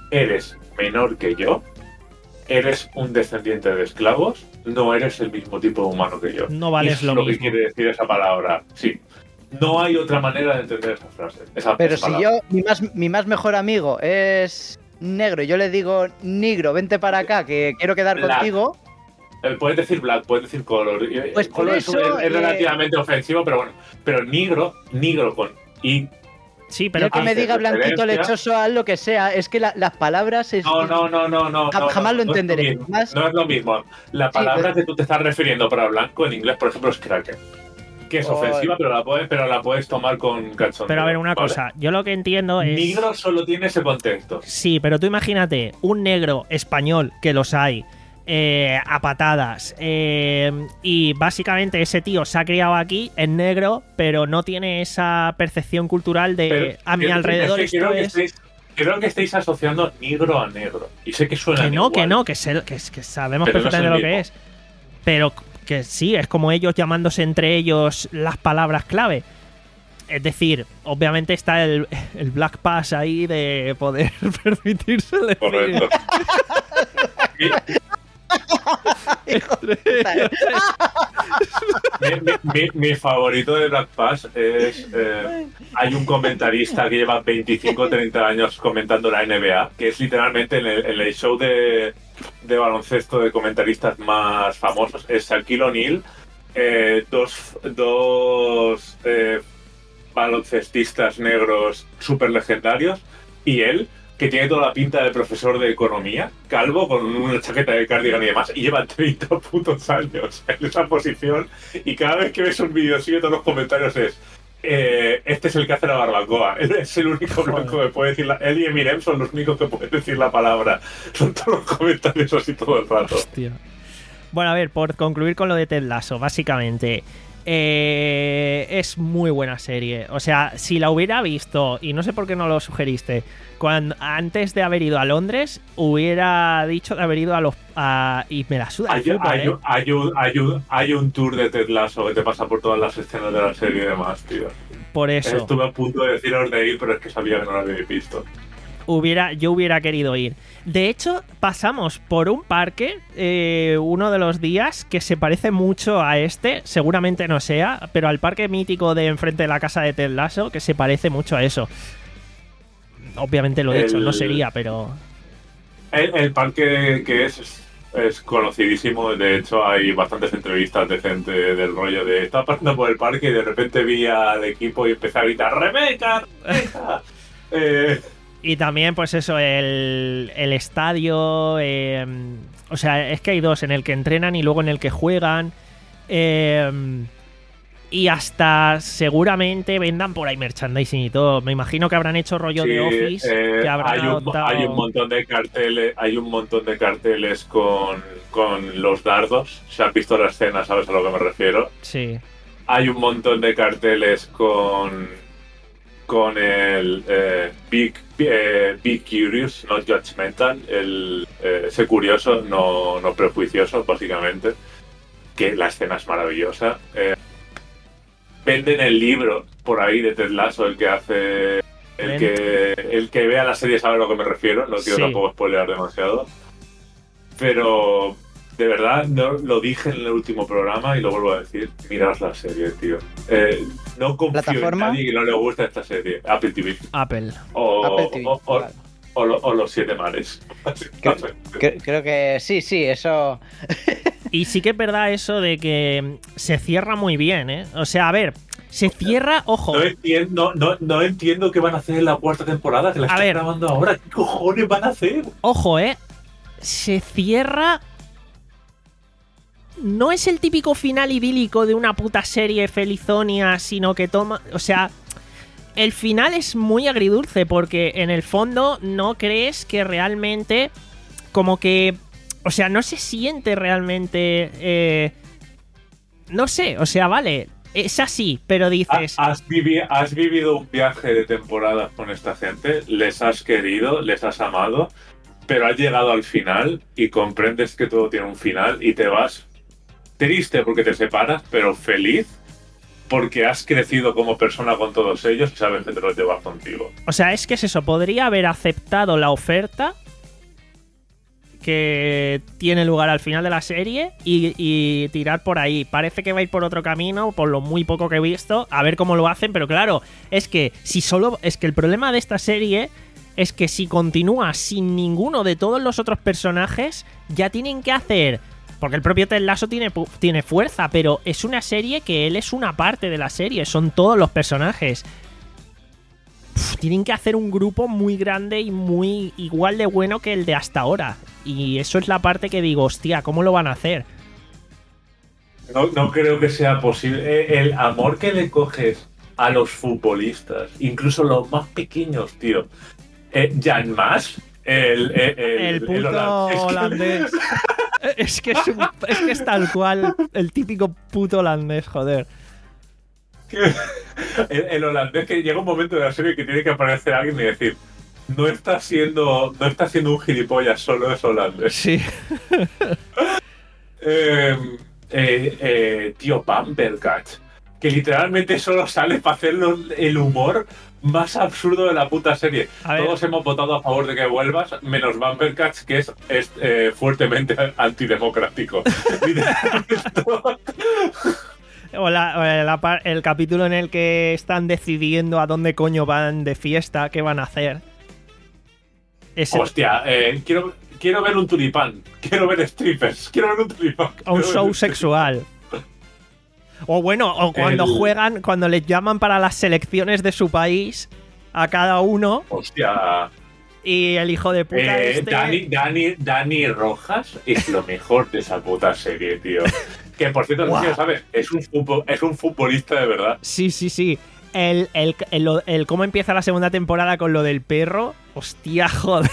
eres menor que yo, eres un descendiente de esclavos, no eres el mismo tipo de humano que yo. No vales Eso lo es lo mismo. que quiere decir esa palabra. Sí. No hay otra manera de entender esa frase. Esa, Pero esa si palabra. yo, mi más, mi más mejor amigo es negro y yo le digo, negro, vente para acá, que quiero quedar Black. contigo, Eh, Puedes decir black, puedes decir color. Eh, Pues por color eso, es, es eh, relativamente ofensivo, pero bueno. Pero negro, negro con I. Sí, y pero el que hace me diga blanquito, referencia- lechoso, haz lo que sea, es que la- las palabras es... No, no, no, no, no. Jam- no, jamás no, lo no es entenderé. mismo. Más- No es lo mismo. La Sí, palabra pero- que tú te estás refiriendo para blanco en inglés, por ejemplo, es cracker. Que es Oh. ofensiva, pero la puedes, pero la puedes tomar con cachondeo. Pero a ver, una ¿vale? cosa, yo lo que entiendo es... Negro solo tiene ese contexto. Sí, pero tú imagínate un negro español, que los hay, eh, a patadas, eh, y básicamente ese tío se ha criado aquí, es negro, pero no tiene esa percepción cultural de Pero- a mi es que- alrededor es que esto creo que es... estáis- Creo que estáis asociando negro a negro. Y sé que suena Que no, igual. que no, que, sé- que, que sabemos Pero no es perfectamente el lo que mismo. es. Pero que sí, es como ellos llamándose entre ellos las palabras clave. Es decir, obviamente está el, el Black Pass ahí de poder permitirse decir. Correcto. Mi- Hijo de puta, ¿eh? Mi, mi- mi- mi favorito de Black Pass es... eh, hay un comentarista que lleva veinticinco o treinta años comentando la N B A, que es literalmente en el, en el show de, de baloncesto de comentaristas más famosos, es Shaquille O'Neal, eh, dos, dos eh, baloncestistas negros súper legendarios, y él, que tiene toda la pinta de profesor de economía, calvo, con una chaqueta de cardigan y demás, y lleva treinta putos años en esa posición, y cada vez que ves un vídeo sigue todos los comentarios es eh, este es el que hace la barbacoa, él es el único blanco que puede decir la... Él y Eminem son los únicos que pueden decir la palabra. Son todos los comentarios así todo el rato. Hostia. Bueno, a ver, por concluir con lo de Ted Lasso, básicamente eh, es muy buena serie. O sea, si la hubiera visto, y no sé por qué no lo sugeriste, cuando antes de haber ido a Londres, hubiera dicho de haber ido a los... A, y me la suda el Hay, fútbol, hay, ¿eh? hay un, hay, un, hay un tour de Ted Lasso que te pasa por todas las escenas de la serie y demás, tío. Por eso. Estuve a punto de deciros de ir, pero es que sabía que no lo habéis visto. Hubiera, yo hubiera querido ir. De hecho, pasamos por un parque eh, uno de los días que se parece mucho a este, seguramente no sea, pero al parque mítico de enfrente de la casa de Ted Lasso, que se parece mucho a eso. Obviamente lo he dicho, El- no sería, pero... El, el parque que es, es es conocidísimo. De hecho, hay bastantes entrevistas de gente del rollo de estaba pasando por el parque y de repente vi al equipo y empecé a gritar ¡Rebeca! ¡Rebeca! eh, Y también, pues eso, el, el estadio. eh, o sea, es que hay dos, en el que entrenan y luego en el que juegan. eh, y hasta seguramente vendan por ahí merchandising y todo. Me imagino que habrán hecho rollo sí, de Office. eh, que habrán hay, un, adoptado- hay un montón de carteles, hay un montón de carteles con, con los dardos. Si has visto la escena, sabes a lo que me refiero. Sí. Hay un montón de carteles con con el eh, Big eh, Be Curious, not judgmental, el eh, sé curioso, no, no prejuicioso, básicamente. Que la escena es maravillosa. Eh, venden el libro por ahí de Ted Lasso, el que hace el Ven. que el que vea la serie sabe a lo que me refiero. No quiero Sí. tampoco spoilear demasiado, pero de verdad, no, lo dije en el último programa y lo vuelvo a decir. Mirad la serie, tío. Eh, no confío ¿Plataforma? en nadie que no le guste esta serie. Apple T V. Apple. O, Apple T V, o, o- vale. o lo- o los siete mares. Creo, cre- creo que sí, sí, eso. Y sí que es verdad eso de que se cierra muy bien, ¿eh? O sea, a ver, se cierra, ojo. No entiendo, no, no entiendo qué van a hacer en la cuarta temporada, que la A están ver. grabando ahora. ¿Qué cojones van a hacer? Ojo, ¿eh? Se cierra... No es el típico final idílico de una puta serie felizonia, sino que toma... O sea, el final es muy agridulce porque en el fondo no crees que realmente... Como que... O sea, no se siente realmente... eh, no sé, o sea, vale, es así, pero dices... Ha- Has, vivi- has vivido un viaje de temporadas con esta gente, les has querido, les has amado, pero has llegado al final y comprendes que todo tiene un final y te vas triste porque te separas, pero feliz porque has crecido como persona con todos ellos y sabes que te los llevas contigo. O sea, es que es eso, podría haber aceptado la oferta que tiene lugar al final de la serie y, y tirar por ahí. Parece que va a ir por otro camino, por lo muy poco que he visto, a ver cómo lo hacen, pero claro, es que si solo es que el problema de esta serie es que si continúa sin ninguno de todos los otros personajes, ya tienen que hacer, porque el propio Ted Lasso tiene, tiene fuerza, pero es una serie que él es una parte de la serie, son todos los personajes. Uf, tienen que hacer un grupo muy grande y muy igual de bueno que el de hasta ahora. Y eso es la parte que digo, hostia, ¿cómo lo van a hacer? No, no creo que sea posible. El amor que le coges a los futbolistas, incluso los más pequeños, tío. Eh, Jan Mas, el, el, el, El puto el holandés. holandés. Es que es, un- es que es tal cual el típico puto holandés, joder. El, el holandés que llega un momento de la serie que tiene que aparecer alguien y decir, no está siendo, no está siendo un gilipollas, solo es holandés. Sí. Eh, eh, eh, tío, Bambergach, que literalmente solo sale para hacer los- el humor más absurdo de la puta serie. A ver. Todos hemos votado a favor de que vuelvas, menos Bambergach, que es, es eh, fuertemente antidemocrático. Literalmente todo. O la- o la par- el capítulo en el que están decidiendo a dónde coño van de fiesta, qué van a hacer. Ese, Hostia, eh, quiero, quiero ver un tulipán, quiero ver strippers, quiero ver un tulipán. a un quiero show ver- sexual. O bueno, o cuando El- juegan, cuando les llaman para las selecciones de su país a cada uno Hostia, y el hijo de puta eh, este... Dani, Dani, Dani Rojas es lo mejor de esa puta serie, tío. Que por cierto, no sé si lo sabes, es un, fútbol, es un futbolista de verdad. Sí, sí, sí. El, el, el, el cómo empieza la segunda temporada con lo del perro. Hostia, joder.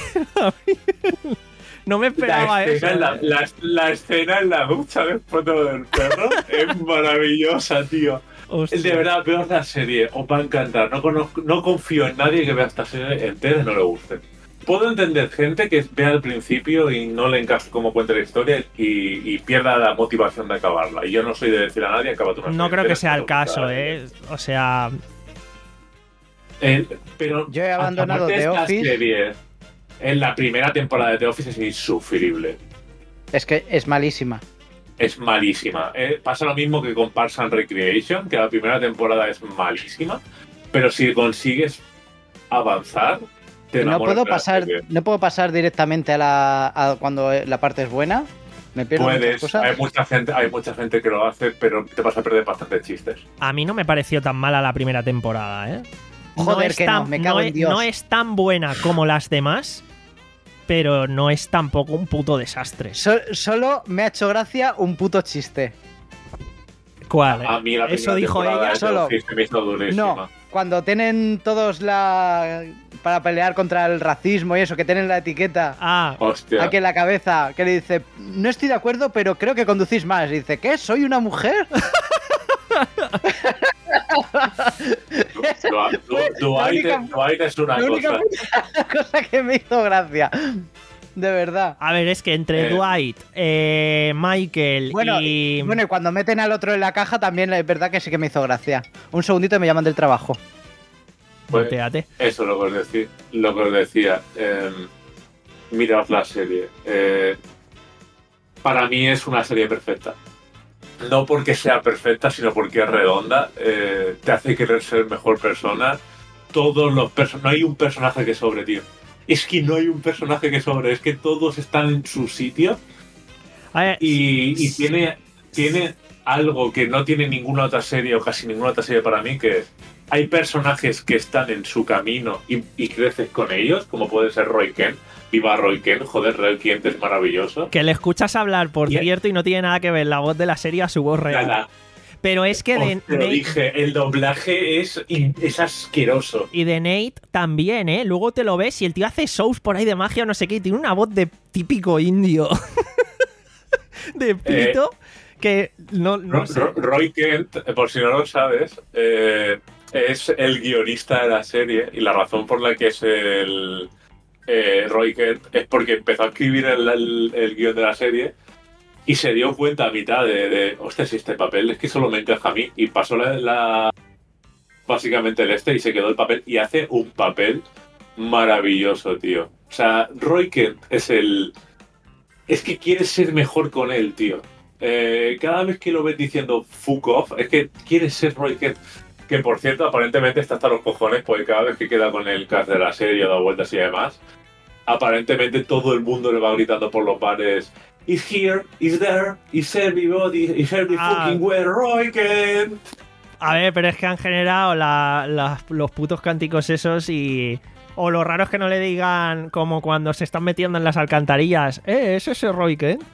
No me esperaba La eso. escena, en la, ¿eh? la- la escena en la ducha después de lo del perro es maravillosa, tío. Hostia. De verdad, veos la serie, os va a encantar. No, conozco, no confío en nadie que vea esta serie entera y no le guste. Puedo entender gente que vea al principio y no le encaje cómo cuenta la historia y, y pierda la motivación de acabarla. Y yo no soy de decir a nadie, acábate una No serie creo que entera, sea el no te gusta. caso, ¿eh? O sea, Eh, pero Yo he abandonado aparte The esta Office. serie, en la primera temporada de The Office es insufrible. Es que es malísima. Es malísima. Eh, pasa lo mismo que con Parks and Recreation, que la primera temporada es malísima, pero si consigues avanzar, te No enamoras puedo de la pasar, serie. no puedo pasar directamente a la a cuando la parte es buena. Me pierdo muchas Puedes, cosas. hay mucha gente, hay mucha gente que lo hace, pero te vas a perder bastantes chistes. a mí no me pareció tan mala la primera temporada, ¿eh? Joder, es que tan, no, me cago en es, Dios. no es tan buena como las demás, pero no es tampoco un puto desastre. So- solo me ha hecho gracia un puto chiste. ¿Cuál? A mí la Eso primera dijo temporada ella. de The Solo- Office me hizo durísima. No, cuando tienen todos la para pelear contra el racismo y eso, que tienen la etiqueta Ah, Hostia. aquí en la cabeza, que le dice, no estoy de acuerdo, pero creo que conducís más. Y dice, ¿qué? ¿Soy una mujer? Du- Du- Du- La Dwight, única- Dwight es una La única cosa. puta cosa que me hizo gracia. De verdad. a ver, es que entre Eh. Dwight, eh, Michael Bueno, y... y, bueno, y cuando meten al otro en la caja también es verdad que sí que me hizo gracia. Un segundito y me llaman del trabajo. Pues, Voltéate. Eso lo que os decía. Lo que os decía. Eh, mirad la serie. Eh, para mí es una serie perfecta. No porque sea perfecta, sino porque es redonda. Eh, te hace querer ser mejor persona. Todos los personajes. No hay un personaje que sobre, tío. Es que no hay un personaje que sobre. Es que todos están en su sitio. A ver, Y, y tiene, tiene algo que no tiene ninguna otra serie o casi ninguna otra serie para mí, que es, hay personajes que están en su camino y, y creces con ellos, como puede ser Roy Kent. Viva Roy Kent, joder, Roy Kent es maravilloso. que le escuchas hablar, por Y- cierto, y no tiene nada que ver la voz de la serie a su voz real. Nada, Pero es que de, os te lo Nate- dije, el doblaje es, in- es asqueroso. y de Nate también, ¿eh? Luego te lo ves y el tío hace shows por ahí de magia o no sé qué, y tiene una voz de típico indio. de pito. que no, no Ro- sé. Ro- Roy Kent, eh, por si no lo sabes, eh, es el guionista de la serie y la razón por la que es el eh, Roy Kent es porque empezó a escribir el, el- el guión de la serie y se dio cuenta a mitad de, de hostia, si este papel es que solo me encaja a mí, y pasó la, la básicamente el este y se quedó el papel, y hace un papel maravilloso, tío. O sea, Roy Kent es el... Es que quieres ser mejor con él, tío. Eh, cada vez que lo ves diciendo fuck off, es que quieres ser Roy Kent. Que, por cierto, aparentemente está hasta los cojones, porque cada vez que queda con el cast de la serie, da vueltas y demás, aparentemente todo el mundo le va gritando por los bares: Is here, is there, is everybody, is every Ah. fucking where Roy Kent. A ver, pero es que han generado la- la- los putos cánticos esos y... O lo raro es que no le digan como cuando se están metiendo en las alcantarillas. Eh, ¿es ese Roy Kent?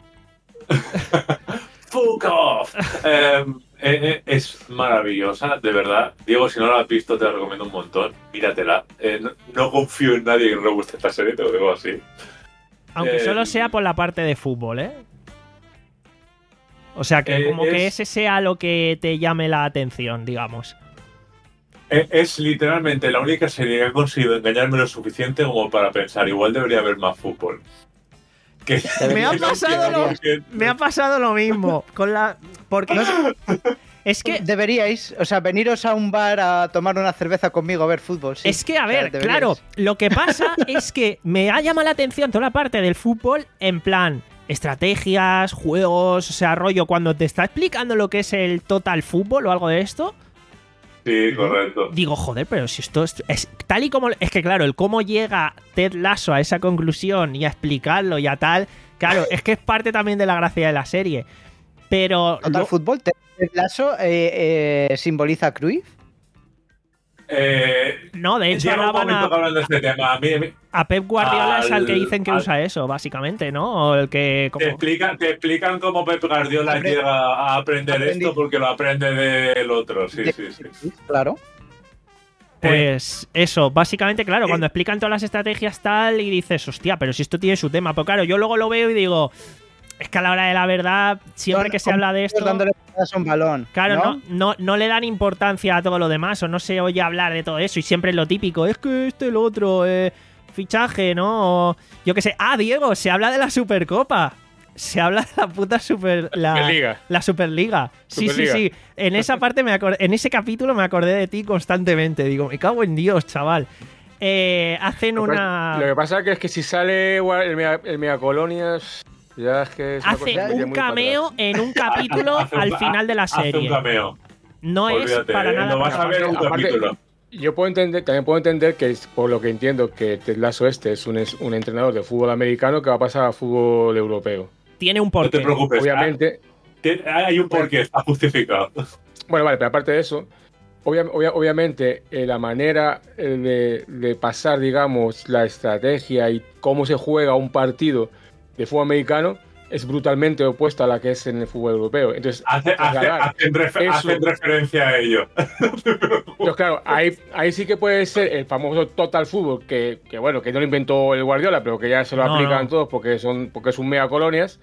Fuck off. Eh, eh, eh, es maravillosa, de verdad. Diego, si no la has visto, te la recomiendo un montón. Míratela. Eh, no, no confío en nadie que no le guste esta serie, te lo digo así. Aunque Eh, solo sea por la parte de fútbol, ¿eh? O sea, que Eh, como que es- ese sea lo que te llame la atención, digamos. Eh, Es literalmente la única serie que ha conseguido engañarme lo suficiente como para pensar, igual debería haber más fútbol. Que- Me ha que no pasado quiero lo, que- me ha pasado lo mismo con la... Porque es que... Deberíais, o sea, veniros a un bar a tomar una cerveza conmigo a ver fútbol. Sí. Es que, a O sea, ver, deberíais. claro, lo que pasa es que me ha llamado la atención toda la parte del fútbol en plan estrategias, juegos, o sea, rollo, cuando te está explicando lo que es el total fútbol o algo de esto, Sí, correcto. digo, joder, pero si esto es, es tal y como... Es que, claro, el cómo llega Ted Lasso a esa conclusión y a explicarlo y a tal, claro, es que es parte también de la gracia de la serie. Pero... Total lo- fútbol, Ted Lasso eh, eh, simboliza a Cruyff. Eh, no, de hecho, llega un hablaban momento que a, hablan de este tema. A mí, a mí- a Pep Guardiola, es al que al- dicen que al- usa eso, básicamente, ¿no? O el que... te, Como... explican, te explican cómo Pep Guardiola Apre- llega a aprender Aprendí. esto porque lo aprende del otro. Sí, De- sí, sí. Claro. Pues eso, básicamente, claro, Eh. cuando explican todas las estrategias tal y dices, hostia, pero si esto tiene su tema. Pero claro, yo luego lo veo y digo, es que a la hora de la verdad, siempre que se habla de esto... Dándole patadas a un balón. Claro, ¿no? no, no, no le dan importancia a todo lo demás, o no se oye hablar de todo eso, y siempre es lo típico, es que este, el otro, eh, fichaje, ¿no? O, yo qué sé. Ah, Diego, se habla de la Supercopa. Se habla de la puta Super... La Superliga. La Superliga. Sí, Superliga. sí, sí. En esa parte, me acor- en ese capítulo me acordé de ti constantemente. Digo, me cago en Dios, chaval. Eh, hacen Lo que pasa- una... Lo que pasa que es que si sale igual el Mega, el Megacolonias, ya es que es una cosa Hace que me iría un muy para cameo atrás. en un capítulo Hace un- al final de la Hace un serie. cameo. No es Olvídate, para eh, nada... no vas a ver un Aparte- capítulo. Yo puedo entender, también puedo entender que, es- por lo que entiendo, que Ted Lasso este es un, es un entrenador de fútbol americano que va a pasar a fútbol europeo. Tiene un No porqué. te preocupes. Obviamente, ah, te- hay un porqué, está justificado. bueno, vale, pero aparte de eso, obvia- obvia- obviamente eh, la manera eh, de, de pasar, digamos, la estrategia y cómo se juega un partido de fútbol americano es brutalmente opuesta a la que es en el fútbol europeo. Entonces, Hace- hace- trasladar hacen, refer- eso- hacen referencia a ello. Entonces, claro, ahí, ahí sí que puede ser el famoso total fútbol, que, que bueno, que no lo inventó el Guardiola, pero que ya se lo No, aplican no. todos porque son porque es un mega colonias.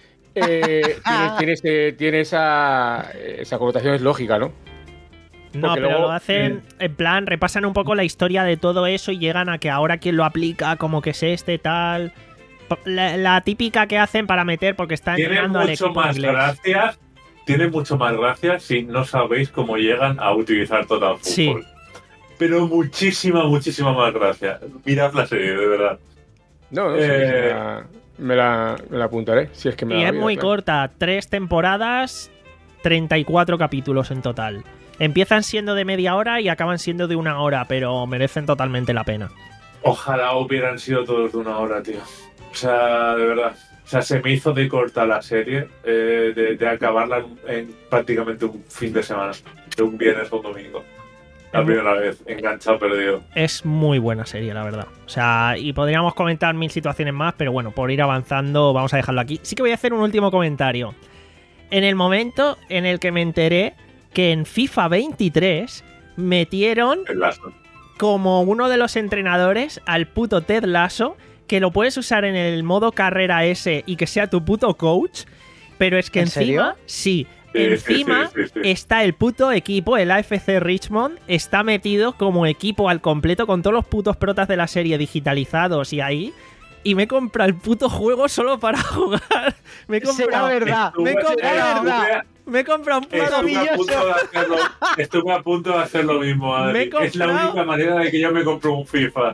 Eh, tiene, tiene, ese- tiene esa, esa connotación, es lógica, ¿no? No, Porque pero luego- lo hacen en plan, repasan un poco la historia de todo eso y llegan a que ahora quien lo aplica, como que es este, tal. La, la típica que hacen para meter porque está Tiene entrenando al mucho equipo más inglés. gracia. Tiene mucho más gracia si no sabéis cómo llegan a utilizar Total Fútbol. Sí. Pero muchísima, muchísima más gracia. Mirad la serie, de verdad. No, no, sí, Eh, me, la, me, la, me la apuntaré, si es que me Y da es la vida, muy claro. corta, tres temporadas, treinta y cuatro capítulos en total. Empiezan siendo de media hora y acaban siendo de una hora, pero merecen totalmente la pena. Ojalá hubieran sido todos de una hora, tío. O sea, de verdad. O sea, se me hizo de corta la serie, eh, de, de acabarla en, en prácticamente un fin de semana. De un viernes o un domingo. La primera vez, enganchado, perdido. Es muy buena serie, la verdad. O sea, y podríamos comentar mil situaciones más, pero bueno, por ir avanzando, vamos a dejarlo aquí. Sí que voy a hacer un último comentario. En el momento en el que me enteré que en FIFA veintitrés metieron El lazo. como uno de los entrenadores al puto Ted Lasso, que lo puedes usar en el modo carrera ese y que sea tu puto coach, pero es que ¿En encima, serio? sí, Sí, encima sí, sí, sí, sí. está el puto equipo, el A F C Richmond, está metido como equipo al completo con todos los putos protas de la serie digitalizados y ahí, y me compra el puto juego solo para jugar. Me he Será comprado, verdad. me he Estuve- comprado, verdad. me he comprado un puto Estuve a, punto de hacerlo, estuve a punto de hacer lo mismo, Adri. Me he Es la comprado- única manera de que yo me compre un FIFA.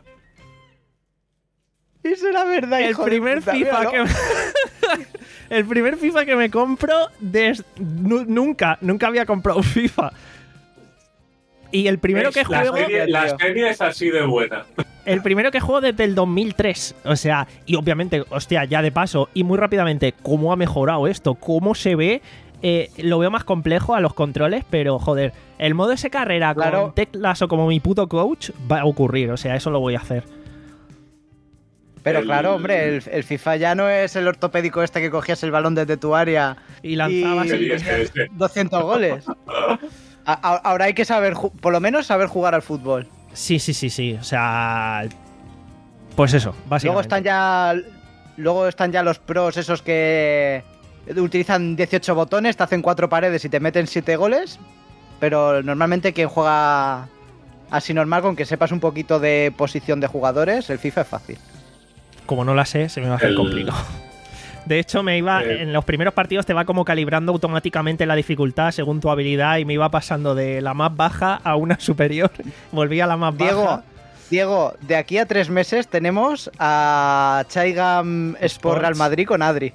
Eso era verdad, el hijo de primer puta, FIFA míralo. que el primer FIFA que me compro des... nu- nunca, nunca había comprado un FIFA. Y el primero Es- que la juego, serie, la tío. serie es así de buena. el primero que juego desde el dos mil tres, o sea, y obviamente, hostia, ya de paso y muy rápidamente, cómo ha mejorado esto, cómo se ve. Eh, lo veo más complejo a los controles, pero joder, el modo ese carrera Claro. con Ted Lasso como mi puto coach va a ocurrir, o sea, eso lo voy a hacer. Pero El- claro, hombre, el, el FIFA ya no es el ortopédico este que cogías el balón desde tu área Y lanzabas Y- el- Sí, ese, ese. doscientos goles. A- a- ahora hay que saber, ju- por lo menos saber jugar al fútbol. Sí, sí, sí, sí. O sea. Pues eso, básicamente. Luego están ya luego están ya los pros esos que utilizan dieciocho botones, te hacen cuatro paredes y te meten siete goles. Pero normalmente quien juega así normal, con que sepas un poquito de posición de jugadores, el FIFA es fácil. Como no la sé, se me va a hacer El- complicado. De hecho, me iba. Eh. En los primeros partidos te va como calibrando automáticamente la dificultad según tu habilidad. Y me iba pasando de la más baja a una superior. Volví a la más Diego, baja. Diego, de aquí a tres meses tenemos a Chaigam Sport Sports. Real Madrid con Adri.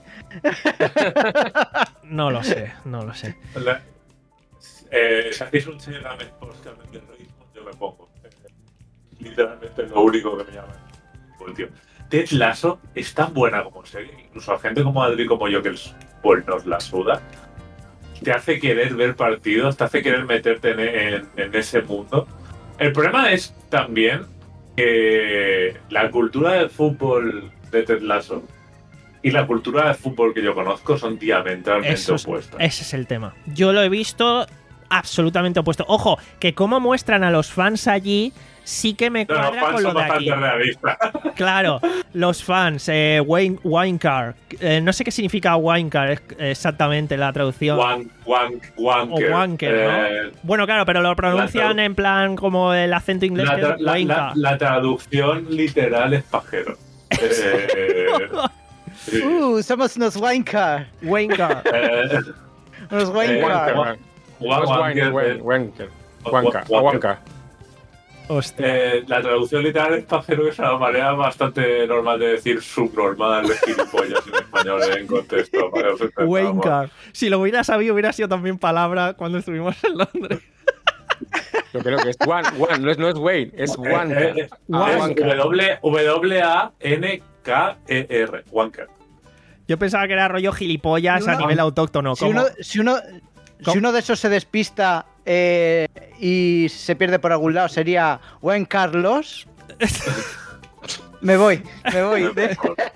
No lo sé, no lo sé. La- eh, si hacéis un Telegram Sports que hablen de heroísmo, yo me pongo. Eh, literalmente lo único que me llama. Pues, tío, Ted Lasso es tan buena como serie, incluso a gente como Adri como yo, que el fútbol nos la suda, te hace querer ver partidos, te hace querer meterte en, en- en ese mundo. El problema es también que la cultura del fútbol de Ted Lasso y la cultura del fútbol que yo conozco son diametralmente Eso es- opuestas. ese es el tema. Yo lo he visto absolutamente opuesto. Ojo, que como muestran a los fans allí, sí que me No, los cuadra fans con lo son de aquí. bastante realistas. Claro, los fans, eh, Wayne, Winecar. Eh, no sé qué significa Winecar es- exactamente la traducción. Wan, wan, wanker. O wanker, ¿no? Eh, Bueno, claro, pero lo pronuncian La tradu- en plan como el acento inglés la, que tra- es la- Wainca. la- la traducción literal es pajero. Eh, sí. Uh, somos unos Winecar. Wainca. Eh, Unos Eh, Winecar. Wanker. No es Wanker, Wanker, eh, Wanker. Wa- Wanka, Wa- Wanka. Hostia. Eh, la traducción literal es pajero, que es una manera bastante normal de decir subnormal de gilipollas en español en contexto. Vale, os entendamos. Waincar. Si lo hubiera sabido, hubiera sido también palabra cuando estuvimos en Londres. Yo creo que es Wan, Wan, no es, no es Wayne, es Eh, Wanka. eh, eh, Ah, es Wanka. W- W A N K E R. Wanker. Yo pensaba que era rollo gilipollas Y uno- a nivel autóctono. Si como- uno, si, uno, ¿Cómo? si uno de esos se despista eh, y se pierde por algún lado, sería Buen Carlos. Me voy, me voy. Eh,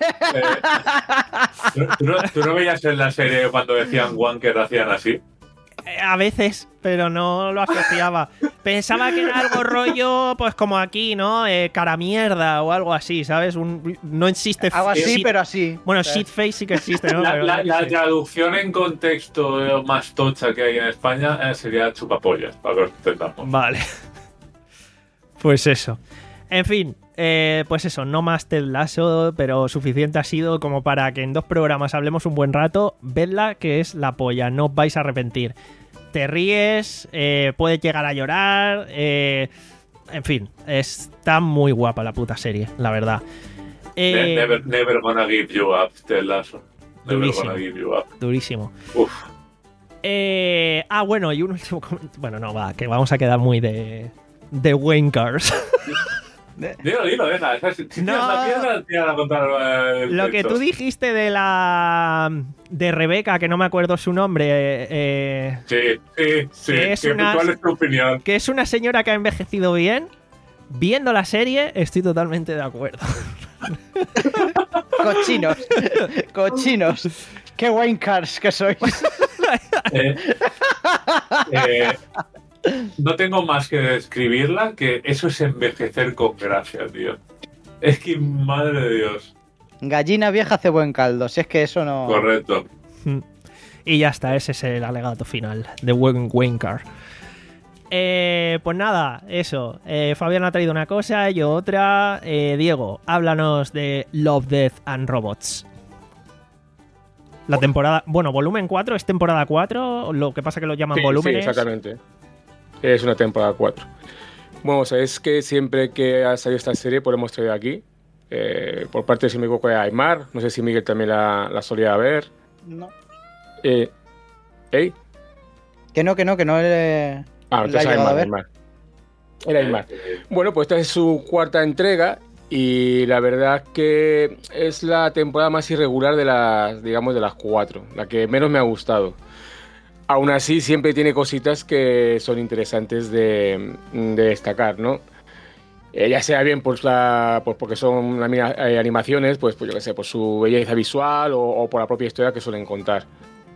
¿tú, tú no, tú no veías en la serie cuando decían Wanker hacían así? Eh, A veces, pero no lo asociaba. Pensaba que era algo rollo, pues como aquí, ¿no? Eh, cara mierda o algo así, ¿sabes? Un, no existe. Algo así, shit- pero así. Bueno, O sea, shitface sí que existe, ¿no? La, Pero la- yo qué la sé. traducción en contexto eh, más tocha que hay en España eh, sería chupapollas, para que os entendamos. Vale. Pues eso. En fin, eh, pues eso, no más Ted Lasso, pero suficiente ha sido como para que en dos programas hablemos un buen rato. Vedla, que es la polla, no os vais a arrepentir. Te ríes, eh, puedes llegar a llorar, eh, en fin, está muy guapa la puta serie, la verdad. Eh, never, never gonna give you up, Ted Lasso. Never Durísimo. gonna give you up. Durísimo. Uf. Eh, ah, bueno, y un último comentario. Bueno, no, va, que vamos a quedar muy de, de Wankers. Dilo, dilo, venga. Si si No. tienes la piedra, tira a contar eh, el Lo que texto. tú dijiste de la. de Rebeca, que no me acuerdo su nombre, eh, eh, Sí, sí, sí. Que es que- una- ¿Cuál es tu opinión? que es una señora que ha envejecido bien. Viendo la serie, estoy totalmente de acuerdo. Cochinos. Cochinos. Qué Winecars que sois. Eh, eh, no tengo más que describirla, que eso es envejecer con gracia, tío. Es que, madre de Dios. Gallina vieja hace buen caldo. Si es que eso no. Correcto. Y ya está, ese es el alegato final de Wen Wankar. eh, pues nada, eso. Eh, Fabián ha traído una cosa, yo otra. Eh, Diego, háblanos de Love, Death and Robots. La temporada... Bueno, volumen cuatro, ¿es temporada cuatro? Lo que pasa que lo llaman Sí, volúmenes. sí, exactamente. Es una temporada cuatro. Bueno, sabéis que siempre que ha salido esta serie, pues lo hemos traído aquí. Eh, por parte de, si me equivoco, de Aymar. No sé si Miguel también la, la solía ver. No. Eh, ¿eh? Que no, que no, que no le... Ah, la he entonces llegado a Aymar, ver. Aymar. Era Aymar. Bueno, pues esta es su cuarta entrega y la verdad que es la temporada más irregular de las, digamos, de las cuatro, la que menos me ha gustado. Aún así, siempre tiene cositas que son interesantes de, de destacar, ¿no? Eh, ya sea bien pues la, pues porque son anima- eh, animaciones, pues, pues yo qué sé, por su belleza visual o, o por la propia historia que suelen contar.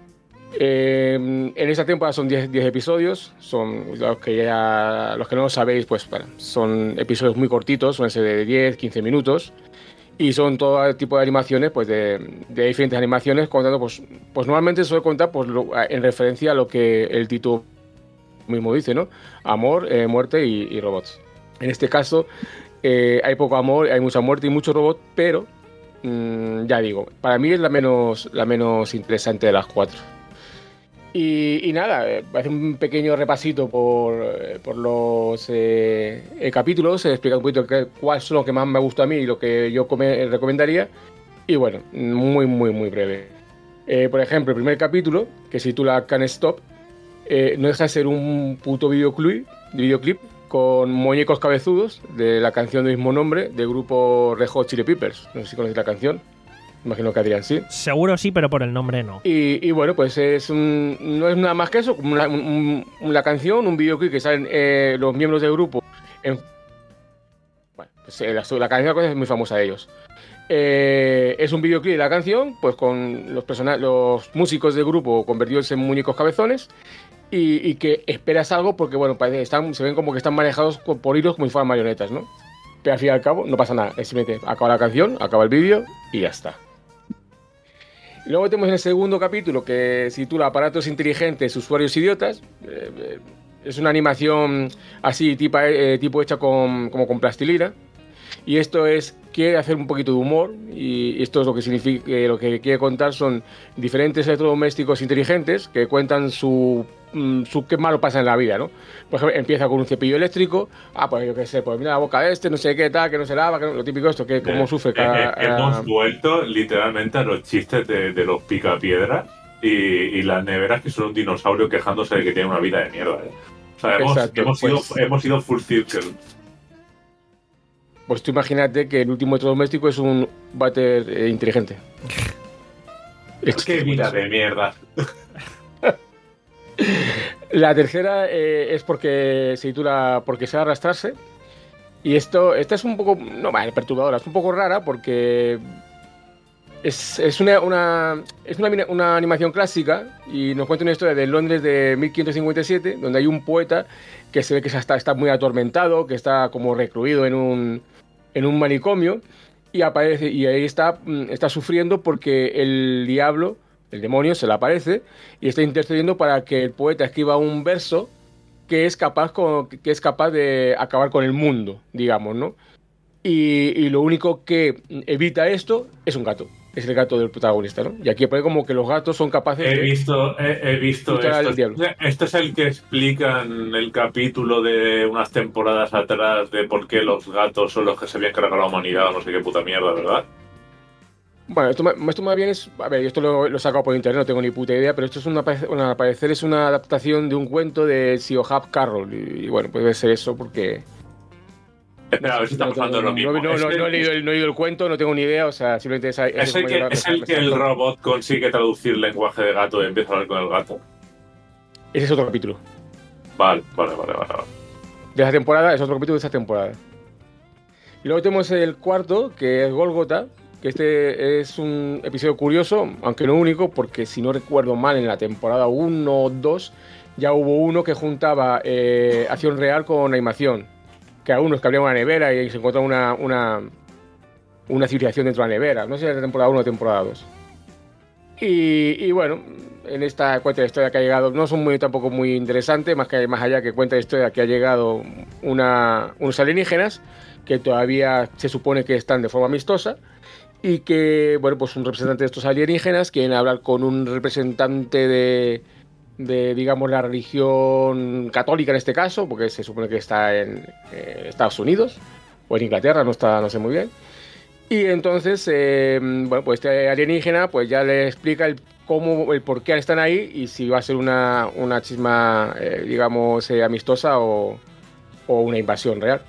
Eh, en esta temporada son diez episodios, son los que ya los que no lo sabéis, pues bueno, son episodios muy cortitos, suelen ser de diez, quince minutos y son todo tipo de animaciones, pues de, de diferentes animaciones, contando, pues, pues normalmente suele contar pues, lo, en referencia a lo que el título mismo dice, ¿no? Amor, eh, muerte y, y robots. En este caso eh, hay poco amor, hay mucha muerte y mucho robot, pero mmm, ya digo, para mí es la menos, la menos interesante de las cuatro. Y, y nada, eh, hacer un pequeño repasito por, eh, por los eh, eh, capítulos, eh, explicar un poquito qué, cuáles son los que más me gustó a mí y lo que yo come, recomendaría. Y bueno, muy, muy, muy breve. Eh, por ejemplo, el primer capítulo, que se titula Can't Stop, eh, no deja de ser un puto videoclip, videoclip con muñecos cabezudos de la canción del mismo nombre del grupo Red Hot Chili Peppers. No sé si conocéis la canción. Imagino que Adrián sí. Seguro sí, pero por el nombre no. Y, y bueno, pues es un, no es nada más que eso, como una, un, una canción, un videoclip que salen eh, los miembros del grupo. En, bueno, pues eh, la, la canción es muy famosa de ellos. Eh, es un videoclip de la canción, pues con los, los músicos del grupo convertidos en muñecos cabezones. Y, y que esperas algo porque, bueno, parece, están, se ven como que están manejados por hilos como si fueran marionetas, ¿no? Pero al fin y al cabo no pasa nada. Es simplemente acaba la canción, acaba el vídeo y ya está. Luego tenemos en el segundo capítulo que se titula Aparatos inteligentes, usuarios idiotas. Eh, eh, es una animación así, tipo, eh, tipo hecha con, como con plastilina. Y esto es, quiere hacer un poquito de humor. Y esto es lo que significa, eh, lo que quiere contar son diferentes electrodomésticos inteligentes que cuentan su, su qué malo pasa en la vida, ¿no? Por ejemplo, empieza con un cepillo eléctrico. Ah, pues yo qué sé, pues mira la boca de este, no sé qué tal, que no se lava, que no, lo típico esto, que cómo sufre cada... Eh, eh, hemos vuelto literalmente a los chistes de, de los picapiedras y, y las neveras que son un dinosaurio quejándose de que tiene una vida de mierda, ¿eh? O sea, hemos, Exacto, hemos, pues, ido, hemos ido full circle. Pues tú imagínate que el último electrodoméstico es un váter eh, inteligente. Es que vida de mierda. La tercera eh, es porque se titula Porque se va a arrastrarse. Y esto, esta es un poco, no, vale, perturbadora, es un poco rara porque es, es, una, una, es una, una animación clásica y nos cuenta una historia de Londres de mil quinientos cincuenta y siete, donde hay un poeta que se ve que está, está muy atormentado, que está como recluido en un, en un manicomio y aparece y ahí está, está sufriendo porque el diablo, el demonio, se le aparece y está intercediendo para que el poeta escriba un verso que es capaz, con, que es capaz de acabar con el mundo, digamos, ¿no? Y, y lo único que evita esto es un gato. Es el gato del protagonista, ¿no? Y aquí pone como que los gatos son capaces he de... Visto, he, he visto esto. Este es el que explica en el capítulo de unas temporadas atrás de por qué los gatos son los que se habían cargado a la humanidad o no sé qué puta mierda, ¿verdad? Bueno, esto, esto más bien es... A ver, esto lo, lo he sacado por internet, no tengo ni puta idea, pero esto es una, una, al parecer es una adaptación de un cuento de Siohab Carroll. Y, y bueno, puede ser eso porque... Espera, a ver si estamos no, hablando de lo mismo. No, no, es no, el, no, he leído, no he leído el cuento, no tengo ni idea, o sea, simplemente es... Es, es el que, es el, que el robot consigue traducir lenguaje de gato y empieza a hablar con el gato. Ese es otro capítulo. Vale, vale, vale, vale. vale. De esa temporada, es otro capítulo de esa temporada. Y luego tenemos el cuarto, que es Gólgota, que este es un episodio curioso, aunque no único, porque si no recuerdo mal, en la temporada uno o dos ya hubo uno que juntaba eh, acción real con animación. Que a unos que abrían una nevera y se encontraba una, una, una civilización dentro de la nevera. No sé si era la temporada uno o temporada dos. Y, y bueno, en esta cuenta de historia que ha llegado, no son muy tampoco muy interesantes, más que más allá que cuenta de historia que ha llegado una, unos alienígenas que todavía se supone que están de forma amistosa y que, bueno, pues un representante de estos alienígenas quieren hablar con un representante de, de digamos, la religión católica en este caso, porque se supone que está en eh, Estados Unidos o en Inglaterra, no está, no sé muy bien. Y entonces, eh, bueno, pues este alienígena pues ya le explica el cómo, el por qué están ahí y si va a ser una, una chisma, eh, digamos, eh, amistosa o, o una invasión real.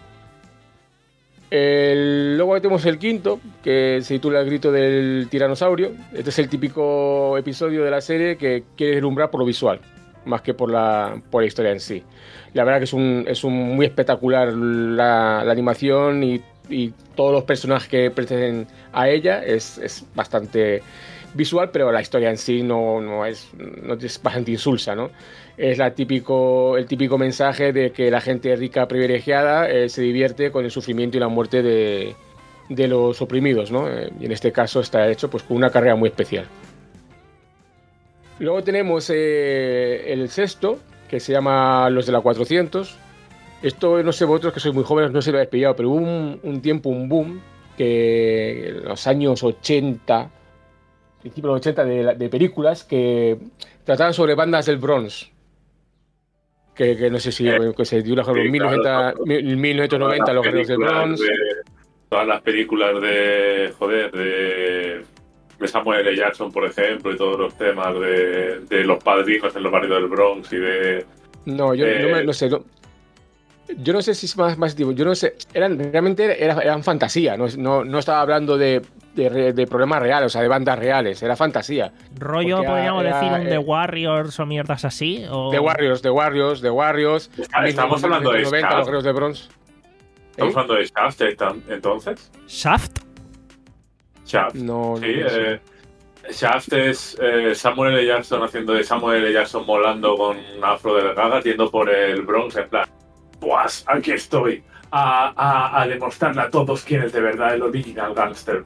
El, luego tenemos el quinto, que se titula El grito del tiranosaurio. Este es el típico episodio de la serie que quiere deslumbrar por lo visual, más que por la, por la historia en sí. La verdad que es, un, es un muy espectacular la, la animación y y todos los personajes que pertenecen a ella es, es bastante visual, pero la historia en sí no, no, es, no es bastante insulsa, ¿no? Es la típico, el típico mensaje de que la gente rica privilegiada eh, se divierte con el sufrimiento y la muerte de, de los oprimidos, ¿no? Eh, y en este caso está hecho pues, con una carrera muy especial. Luego tenemos eh, el sexto, que se llama Los de la cuatrocientos. Esto, no sé, vosotros que sois muy jóvenes, no sé si lo habéis pillado, pero hubo un, un tiempo, un boom, que en los años ochenta, principios de los ochenta, de, de películas que trataban sobre bandas del Bronx. Que, que no sé si eh, que se titula sí, mil novecientos noventa, Los Guerreros del Bronx. De, todas las películas de, joder, de, de Samuel L. Jackson, por ejemplo, y todos los temas de, de los padrinos en los barrios del Bronx y de... No, yo eh, no, me, no sé... No, Yo no sé si es más, más tipo, yo no sé, eran realmente eran, eran fantasía, no, no, no estaba hablando de, de, de problemas reales, o sea, de bandas reales, era fantasía. Rollo, porque podríamos era, decir, un eh, The Warriors o mierdas así. O... The Warriors, The Warriors, The Warriors. Estamos hablando de noventa, Los Guerreros de Bronx. Estamos hablando de Shaft, entonces. ¿Shaft? No, Shaft. no, sí, no sé. eh, Shaft es eh, Samuel L. Jackson haciendo de Samuel L. Jackson molando con un afro de gaga, yendo por el Bronx en plan. Pues aquí estoy a, a, a demostrarle a todos quién es de verdad el original gangster.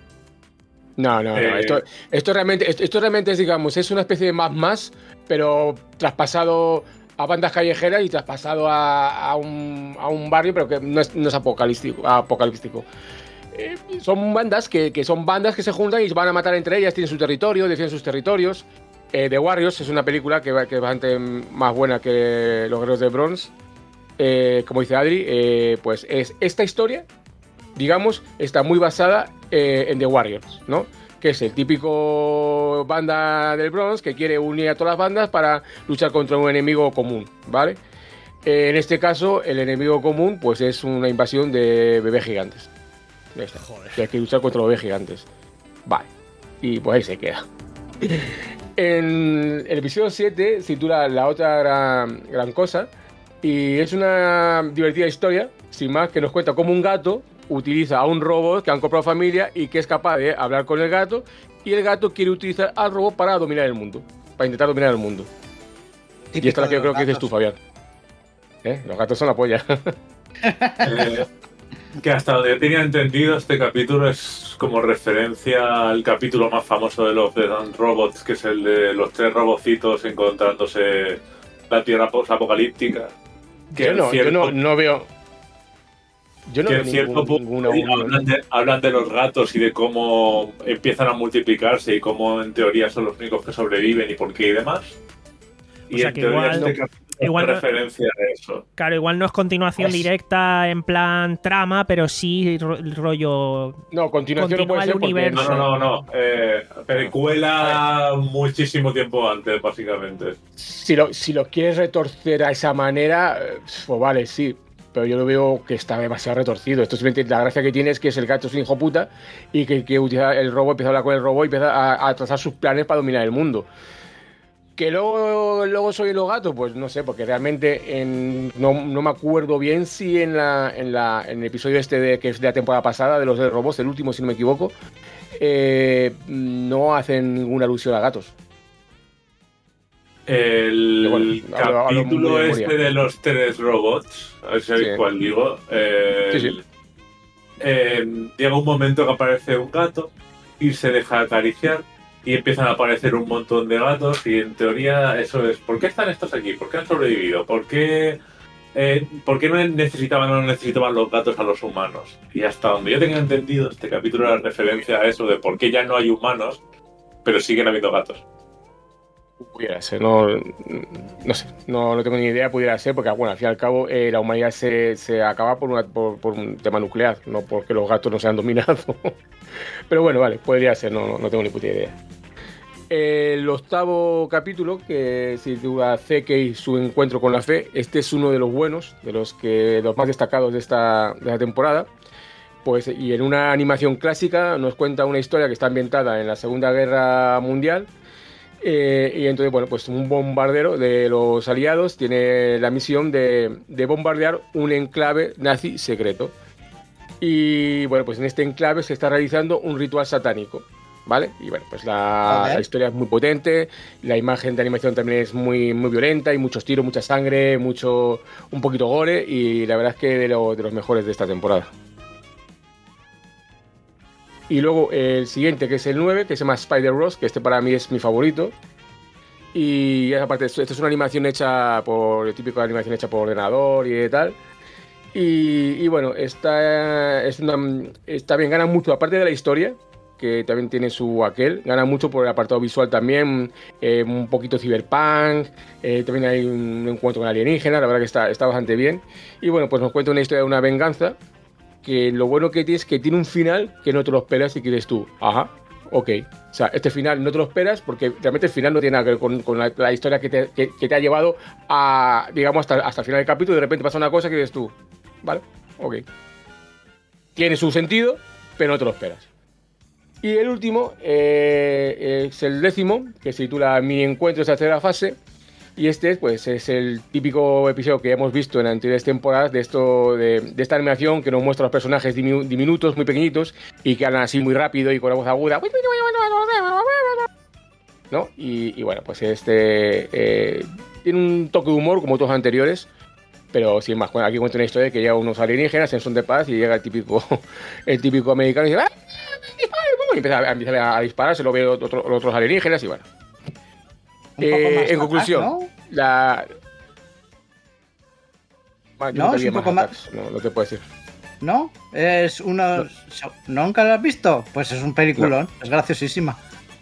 No, no, no. Eh, Esto, esto, realmente, esto, esto realmente es, digamos, es una especie de más más, pero traspasado a bandas callejeras y traspasado a, a, un, a un barrio, pero que no es, no es apocalíptico. apocalíptico. Eh, son bandas que, que son bandas que se juntan y van a matar entre ellas, tienen su territorio, defienden sus territorios. Eh, The Warriors es una película que, que es bastante más buena que Los Guerreros de Bronx. Eh, como dice Adri, eh, pues es esta historia, digamos, está muy basada eh, en The Warriors, ¿no? Que es el típico banda del Bronx que quiere unir a todas las bandas para luchar contra un enemigo común, ¿vale? Eh, en este caso, el enemigo común, pues es una invasión de bebés gigantes. Ya está. Joder. Que hay que luchar contra los bebés gigantes. Vale. Y pues ahí se queda. En el episodio siete se titula La otra gran, gran cosa. Y es una divertida historia, sin más, que nos cuenta cómo un gato utiliza a un robot que han comprado familia y que es capaz de hablar con el gato, y el gato quiere utilizar al robot para dominar el mundo, para intentar dominar el mundo. Típico y esta es la que yo creo gatos. que dices tú, Fabián. ¿Eh? Los gatos son la polla. eh, que hasta donde yo tenía entendido, este capítulo es como referencia al capítulo más famoso de los Dead and Robots, que es el de los tres robocitos encontrándose la tierra post-apocalíptica. Que Yo, no, cierto, yo no, no veo... Yo no que veo en cierto ningún, punto ninguna unión. hablan de, hablan de los gatos y de cómo empiezan a multiplicarse y cómo en teoría son los únicos que sobreviven y por qué y demás. Y O sea en que teoría igual- este capítulo igual no- es referencia a eso. Claro, igual no es continuación Pues- directa en plan trama, pero sí ro- rollo... No, continuación no Continúa puede el ser porque... universo. No, no, no, no. Eh, precuela muchísimo tiempo antes, básicamente. Si lo, si lo quieres retorcer a esa manera, eh, pues vale, sí. Pero yo lo veo que está demasiado retorcido. Esto simplemente la gracia que tiene es que es el gato es un hijo puta y que, que utiliza el robot, empieza a hablar con el robot y empieza a, a trazar sus planes para dominar el mundo. Que luego, luego soy los gatos, pues no sé, porque realmente en, no, no me acuerdo bien si en, la, en, la, en el episodio este de, que es de la temporada pasada, de los de robots, el último si no me equivoco, eh, no hacen ninguna alusión a gatos. El bueno, hablo- hablo muy capítulo de este memoria. de los tres robots, a ver si sabéis Sí. cuál digo. eh, Sí, sí. eh, llega un momento que aparece un gato y se deja acariciar y empiezan a aparecer un montón de gatos y en teoría eso es, ¿por qué están estos aquí? ¿Por qué han sobrevivido? ¿Por qué, eh, ¿por qué no necesitaban o no necesitaban los gatos a los humanos? Y hasta donde yo tenga entendido, este capítulo era referencia a eso de por qué ya no hay humanos, pero siguen habiendo gatos. Pudiera ser, no, no sé, no, no tengo ni idea, pudiera ser, porque bueno, al fin y al cabo eh, la humanidad se, se acaba por, una, por, por un tema nuclear, no porque los gatos no se han dominado. Pero bueno, vale, podría ser, no, no, no tengo ni puta idea. El octavo capítulo, que se titula Zeke y su encuentro con la fe, este es uno de los buenos, de los, que, de los más destacados de esta, de esta temporada. Pues, y en una animación clásica nos cuenta una historia que está ambientada en la Segunda Guerra Mundial. Eh, y entonces, bueno, pues un bombardero de los aliados tiene la misión de, de bombardear un enclave nazi secreto. Y bueno, pues en este enclave se está realizando un ritual satánico, ¿vale? Y bueno, pues la, la historia es muy potente, la imagen de animación también es muy, muy violenta, hay muchos tiros, mucha sangre, mucho, un poquito gore, y la verdad es que de, lo, de los mejores de esta temporada. Y luego el siguiente, que es el nueve, que se llama Spider-Rose, que este para mí es mi favorito. Y aparte, esto, esto es una animación hecha por, el típico de animación hecha por ordenador y tal. Y, y bueno, está, es una, está bien, gana mucho, aparte de la historia, que también tiene su aquel, gana mucho por el apartado visual también, eh, un poquito cyberpunk, eh, también hay un encuentro con alienígenas, la verdad que está, está bastante bien. Y bueno, pues nos cuenta una historia de una venganza, que lo bueno que tiene es que tiene un final que no te lo esperas y que dices tú, ajá, ok. O sea, este final no te lo esperas porque realmente el final no tiene nada que ver con, con la, la historia que te, que, que te ha llevado a, digamos, hasta, hasta el final del capítulo y de repente pasa una cosa que dices tú, vale, ok. Tiene su sentido, pero no te lo esperas. Y el último eh, es el décimo, que se titula Mi encuentro en la tercera fase. Y este pues, es el típico episodio que ya hemos visto en anteriores temporadas de, esto, de, de esta animación que nos muestra los personajes diminu- diminutos, muy pequeñitos, y que hablan así muy rápido y con la voz aguda. ¿No? Y, y bueno, pues este eh, tiene un toque de humor como todos los anteriores, pero sin más. Aquí cuenta una historia de que llega unos alienígenas en son de paz y llega el típico, el típico americano y dice ¡ah! Y empieza a, empieza a disparar, se lo ve otro, los otros alienígenas y bueno. Eh, en conclusión, ¿no? la... Bueno, no, es un poco más... Attacks, no, no te puedo decir. ¿No? Es una... No. ¿Nunca lo has visto? Pues es un peliculón, no. Es graciosísima.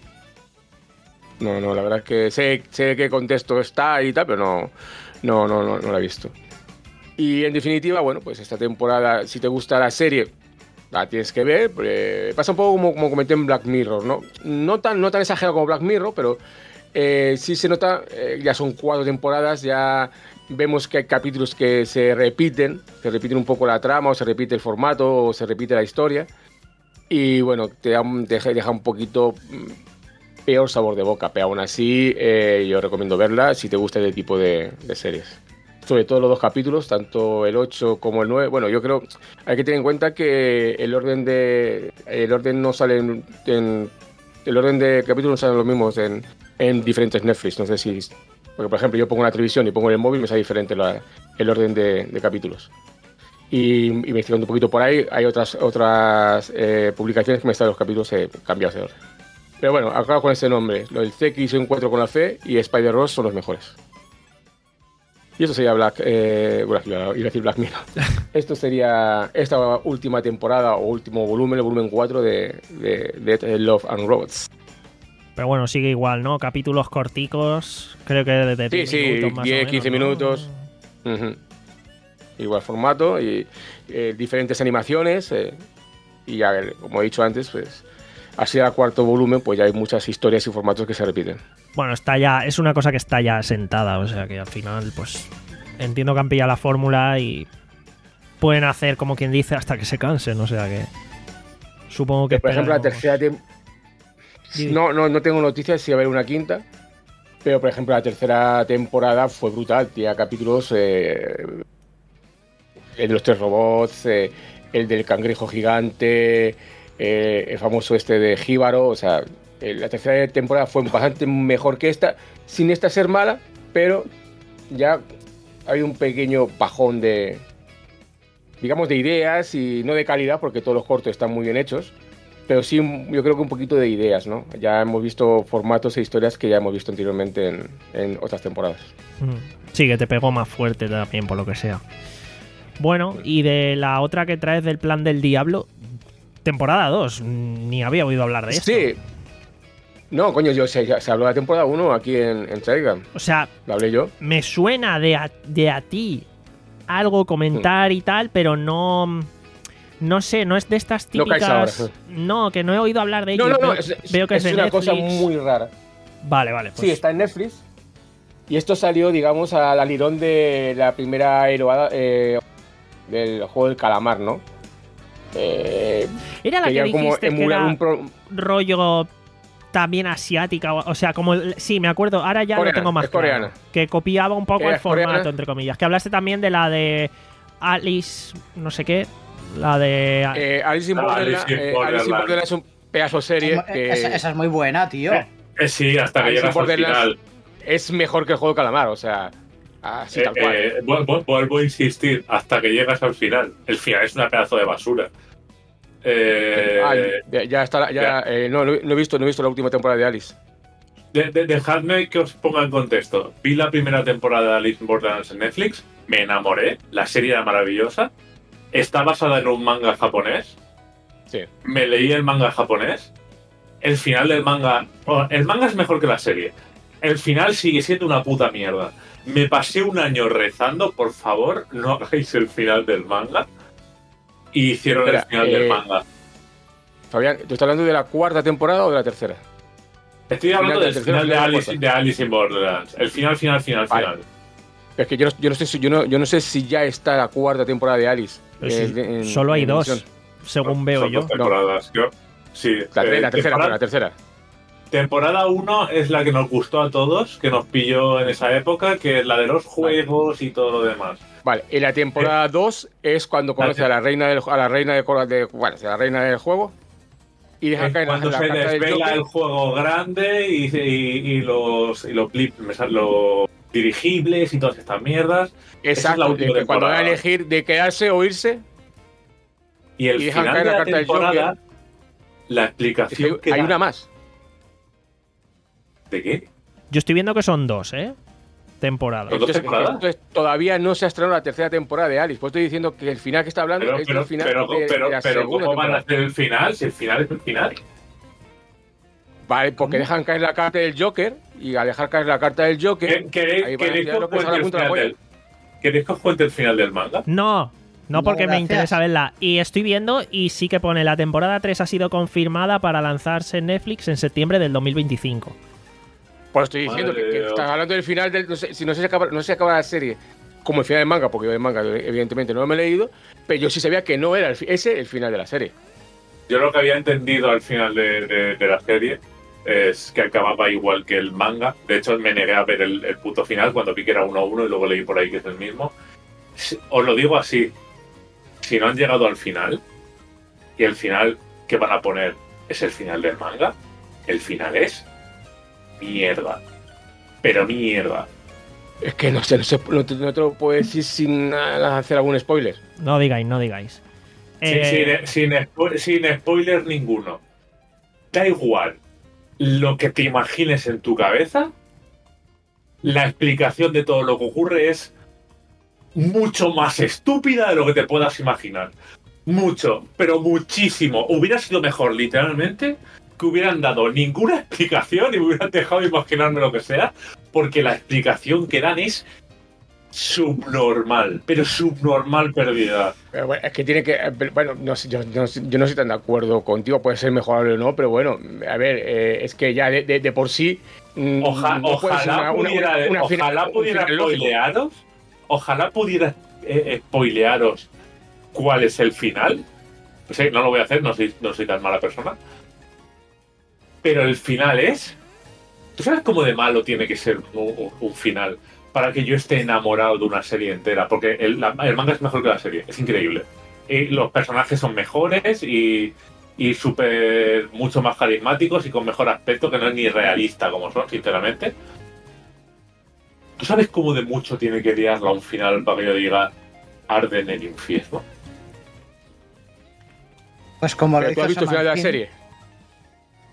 No, no, la verdad es que sé, sé qué contexto está y tal, pero no, no, no, no, no la he visto. Y en definitiva, bueno, pues esta temporada, si te gusta la serie, la tienes que ver. Eh, pasa un poco como, como comenté en Black Mirror, ¿no? No tan, no tan exagerado como Black Mirror, pero... Eh, sí se nota, eh, ya son cuatro temporadas, ya vemos que hay capítulos que se repiten, se repiten un poco la trama, o se repite el formato, o se repite la historia. Y bueno, te, te deja un poquito peor sabor de boca, pero aún así eh, yo recomiendo verla si te gusta este tipo de, de series. Sobre todo los dos capítulos, tanto el ocho como el nueve. Bueno, yo creo, hay que tener en cuenta que el orden de el orden no sale en, en el orden de capítulos no salen los mismos en en diferentes Netflix, no sé si... Porque, por ejemplo, yo pongo la televisión y pongo en el móvil, me sale diferente la, el orden de, de capítulos. Y investigando un poquito por ahí, hay otras otras eh, publicaciones que me salen los capítulos eh, cambiados de orden. Pero bueno, acabo con ese nombre. Lo del Zeke y su encuentro con la fe y Spider-Rose son los mejores. Y eso sería Black... Eh, bueno, iba a decir Black Mirror. Esto sería esta última temporada o último volumen, el volumen cuatro de, de, de Love and Robots. Pero bueno, sigue igual, ¿no? Capítulos corticos, creo que de, de sí, sí, minutos más diez, o menos, quince ¿no? minutos. Uh-huh. Igual formato y eh, diferentes animaciones. Eh, y ya, como he dicho antes, pues así al cuarto volumen, pues ya hay muchas historias y formatos que se repiten. Bueno, está ya, es una cosa que está ya sentada, o sea que al final, pues entiendo que han pillado la fórmula y pueden hacer, como quien dice, hasta que se cansen, o sea que supongo que... Por ejemplo, la tercera temporada... No, no, no tengo noticias si va a haber una quinta, pero por ejemplo la tercera temporada fue brutal, tenía capítulos, eh, el de los tres robots, eh, el del cangrejo gigante, eh, el famoso este de Jíbaro, o sea, eh, la tercera temporada fue bastante mejor que esta, sin esta ser mala, pero ya hay un pequeño bajón de, digamos, de ideas y no de calidad, porque todos los cortos están muy bien hechos. pero sí, yo creo que un poquito de ideas, ¿no? Ya hemos visto formatos e historias que ya hemos visto anteriormente en, en otras temporadas. Sí, que te pegó más fuerte también, por lo que sea. Bueno, y de la otra que traes del Plan del Diablo, temporada dos, ni había oído hablar de esto. Sí. No, coño, yo se, se habló de la temporada uno aquí en, en Telegram. O sea, lo hablé yo. Me suena de a, de a ti algo comentar y tal, pero no... No sé, no es de estas típicas... No caes ahora. No, que no he oído hablar de ello. No, no, no, veo, es, veo que es, es de una Netflix. cosa muy rara. Vale, vale. Pues. Sí, está en Netflix. Y esto salió, digamos, al alirón de la primera heroada eh, del juego del calamar, ¿no? Eh, era la que dijiste como que emular era un pro... rollo también asiática, o sea, como... El, sí, me acuerdo, ahora ya coreana, lo tengo más es claro. Coreana. Que copiaba un poco Era el formato, coreana. entre comillas. Que hablaste también de la de Alice, no sé qué, la de... Eh, Alice in Ah, Borderland Alice in eh, Borderland. Alice in Borderland es un pedazo de serie Es- que esa, esa es muy buena, tío. Eh, eh, sí, hasta que Alice in llegas al Borderland final. es mejor que el juego del calamar, o sea, así Eh, tal cual. eh, vu- vuelvo a insistir, hasta que llegas al final. El final es una pedazo de basura. Eh, Ay, ya, ya está, ya, ya. eh, no, no he visto, no he visto la última temporada de Alice. de- de- dejadme que os ponga en contexto. Vi la primera temporada de Alice in Borderlands en Netflix, me enamoré, la serie era maravillosa. Está basada en un manga japonés. Sí. Me leí el manga japonés. El final del manga... bueno, el manga es mejor que la serie. El final sigue siendo una puta mierda. Me pasé un año rezando, por favor, no hagáis el final del manga. Y hicieron Espera, el final eh, del manga. Fabián, ¿tú estás hablando de la cuarta temporada o de la tercera? Estoy hablando final del del final tercero, de final de la Alice, cuarta. de Alice in Borderlands. El final, final, final, Vale. final. Es que yo no, yo no sé si yo no, yo no sé si ya está la cuarta temporada de Alice. Pero eh, sí, de- en- solo hay en dos, emisión. según veo Son yo. dos temporadas. Yo- sí, La, tre- eh, la tercera, temporada- la tercera. Temporada uno es la que nos gustó a todos, que nos pilló en esa época, que es la de los juegos y todo lo demás. Vale, y la temporada dos es cuando conoce a la reina del a la reina de, de bueno, a la reina del juego y deja Es caer la, cuando la se carta del desvela Joker. el juego grande y, y, y los, y los, clip- me sale- los dirigibles y todas estas mierdas. Esa es la Exacto, última de que cuando van a temporada. elegir de quedarse o irse, Y el y dejan final caer de la la carta del temporada, Joker. la es explicación que que hay da- una más. ¿De qué? Yo estoy viendo que son dos, ¿eh? Temporadas. ¿Dos Entonces, temporadas? entonces, todavía no se ha estrenado la tercera temporada de Alice. Pues estoy diciendo que el final que está hablando Pero, es pero, el final pero, de, pero, de la pero segunda ¿cómo van a temporada. hacer el final si el final es el final? Vale, porque dejan caer la carta del Joker y al dejar caer la carta del Joker, ¿Qué- ¿Queréis ahí van a queréis tirar que lo os que salga cuente el punto de la final polla. del- ¿Queréis que os cuente el final del manga? No, no No, porque me gracias. interesa verla. Y estoy viendo y sí que pone la temporada tres ha sido confirmada para lanzarse en Netflix en septiembre del dos mil veinticinco. Pues estoy diciendo Madre que, que de Dios. estás hablando del final del. No sé, si no sé si acaba, no sé si acaba la serie como el final del manga, porque yo del manga, evidentemente, no me he leído, pero yo sí sabía que no era el, fi- ese el final de la serie. Yo lo que había entendido al final de, de- de la serie es que acababa igual que el manga. De hecho, me negué a ver el, el puto final cuando vi que era uno a uno y luego leí por ahí que es el mismo. Si- Os lo digo así. Si no han llegado al final y el final que van a poner es el final del manga, el final es mierda. Pero mierda. Es que no sé, no, sé, no, te, no te lo puedo decir sin ah, hacer algún spoiler. No digáis, no digáis. Sin, Eh, sin, sin, spo- sin spoiler ninguno. Da igual lo que te imagines en tu cabeza, la explicación de todo lo que ocurre es mucho más estúpida de lo que te puedas imaginar. Mucho, pero muchísimo. Hubiera sido mejor, literalmente, que hubieran dado ninguna explicación y me hubieran dejado imaginarme lo que sea, porque la explicación que dan es subnormal, pero subnormal perdida. Pero bueno, es que tiene que. eh, pero, Bueno, no sé, yo, no, sé- yo no estoy tan de acuerdo contigo, puede ser mejorable o no, pero bueno, a ver, eh, es que ya de, de- de por sí. mm, Oja- no puede ser ojalá una- una- pudiera, una final- ojalá un pudiera final lógico. spoilearos, ojalá pudiera eh, spoilearos cuál es el final. Pues, eh, no lo voy a hacer, no soy, no soy tan mala persona. Pero el final es... ¿Tú sabes cómo de malo tiene que ser un, un- un final para que yo esté enamorado de una serie entera? Porque el, la- el manga es mejor que la serie, es increíble. Y los personajes son mejores y, y súper mucho más carismáticos y con mejor aspecto, que no es ni realista como son, sinceramente. ¿Tú sabes cómo de mucho tiene que liarla un final para que yo diga arde en el infierno? Pues como lo Pero tú hizo has visto el final de la Saman serie.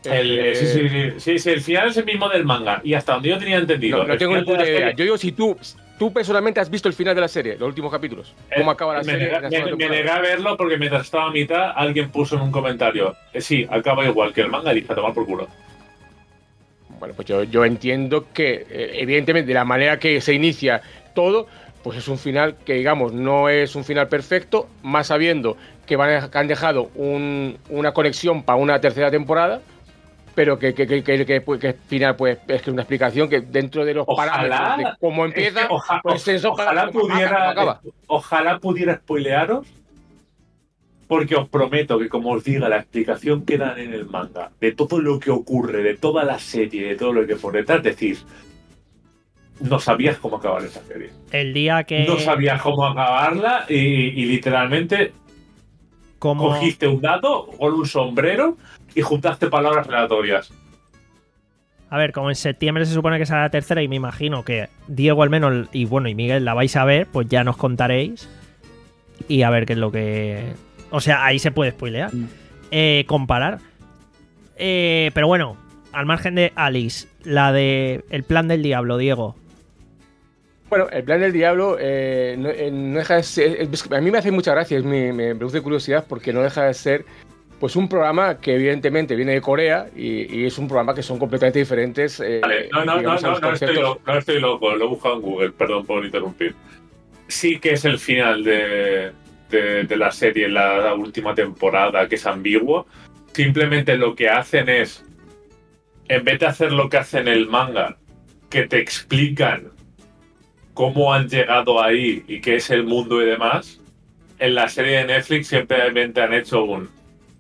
El, Eh, sí, sí, sí, sí, sí, el final es el mismo del manga. Y hasta donde yo tenía entendido. No, no el tengo ni final de puta la idea. serie- Yo digo, si tú, tú personalmente has visto el final de la serie, los últimos capítulos. ¿Cómo Eh, acaba la me serie? negué- en la me, segunda me temporada? negué a verlo porque mientras estaba a mitad, alguien puso en un comentario: eh, sí, acaba igual que el manga, y dije, a tomar por culo. Bueno, pues yo, yo entiendo que, eh, evidentemente, de la manera que se inicia todo, pues es un final que, digamos, no es un final perfecto, más sabiendo que, van a- que han dejado un- una conexión para una tercera temporada, pero que, que, que, que, que, pues, que al final, pues, es que una explicación que dentro de los Ojalá, parámetros de cómo es que empieza, oja- pues o- eso ojalá para- cómo acaba, pudiera, cómo acaba. ojalá pudiera spoilearos, porque os prometo que, como os diga, la explicación que dan en el manga de todo lo que ocurre, de toda la serie, de todo lo que por detrás decís, no sabías cómo acabar esa serie. El día que. No sabías cómo acabarla y, y literalmente como, cogiste un dato con un sombrero y juntaste palabras aleatorias. A ver, como en septiembre se supone que será la tercera, y me imagino que Diego al menos, y bueno, y Miguel la vais a ver, pues ya nos contaréis. Y a ver qué es lo que. O sea, ahí se puede spoilear. Eh, comparar. Eh, pero bueno, al margen de Alice, la de El plan del diablo, Diego. Bueno, el plan del diablo eh, no, eh, no deja de ser. es- a mí me hace mucha gracia, es mi- me produce curiosidad porque no deja de ser pues un programa que evidentemente viene de Corea y, y es un programa que son completamente diferentes. eh, Vale, no, no, no, digamos, a no, los no estoy conceptos. loco, no estoy loco, lo he buscado en Google, perdón por interrumpir. Sí que es el final de, de, de la serie, la última temporada, que es ambiguo. Simplemente lo que hacen es, en vez de hacer lo que hacen en el manga, que te explican cómo han llegado ahí y qué es el mundo y demás, en la serie de Netflix simplemente han hecho un...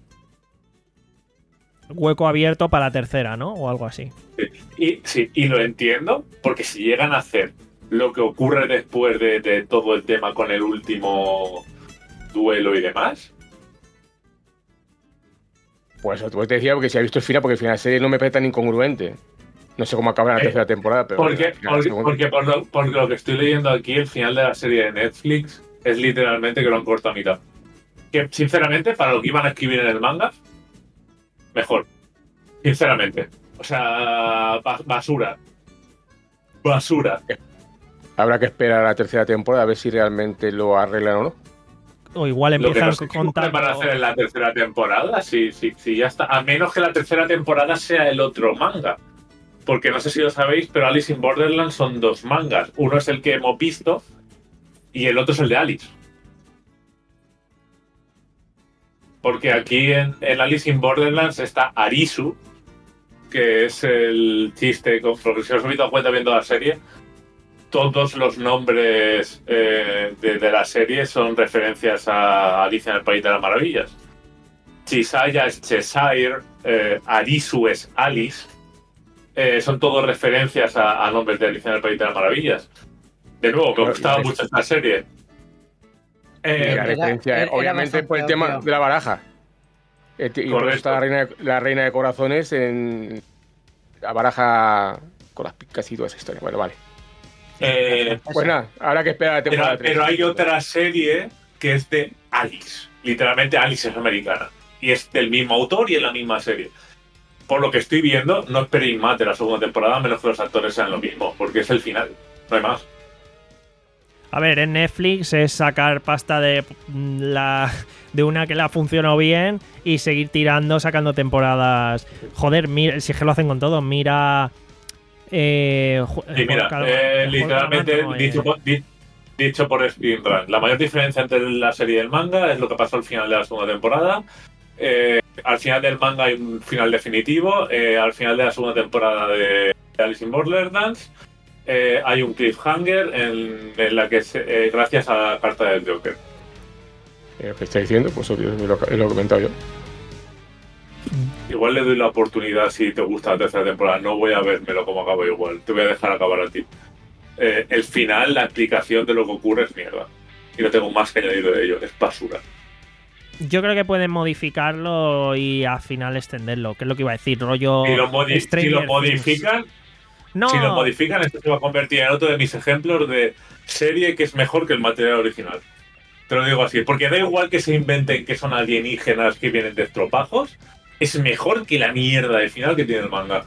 Hueco abierto para la tercera, ¿no? O algo así. Y, sí, y lo entiendo, porque si llegan a hacer lo que ocurre después de, de todo el tema con el último duelo y demás, Pues eso, te decía porque si has visto el final, porque el final de la serie no me parece tan incongruente. No sé cómo acaba la Eh, tercera temporada, pero. porque, al final, la porque, segunda- porque por, lo, por lo que estoy leyendo aquí, el final de la serie de Netflix es literalmente que lo han cortado a mitad. Que, sinceramente, para lo que iban a escribir en el manga, mejor. Sinceramente. O sea, ba- basura. Basura. Habrá que esperar a la tercera temporada a ver si realmente lo arreglan o no. O igual Lo que empiezan no sé qué contando. van a hacer en la tercera temporada, si, si, si ya está. A menos que la tercera temporada sea el otro manga. Porque no sé si lo sabéis, pero Alice in Borderland son dos mangas. Uno es el que hemos visto y el otro es el de Alice. Porque aquí en, en Alice in Borderlands está Arisu, que es el chiste, con, porque si os habéis dado cuenta viendo la serie, todos los nombres eh, de, de la serie son referencias a Alicia en el País de las Maravillas. Chisaya es Cheshire, eh, Arisu es Alice, eh, son todos referencias a, a nombres de Alicia en el País de las Maravillas. De nuevo, me Claro, gustaba y es- mucho esta serie. Y Eh, la Era- referencia, era- era obviamente, por el bastante tema obvio. de la baraja. Eh, t- y por eso Correcto. está la reina, de, la reina de corazones en la baraja con las picas y toda esa historia. Bueno, vale. eh, Pues nada, habrá que esperar a la Pero, temporada tres. pero hay otra serie que es de Alice. Literalmente Alice es americana. Y es del mismo autor y en la misma serie. Por lo que estoy viendo, no esperéis más de la segunda temporada, a menos que los actores sean lo mismo, porque es el final. No hay más. A ver, en Netflix es sacar pasta de mm, la de una que le ha funcionado bien y seguir tirando, sacando temporadas. Joder, mira, si es que lo hacen con todo. Mira. Eh, ju- Y mira, Juego- eh, Juego- literalmente, no, eh, dicho, por, di- dicho por Speedrun, la mayor diferencia entre la serie y el manga es lo que pasó al final de la segunda temporada. Eh, al final del manga hay un final definitivo. Eh, al final de la segunda temporada de Alice in Borderlands eh, hay un cliffhanger en, en la que, se, eh, gracias a la carta del Joker. Eh, ¿Qué está diciendo? Pues obvio, lo, lo he comentado yo. Igual le doy la oportunidad si te gusta la tercera temporada. No voy a vérmelo como acabo igual. Te voy a dejar acabar a ti. Eh, el final, la explicación de lo que ocurre es mierda. Y no tengo más que añadir de ello. Es basura. Yo creo que pueden modificarlo y al final extenderlo, que es lo que iba a decir, rollo. Si lo, modi- si Stranger lo Things. modifican, No, si lo modifican, esto se va a convertir en otro de mis ejemplos de serie que es mejor que el material original. Te lo digo así, porque da igual que se inventen que son alienígenas que vienen de estropajos, es mejor que la mierda de final que tiene el manga.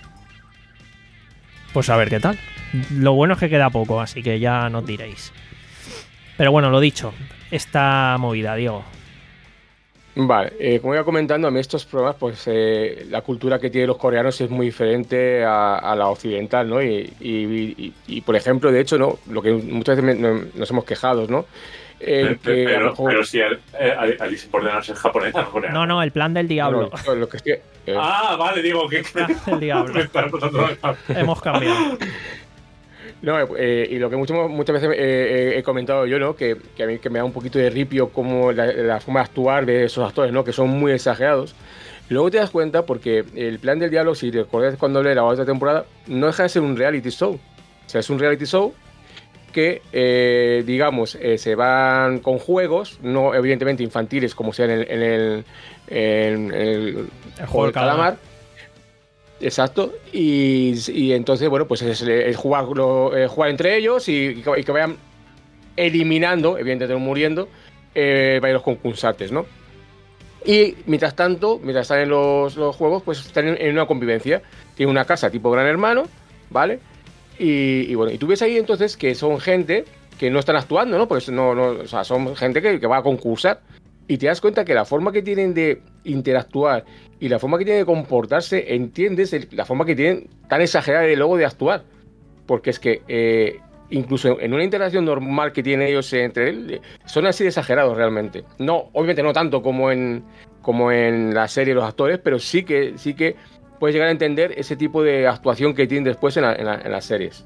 Pues a ver qué tal. Lo bueno es que queda poco, así que ya nos diréis. Pero bueno, lo dicho, esta movida, Diego. Vale, eh, como iba comentando, a mí estos programas, pues eh, la cultura que tienen los coreanos es muy diferente a, a la occidental, ¿no? Y, y, y, y, por ejemplo, de hecho, ¿no? Lo que muchas veces me, no, nos hemos quejado, ¿no? Eh, Eh, que pero, mejor... pero si a Alice por ordenarse es japonesa, no coreana. No, no, el plan del diablo. No, no, lo que estoy, eh... Ah, vale, digo que... El plan del diablo. me está pasando la... Hemos cambiado. No, eh, y lo que mucho, muchas veces eh, he comentado yo, ¿no? Que, que a mí que me da un poquito de ripio como la, la forma de actuar de esos actores, ¿no? Que son muy exagerados. Luego te das cuenta porque el plan del diablo, si recuerdas cuando hablé de la otra temporada, no deja de ser un reality show. O sea, es un reality show que, eh, digamos, eh, se van con juegos, no evidentemente infantiles como sea en el, en el, en el, el juego del calamar. Exacto, y, y entonces, bueno, pues es, es jugar, lo, eh, jugar entre ellos y, y que vayan eliminando, evidentemente muriendo, eh, varios concursantes, ¿no? Y mientras tanto, mientras están en los, los juegos, pues están en, en una convivencia. Tienen una casa tipo Gran Hermano, ¿vale? Y, y bueno, y tú ves ahí entonces que son gente que no están actuando, ¿no? Pues no, no, o sea, son gente que, que va a concursar. Y te das cuenta que la forma que tienen de interactuar y la forma que tienen de comportarse, entiendes el, la forma que tienen tan exagerada de luego de actuar. Porque es que eh, incluso en una interacción normal que tienen ellos entre él, son así de exagerados realmente. No, obviamente no tanto como en, como en la serie los actores, pero sí que, sí que puedes llegar a entender ese tipo de actuación que tienen después en, la, en, la, en las series.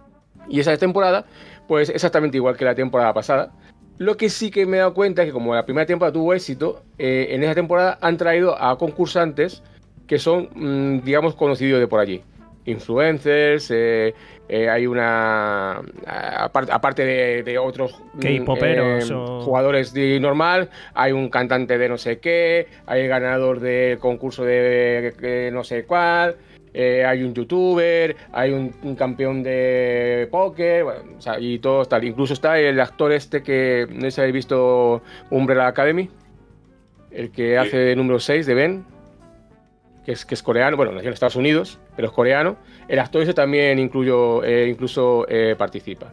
Y esa temporada, pues exactamente igual que la temporada pasada. Lo que sí que me he dado cuenta es que como la primera temporada tuvo éxito, eh, en esa temporada han traído a concursantes que son, mmm, digamos, conocidos de por allí. Influencers, eh, eh, hay una... Aparte, aparte de, de otros K-poperos eh, o... jugadores de normal, hay un cantante de no sé qué, hay el ganador del concurso de, de no sé cuál... Eh, hay un youtuber, hay un, un campeón de póker, bueno, o sea, y todo tal. Incluso está el actor este que no sé si habéis visto Umbrella Academy, el que sí. hace de número seis de Ben, que es, que es coreano, bueno, nació en Estados Unidos, pero es coreano. El actor ese también incluyo, eh, incluso eh, participa.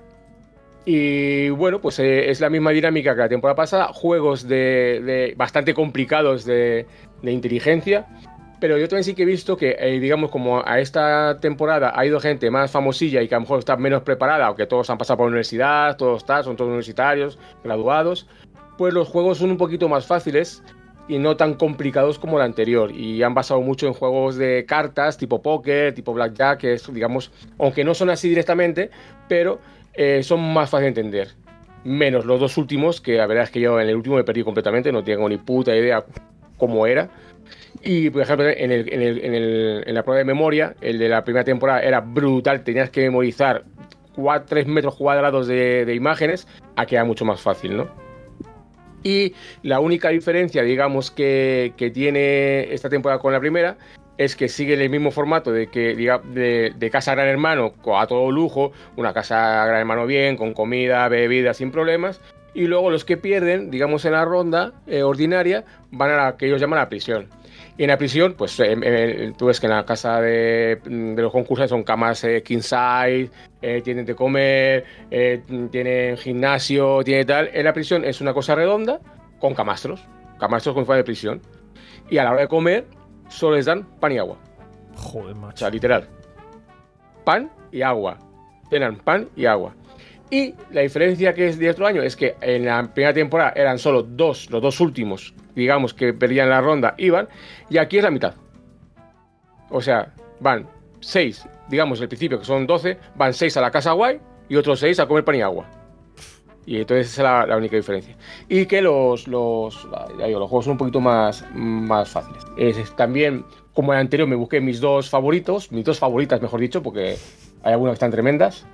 Y bueno, pues eh, es la misma dinámica que la temporada pasada, juegos de, de bastante complicados de, de inteligencia. Pero yo también sí que he visto que, eh, digamos, como a esta temporada ha ido gente más famosilla y que a lo mejor está menos preparada, aunque todos han pasado por la universidad, todos están, son todos universitarios, graduados, pues los juegos son un poquito más fáciles y no tan complicados como el anterior. Y han basado mucho en juegos de cartas, tipo póker, tipo blackjack, que es, digamos, aunque no son así directamente, pero eh, son más fáciles de entender. Menos los dos últimos, que la verdad es que yo en el último me perdí completamente, no tengo ni puta idea cómo era. Y por ejemplo en, el, en, el, en, el, en la prueba de memoria, el de la primera temporada era brutal, tenías que memorizar tres metros cuadrados de, de imágenes, aquí era mucho más fácil, ¿no? Y la única diferencia, digamos, que, que tiene esta temporada con la primera es que sigue el mismo formato de que diga, de, de casa Gran Hermano a todo lujo, una casa Gran Hermano bien, con comida, bebida, sin problemas. Y luego los que pierden, digamos en la ronda eh, ordinaria, van a la que ellos llaman la prisión. Y en la prisión, pues eh, eh, tú ves que en la casa de, de los concursantes son camas eh, king size, eh, tienen de comer, eh, tienen gimnasio, tiene tal. En la prisión es una cosa redonda con camastros, camastros con forma de prisión. Y a la hora de comer solo les dan pan y agua. Joder, macho. O sea, literal. Pan y agua. Tienen pan y agua. Y la diferencia que es de otro año es que en la primera temporada eran solo dos, los dos últimos, digamos, que perdían la ronda, iban, y aquí es la mitad. O sea, van seis, digamos, al principio, que son doce, van seis a la casa guay y otros seis a comer pan y agua. Y entonces esa es la, la única diferencia. Y que los, los, ya digo, los juegos son un poquito más, más fáciles. Es, es, también, como el anterior, me busqué mis dos favoritos, mis dos favoritas, mejor dicho, porque hay algunas que están tremendas.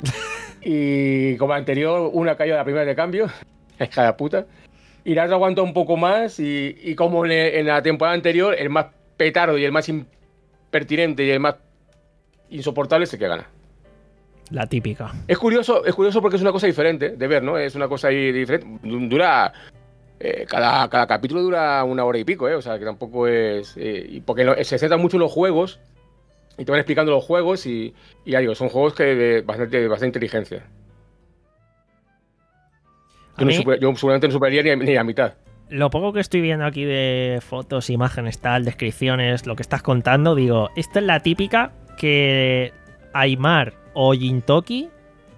Y como el anterior, una cayó de la primera de cambio, es cada puta. Y la otra aguantó un poco más. Y, y como en, en la temporada anterior, el más petardo y el más impertinente y el más insoportable es el que gana. La típica. Es curioso, es curioso porque es una cosa diferente de ver, ¿no? Es una cosa ahí diferente. Dura eh, cada, cada capítulo dura una hora y pico, ¿eh? O sea, que tampoco es... Eh, y porque lo, se centra mucho en los juegos y te van explicando los juegos y, y ya digo, son juegos que de bastante, de bastante inteligencia. Yo, no super, yo seguramente no superaría ni, ni a mitad. Lo poco que estoy viendo aquí de fotos, imágenes, tal, descripciones, lo que estás contando, digo, esta es la típica que Aymar o Gintoki,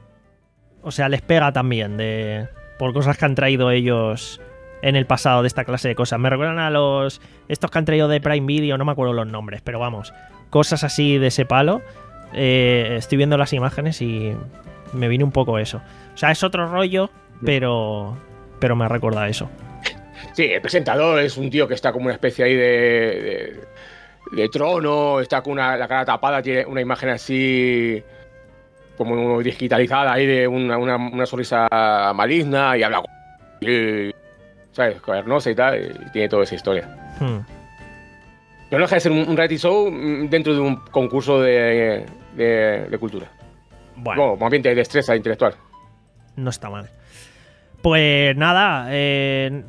o sea, les pega también de por cosas que han traído ellos en el pasado de esta clase de cosas. Me recuerdan a los estos que han traído de Prime Video, no me acuerdo los nombres, pero vamos, cosas así de ese palo. Eh, estoy viendo las imágenes y me viene un poco eso. O sea, es otro rollo, pero, pero me recuerda a eso. Sí, el presentador es un tío que está como una especie ahí de, de, de trono, está con una, la cara tapada, tiene una imagen así como digitalizada ahí de una, una, una sonrisa maligna y habla, y, ¿sabes? Cavernosa y tal, y tiene toda esa historia. Hmm. Pero no deja de ser un, un reality show dentro de un concurso de, de, de cultura. Bueno, bueno, más bien de destreza intelectual. No está mal. Pues nada, eh...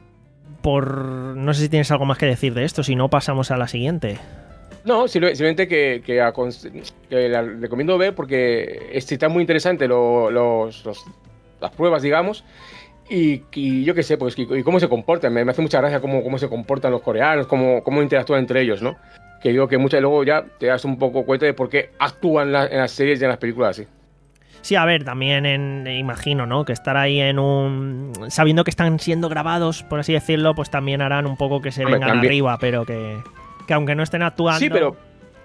Por... no sé si tienes algo más que decir de esto, si no pasamos a la siguiente. No, simplemente que, que, que la recomiendo ver porque está muy interesante lo, los, los, las pruebas, digamos, y, y yo qué sé, pues y, y cómo se comportan. Me, me hace mucha gracia cómo, cómo se comportan los coreanos, cómo, cómo interactúan entre ellos, ¿no? Que digo que muchas luego ya te das un poco cuenta de por qué actúan la, en las series y en las películas así. Sí, a ver, también en, imagino, ¿no? Que estar ahí en un... sabiendo que están siendo grabados, por así decirlo, pues también harán un poco que se Hombre, vengan también. arriba, pero que, que aunque no estén actuando... Sí, pero...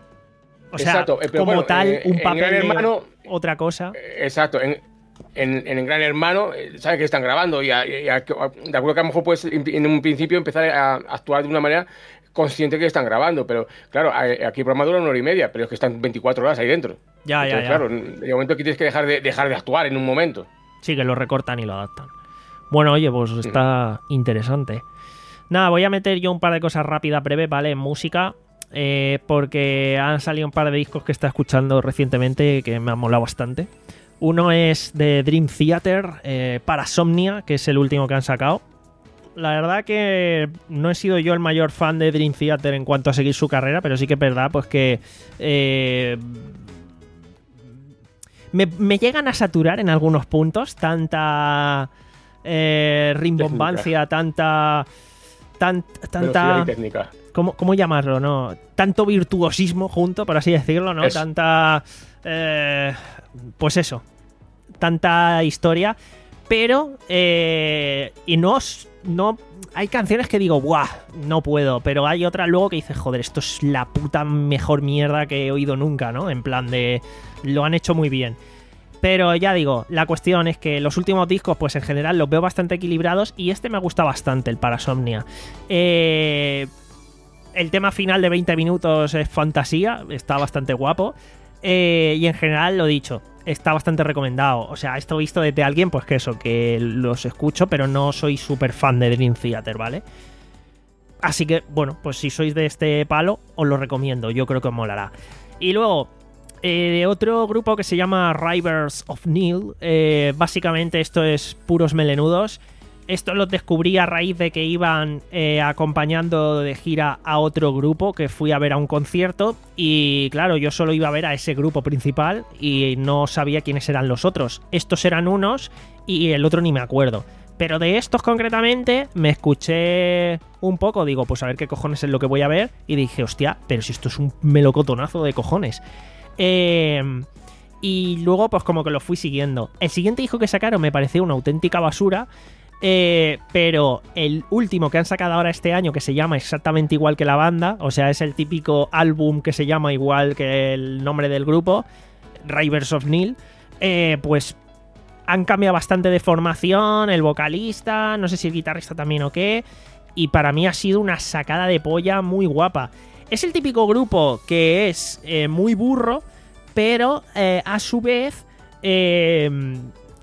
O sea, exacto, pero como bueno, tal, eh, un en papel Gran de Hermano, otra cosa... Exacto, en, en, en Gran Hermano, eh, sabes que están grabando y, a, y a, de acuerdo que a lo mejor puedes en un principio empezar a actuar de una manera consciente que están grabando, pero claro, aquí el programa dura una hora y media, pero es que están veinticuatro horas ahí dentro. Ya, Entonces, ya, ya. claro, de momento que tienes que dejar de, dejar de actuar en un momento. Sí, que lo recortan y lo adaptan. Bueno, oye, pues está sí. interesante. Nada, voy a meter yo un par de cosas rápidas, breves, ¿vale? En música, eh, porque han salido un par de discos que está escuchando recientemente que me han molado bastante. Uno es de Dream Theater, eh, Parasomnia, que es el último que han sacado. La verdad que no he sido yo el mayor fan de Dream Theater en cuanto a seguir su carrera, pero sí que es verdad pues que eh, me, me llegan a saturar en algunos puntos tanta eh, rimbombancia, tanta tan, tanta técnica. ¿cómo, ¿cómo llamarlo? No, tanto virtuosismo junto, por así decirlo, ¿no? Eso. Tanta eh, pues eso, tanta historia, pero eh, y no No, hay canciones que digo, ¡buah! No puedo, pero hay otras luego que dices, joder, esto es la puta mejor mierda que he oído nunca, ¿no? En plan de, lo han hecho muy bien. Pero ya digo, la cuestión es que los últimos discos, pues en general los veo bastante equilibrados y este me gusta bastante, el Parasomnia. Eh, el tema final de veinte minutos es fantasía, está bastante guapo. Eh, y en general, lo dicho, está bastante recomendado. O sea, esto visto desde alguien, pues que eso, que los escucho, pero no soy súper fan de Dream Theater, ¿vale? Así que, bueno, pues si sois de este palo, os lo recomiendo, yo creo que os molará. Y luego, eh, de otro grupo que se llama Rivers of Nile, eh, básicamente esto es puros melenudos. Esto lo descubrí a raíz de que iban eh, acompañando de gira a otro grupo que fui a ver a un concierto y claro, yo solo iba a ver a ese grupo principal y no sabía quiénes eran los otros. Estos eran unos y el otro ni me acuerdo. Pero de estos concretamente me escuché un poco, digo, pues a ver qué cojones es lo que voy a ver y dije, hostia, pero si esto es un melocotonazo de cojones. Eh... Y luego pues como que lo fui siguiendo. El siguiente disco que sacaron me pareció una auténtica basura. Eh, pero el último que han sacado ahora este año, que se llama exactamente igual que la banda, o sea, es el típico álbum que se llama igual que el nombre del grupo, Rivers of Nile, eh, pues han cambiado bastante de formación, el vocalista, no sé si el guitarrista también o qué, y para mí ha sido una sacada de polla muy guapa. Es el típico grupo que es eh, muy burro, pero eh, a su vez... Eh,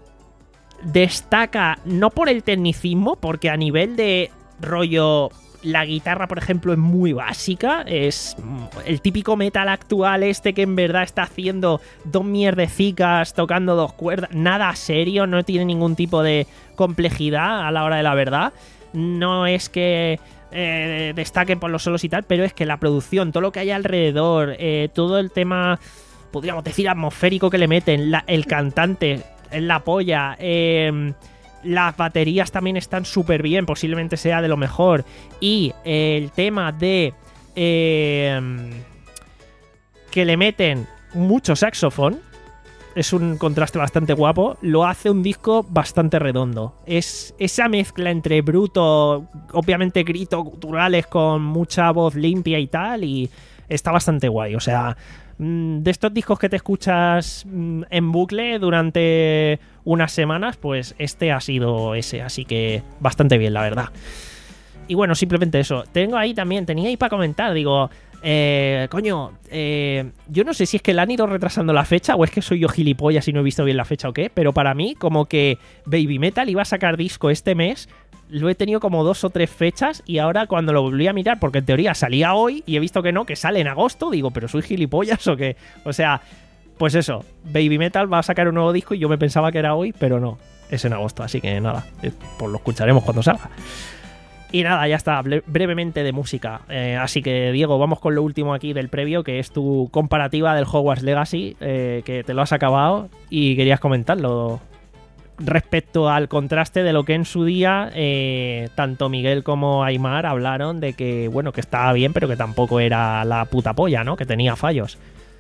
destaca no por el tecnicismo, porque a nivel de rollo la guitarra, por ejemplo, es muy básica, es el típico metal actual este que en verdad está haciendo dos mierdecicas tocando dos cuerdas, nada serio, no tiene ningún tipo de complejidad a la hora de la verdad. no es que eh, destaque por los solos y tal, pero es que la producción, todo lo que hay alrededor, eh, todo el tema, podríamos decir, atmosférico que le meten, la, el cantante, la polla, eh, las baterías también están súper bien, posiblemente sea de lo mejor, y eh, el tema de eh, que le meten mucho saxofón, es un contraste bastante guapo, lo hace un disco bastante redondo. Es esa mezcla entre bruto, obviamente gritos guturales con mucha voz limpia y tal, y está bastante guay. O sea, de estos discos que te escuchas en bucle durante unas semanas, pues este ha sido ese, así que bastante bien, la verdad. Y bueno, simplemente eso. Tengo ahí también, tenía ahí para comentar, digo... Eh, coño, eh, yo no sé si es que le han ido retrasando la fecha o es que soy yo gilipollas y no he visto bien la fecha o qué, pero para mí como que Baby Metal iba a sacar disco este mes, lo he tenido como dos o tres fechas y ahora cuando lo volví a mirar, porque en teoría salía hoy y he visto que no, que sale en agosto, digo, pero soy gilipollas o qué, o sea, pues eso, Baby Metal va a sacar un nuevo disco y yo me pensaba que era hoy, pero no, es en agosto, así que nada, pues lo escucharemos cuando salga. Y nada, ya está, brevemente de música. Eh, así que, Diego, vamos con lo último aquí del previo, que es tu comparativa del Hogwarts Legacy, eh, que te lo has acabado y querías comentarlo respecto al contraste de lo que en su día eh, tanto Miguel como Aimar hablaron de que, bueno, que estaba bien, pero que tampoco era la puta polla, ¿no? Que tenía fallos.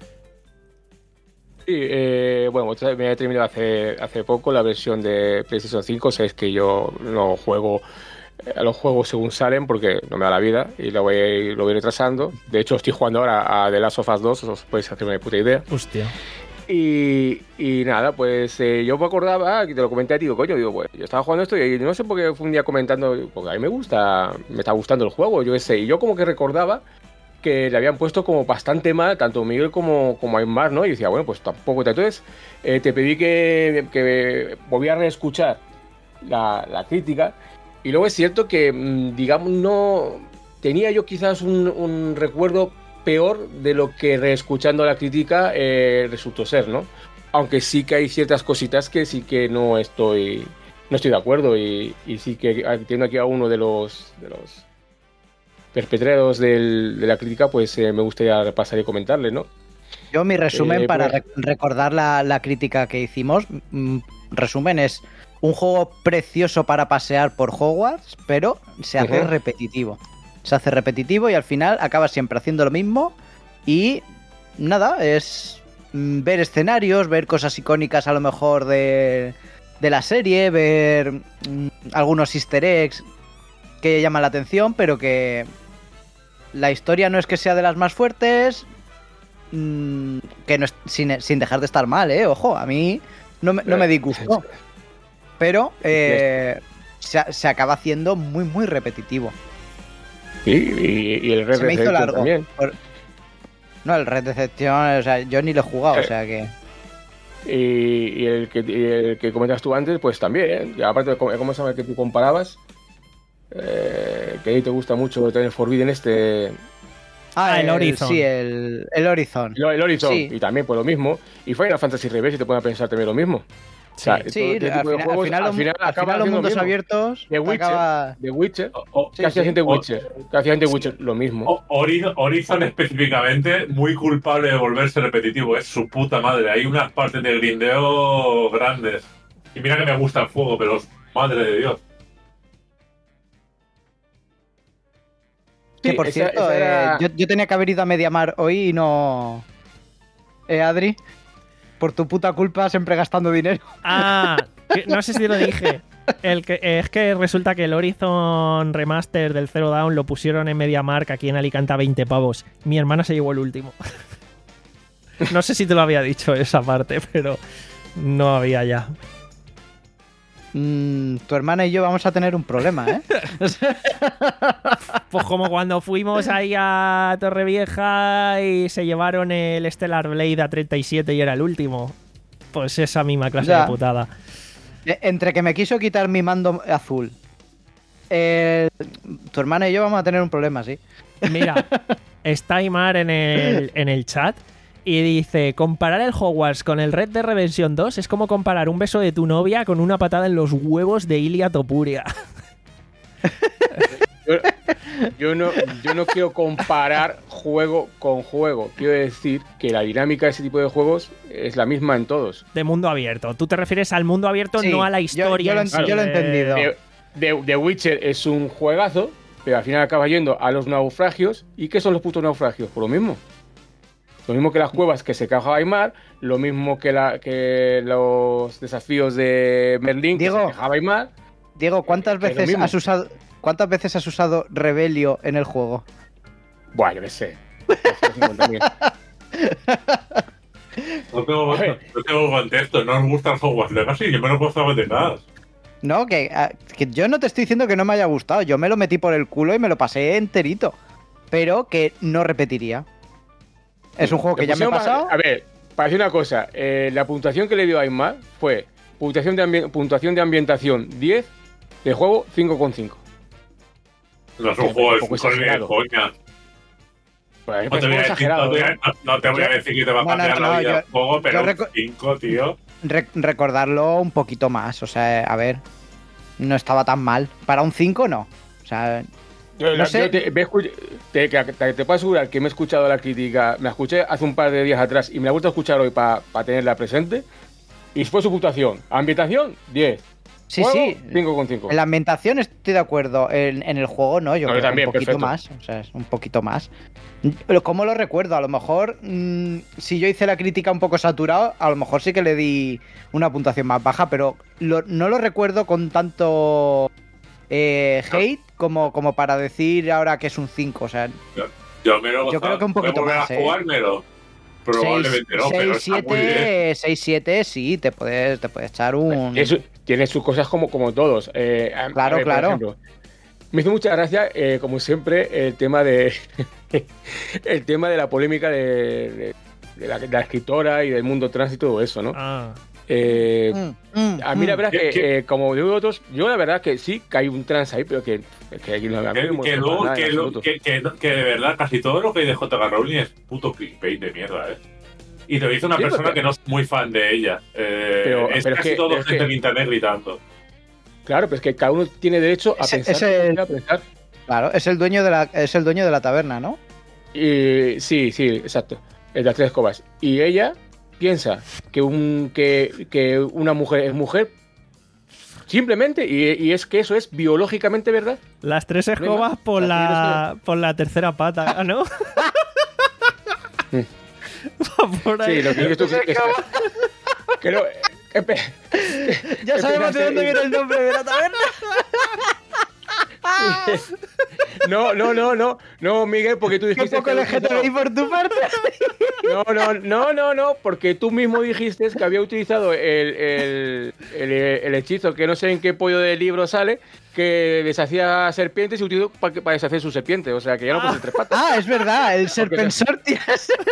Sí, eh, bueno, me he terminado hace, hace poco la versión de PlayStation cinco, sabéis que yo no juego... a los juegos según salen porque no me da la vida y lo voy, lo voy retrasando. De hecho, estoy jugando ahora a The Last of Us dos, os podéis hacer una puta idea. Hostia. Y, y nada, pues eh, yo me acordaba, que te lo comenté a ti, digo, coño, digo, pues yo estaba jugando esto y no sé por qué fue un día comentando, porque a mí me gusta, me está gustando el juego, yo qué sé, y yo como que recordaba que le habían puesto como bastante mal, tanto Miguel como, como Aimar, ¿no? Y decía, bueno, pues tampoco te... Entonces, eh, te pedí que, que volviera a reescuchar la, la crítica. Y luego es cierto que, digamos, no tenía yo quizás un, un recuerdo peor de lo que reescuchando la crítica eh, resultó ser, ¿no? Aunque sí que hay ciertas cositas que sí que no estoy no estoy de acuerdo y, y sí que entiendo aquí a uno de los de los perpetradores del, de la crítica, pues eh, me gustaría repasar y comentarle, ¿no? Yo mi resumen eh, para pues... re- recordar la, la crítica que hicimos, mm, resumen es un juego precioso para pasear por Hogwarts, pero se hace uh-huh. repetitivo. Se hace repetitivo y al final acabas siempre haciendo lo mismo y nada, es mm, ver escenarios, ver cosas icónicas a lo mejor de, de la serie, ver mm, algunos easter eggs que llaman la atención, pero que la historia no es que sea de las más fuertes, mmm, que no es, sin, sin dejar de estar mal, ¿eh? Ojo, a mí no me, no me disgustó. Pero eh, se, se acaba haciendo muy, muy repetitivo. Sí, y, y el Red se me hizo largo. También. Por... No, el Red Deception, o sea, yo ni lo he jugado, eh, o sea que... Y, y, el que, y el que comentas tú antes, pues también, ¿eh? Aparte de cómo se llama el que tú comparabas, eh, que a ti te gusta mucho tener Forbidden este... Ah, ah el, el Horizon. Sí, el, el Horizon. El, el Horizon, sí. Y también pues lo mismo. Y Final Fantasy Rebirth, si te pones a pensar también lo mismo. O sea, sí, todo, al, final, juegos, al final, al final, al final los mundos abiertos de Witcher, acaba... de Witcher, Oh, oh, ¿qué hacía sí, gente sí. Witcher? ¿Qué hacía gente Witcher? Lo mismo. Oh, Horizon, Horizon específicamente, muy culpable de volverse repetitivo, es su puta madre. Hay unas partes de grindeo grandes. Y mira que me gusta el fuego, pero madre de Dios. Que Sí, por esa- cierto, esa era- eh, yo, yo tenía que haber ido a Mediamar hoy y no... ¿Eh, Adri? Por tu puta culpa, siempre gastando dinero. Ah, que, no sé si lo dije. El que, es que resulta que el Horizon Remaster del Zero Dawn lo pusieron en MediaMarkt aquí en Alicante a veinte pavos. Mi hermana se llevó el último. No sé si te lo había dicho esa parte, pero no había ya. Mm, tu hermana y yo vamos a tener un problema, ¿eh? Pues como cuando fuimos ahí a Torrevieja y se llevaron el Stellar Blade a treinta y siete y era el último. Pues esa misma clase Ya. de putada. Eh, Entre que me quiso quitar mi mando azul, eh, tu hermana y yo vamos a tener un problema, sí. Mira, está Aimar en el, en el chat y dice: comparar el Hogwarts con el Red Dead Redemption dos es como comparar un beso de tu novia con una patada en los huevos de Ilia Topuria. Yo, yo, no, yo no quiero comparar juego con juego. Quiero decir que la dinámica de ese tipo de juegos es la misma en todos. De mundo abierto. Tú te refieres al mundo abierto, Sí, no a la yo- historia. yo lo en en- sí yo lo he de- entendido. The, The- The Witcher es un juegazo, pero al final acaba yendo a los naufragios. ¿Y qué son los putos naufragios? Por lo mismo. Lo mismo que las cuevas que se caja Aymar, lo mismo que, la, que los desafíos de Merlín Diego. que se quejaba Aymar. Diego, ¿cuántas Que es lo veces mismo. has usado cuántas veces has usado Rebelio en el juego? Buah, yo qué sé. cincuenta mil. No tengo, A ver. no tengo contexto, no os gusta el Hogwarts Legacy, yo me lo he puesto a batecar. No, que, ah, que yo no te estoy diciendo que no me haya gustado. Yo me lo metí por el culo y me lo pasé enterito. Pero que no repetiría. Es un juego que Le ya me he pusieron pasado. más- A ver, para decir una cosa, eh, la puntuación que le dio a Aymar fue puntuación de, ambi- puntuación de ambientación diez, de juego cinco coma cinco. No es un Que juego de tampoco es fútbol ni de exagerado. coña. Pues a mí me No te, parece voy a un decir, exagerado, no, te voy a- ¿no? no- no te voy a Yo- decir que te va a no, no, cambiar no, la vida yo- el juego, pero yo un reco- cinco, tío. Re- recordarlo un poquito más. O sea, a ver. No estaba tan mal. Para un cinco, no. O sea, Yo, No la- sé. yo te, me escu- te, que- te- te puedo asegurar que me he escuchado la crítica, me la escuché hace un par de días atrás y me la he vuelto a escuchar hoy para tenerla presente. Y fue su puntuación. Ambientación, diez. sí, Juego, sí. cinco coma cinco. En la ambientación estoy de acuerdo. En, en el juego, no. Yo No, creo yo también, que un poquito perfecto. más. O sea, es un poquito más. Pero ¿cómo lo recuerdo? A lo mejor, mm, si yo hice la crítica un poco saturado, a lo mejor sí que le di una puntuación más baja, pero lo- no lo recuerdo con tanto eh, hate como, como para decir ahora que es un cinco. O sea, Yo me lo he Yo gozado. creo que un poquito ¿Voy a más, ¿eh? jugármelo? Probablemente no, pero está muy bien. seis siete, sí, te puedes, te puedes echar un... Eso, tiene sus cosas como, como todos. Eh, a- Claro, a ver, por claro. ejemplo, me hizo mucha gracia, eh, como siempre, el tema de el tema de la polémica de, de- de la, de la escritora y del mundo trans y todo eso, ¿no? Ah, Eh, Mm, mm, a mí la mm. verdad ¿Qué- que, qué? eh, como digo otros, yo la verdad que sí que hay un trans ahí, pero que, que, aquí no- a mí no me Que, molesta que para luego- nada en que lo- absoluto. que- que- que de verdad casi todo lo que hay de J K Rowling es puto clickbait de mierda, ¿eh? Y te lo dice una Sí, persona porque- que no es muy fan de ella. Eh, Pero- es pero es casi que- todo pero es gente que- en internet gritando. Claro, pero es que cada uno tiene derecho a Ese- pensar. ese- lo que quiera pensar. Claro, es el dueño de la, es el dueño de la taberna, ¿no? Y, sí, sí, exacto. El de las tres escobas. Y ella piensa que, un, que, que una mujer es mujer simplemente, y, y es que eso es biológicamente verdad. las tres escobas más. por Las la, por la tercera pata, ¿no? Va por ahí. Sí, lo que dices tú que, que, que no, espe- Ya sabemos de dónde Empezaste- viene el nombre de la taberna. no, no, no, no, no, Miguel, porque tú Qué dijiste poco que L G T B I por tu parte. no, no, no, no, no, porque tú mismo dijiste que había utilizado el, el, el, el hechizo que no sé en qué pollo del libro sale, que deshacía serpientes y utilizó para, que- para deshacer su serpiente, o sea que ya no puede ser tres patas. Ah, es verdad, el serpensor tiene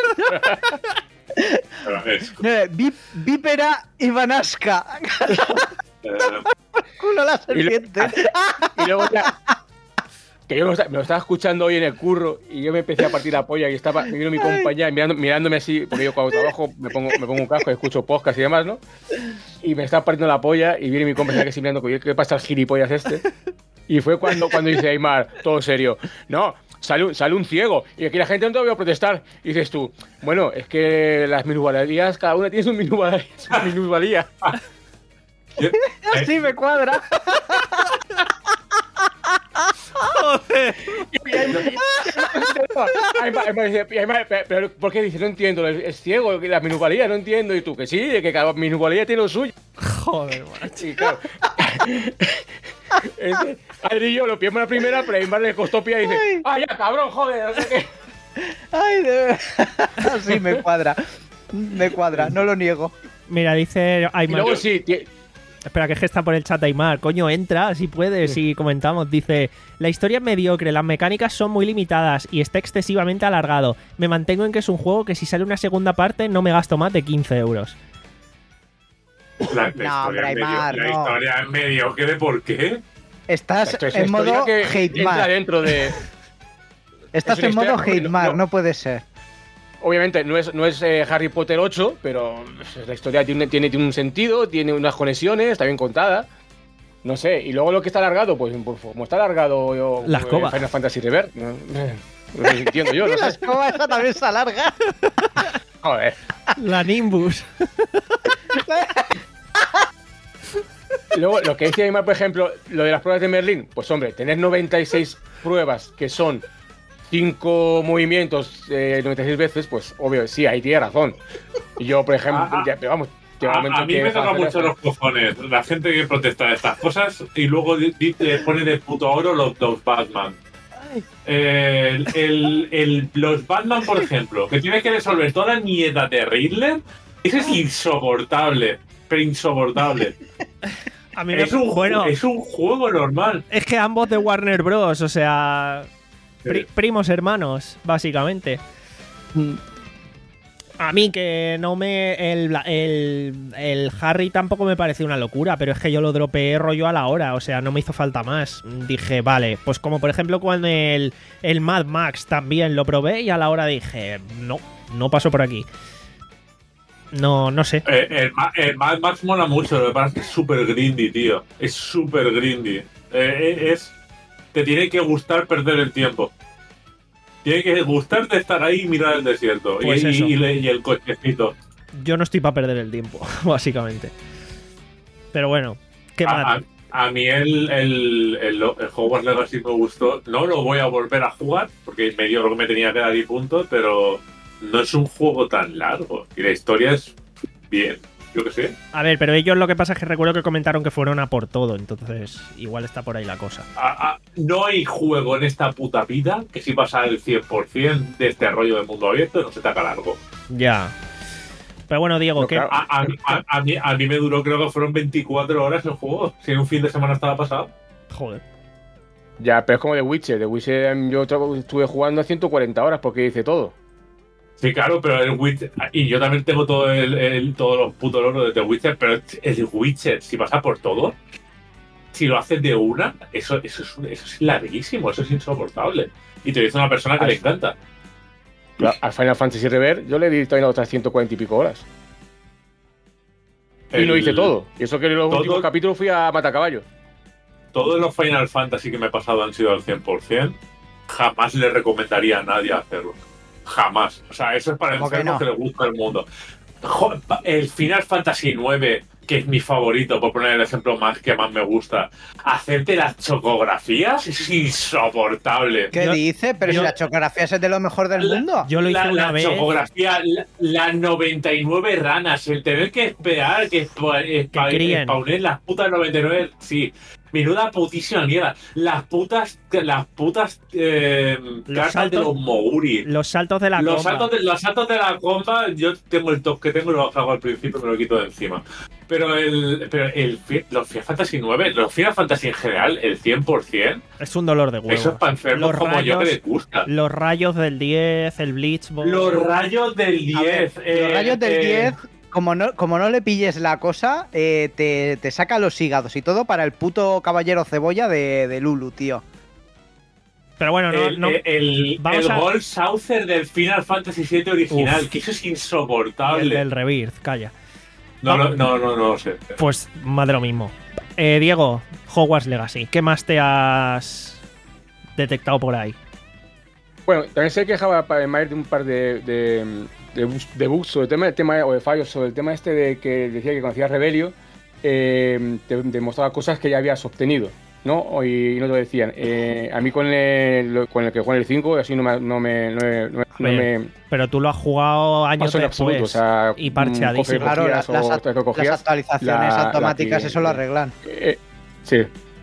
Pero es, Eh, vi- Vípera Ivanaska. eh, Culo la serpiente. Y luego ya. Que yo me lo, estaba, me lo estaba escuchando hoy en el curro y yo me empecé a partir la polla y estaba me vino mi compañera mirando, mirándome así, porque yo cuando trabajo me pongo, me pongo un casco y escucho podcast y demás, ¿no? Y me estaba partiendo la polla y viene mi compañera que se mirando, ¿qué pasa el gilipollas este? Y fue cuando, cuando dice Aymar, todo serio, no, sale, un- sale un ciego y aquí la gente no te voy a protestar. Y dices tú, bueno, es que las minusvalías, cada una tiene su minusvalía. Su minusvalía. yo- eh, Así me cuadra. Joder. Y Aymar- Aymar- Aymar dice, y Aymar, pero- pero ¿por qué dice? No entiendo, es es ciego, la minusvalía, no entiendo. Y tú, que sí, que cada minusvalía tiene lo suyo. Joder, macho. Y claro. Este, Adri y yo lo pillamos la primera, pero a Aymar le costó pillar y dice, ¡ah, ya, cabrón, joder! No sé qué. Ay, de verdad. Así me cuadra. Me cuadra, no lo niego. Mira, dice Y Aymar. luego sí, ti- Espera, que es que está por el chat Aymar. Coño, entra, si puedes, si comentamos. Dice, la historia es mediocre, las mecánicas son muy limitadas y está excesivamente alargado. Me mantengo en que es un juego que si sale una segunda parte no me gasto más de quince euros. la, la No, historia hombre, es medio- Aymar, la no. historia es mediocre, ¿por qué? Estás esto es en una historia modo que hate entra mar. dentro de... Estás es una en modo historia- hate no, mar, no. no puede ser. Obviamente no es, no es eh, Harry Potter ocho, pero la historia tiene, tiene, tiene un sentido, tiene unas conexiones, está bien contada. No sé, y luego lo que está alargado, pues, pues como está alargado yo, La escoba. eh, Final Fantasy Rebirth, no, no lo entiendo yo, no La sé. escoba esa también se alarga. Joder. La Nimbus. Luego, lo que decía Aymar, por ejemplo, lo de las pruebas de Merlín, pues hombre, tener noventa y seis pruebas que son cinco movimientos eh, noventa y seis veces, pues obvio, sí, ahí tiene razón. Y yo, por ejemplo, Ah, ah. ya, pero vamos, llega A, un momento a mí que me deja toca de hacer mucho eso. los cojones la gente que protesta de estas cosas y luego di- di- eh, pone de puto oro los, los Batman. Eh, el, el- el- los Batman, por ejemplo, que tienes que resolver toda la mierda de Riddler, eso es insoportable, pero insoportable. A mí me Es un, ju- bueno, es un juego normal. es que ambos de Warner Bros, o sea, pri- Sí. primos hermanos, básicamente. A mí que no me... El, el, el Harry tampoco me pareció una locura, pero es que yo lo dropeé rollo a la hora, o sea, no me hizo falta más. Dije, vale, pues como por ejemplo cuando el, el Mad Max también lo probé y a la hora dije, no, no paso por aquí. No, no sé. Eh, el, Ma- el Mad Max mola mucho, lo que pasa es que es súper grindy, tío. Es súper grindy. Eh, es, te tiene que gustar perder el tiempo. Tiene que gustarte estar ahí y mirar el desierto. Pues y, eso. y, y- y el cochecito. Yo no estoy para perder el tiempo, básicamente. Pero bueno, ¿qué A, más? a- a mí el, el, el, el Hogwarts Legacy me gustó. No lo voy a volver a jugar porque me dio lo que me tenía que dar y punto, pero no es un juego tan largo. Y la historia es bien, yo que sé. A ver, pero ellos lo que pasa es que recuerdo que comentaron que fueron a por todo, entonces igual está por ahí la cosa. A- a- no hay juego en esta puta vida que si pasa el cien por ciento de este rollo de mundo abierto no se te haga largo. Ya. Pero bueno, Diego, No, ¿qué? claro. A, a, a- a mí, a mí me duró, creo que fueron veinticuatro horas el juego. Si en un fin de semana estaba pasado. Joder. Ya, pero es como The Witcher. The Witcher em, yo tra- estuve jugando a ciento cuarenta horas porque hice todo. Sí, claro, pero el Witcher. Y yo también tengo todo el, el- todos los putos logros de The Witcher, pero el Witcher, si pasa por todo, si lo haces de una, eso, eso, es, un- eso es larguísimo, eso es insoportable. Y te lo dice una persona que Ay. le encanta. Pero al Final Fantasy Rebirth yo le di también otras ciento cuarenta y pico horas. Y El- lo hice todo. Y eso que en los todo- últimos capítulos fui a Matacaballo. Todos los Final Fantasy que me he pasado han sido al cien por ciento. Jamás le recomendaría a nadie hacerlo. Jamás. O sea, eso es para ¿Cómo que enfermos no? que, le gusta el mundo. Jo- el Final Fantasy nueve, que es mi favorito, por poner el ejemplo más que más me gusta, hacerte las chocografías es insoportable. ¿Qué Yo- dice? Pero yo- si la chocografía es de lo mejor del La- mundo. Yo lo hice la, una la vez. chocografía, la- las noventa y nueve ranas, el tener que esperar que, spa- spa- críen. spawnen las putas noventa y nueve, sí. Menuda putísima mierda. Las putas, las putas eh, cartas saltos- de los Moguri. Los saltos de la Los comba. saltos, de, los saltos de la comba, yo tengo el top que tengo y lo hago al principio, me lo quito de encima. Pero el, pero el fi- los Final Fantasy nueve, los Final Fantasy en general, el cien por ciento, Es un dolor de huevos. eso es para enfermos Los como yo que rayos- les gusta. Los rayos del diez, el Blitz. Los rayos del A ver, diez. eh, los rayos del eh, diez, como no, como no le pilles la cosa, eh, te, te saca los hígados y todo para el puto caballero cebolla de, de Lulu, tío. Pero bueno, no, el, no- el, el, Vamos el a- Gold Saucer del Final Fantasy siete original, Uf. que eso es el insoportable. del Rebirth, calla. No, no, no, no, no, lo sé. Pues más de lo mismo. Eh, Diego, Hogwarts Legacy, ¿qué más te has detectado por ahí? Bueno, también se quejaba para el Mayer de un par de, de, de, bugs- de bugs sobre el tema, el tema o de fallos sobre el tema este de que decía que conocía Rebelio, eh, te, te mostraba cosas que ya habías obtenido, ¿no? Y, y no te lo decían. Eh, a mí con el, con el que juega el cinco, así no me, no me, no me, no me- ver, Pero tú lo has jugado años pasó en después. absoluto. O sea, y un parcheadísimo. cofre que Claro, cogías las, las o act- tres que cogías, las actualizaciones la- automáticas, la- eso lo arreglan. eh, sí.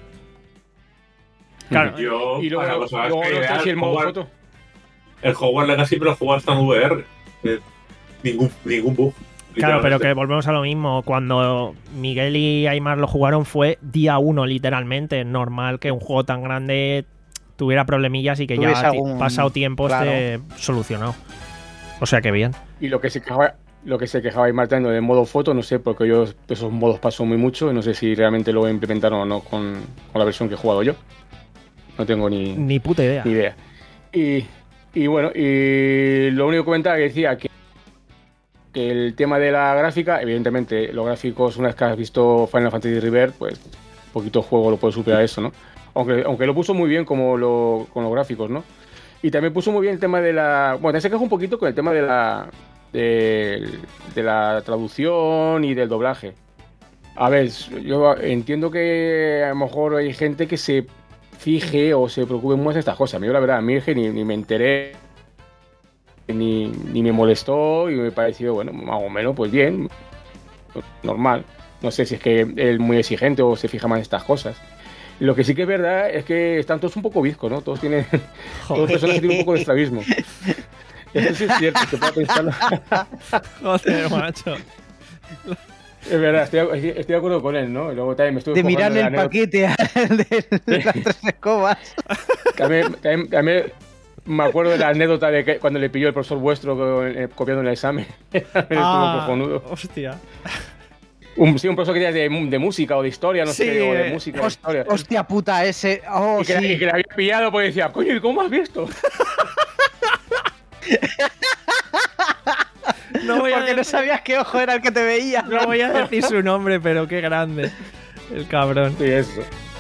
Claro. Yo, Y luego, para que os hagáis luego una no idea, sé si el modo Hogwarts- foto. el Hogwarts Legacy me lo juego hasta en V R. Eh, ningún, ningún bug. Claro, pero que literalmente. volvemos a lo mismo. Cuando Miguel y Aymar lo jugaron fue día uno, literalmente. Es normal que un juego tan grande tuviera problemillas y que ya Tuviese ti- algún- pasado tiempo claro. esté solucionado. O sea que bien. Y lo que se quejaba, lo que se quejaba Aymar también del modo foto, no sé, porque yo esos modos paso muy mucho y no sé si realmente lo implementaron o no con, con la versión que he jugado yo. No tengo ni, Ni puta idea. ni idea. Y, y bueno, y lo único que comentaba que decía que, que el tema de la gráfica, evidentemente, los gráficos, una vez que has visto Final Fantasy Rebirth, pues poquito juego lo puede superar eso, ¿no? Aunque, aunque lo puso muy bien como lo, con los gráficos, ¿no? Y también puso muy bien el tema de la... Bueno, también se quejó un poquito con el tema de la... De, de la traducción y del doblaje. A ver, yo entiendo que a lo mejor hay gente que se fije o se preocupe más de estas cosas. A mí, la verdad, a mí es que ni, ni me enteré, ni, ni me molestó y me pareció, bueno, más o menos, pues bien, normal. No sé si es que es muy exigente o se fija más en estas cosas. Lo que sí que es verdad es que están todos un poco bizcos, ¿no? Todos tienen... Todas personas que tienen un poco de estrabismo. Eso sí es cierto, se puede pensarlo. Joder, macho. Es verdad, estoy, estoy de acuerdo con él, ¿no? Y luego también me estuve De mirar el anécdota. paquete de las tres escobas. También, también, también me acuerdo de la anécdota de que cuando le pilló el profesor vuestro eh, copiando en el examen. Estuvo Ah, cojonudo. hostia. Un, sí, un profesor que tenía de, de música o de historia, no Sí, sé, o de eh, música o de historia. Hostia puta, ese. Oh, y, que, sí. y que le había pillado porque decía, coño, ¿y cómo has visto? No voy, a Porque no decir, sabías qué ojo era el que te veía. no voy a decir su nombre, pero qué grande. El cabrón. Sí, eso.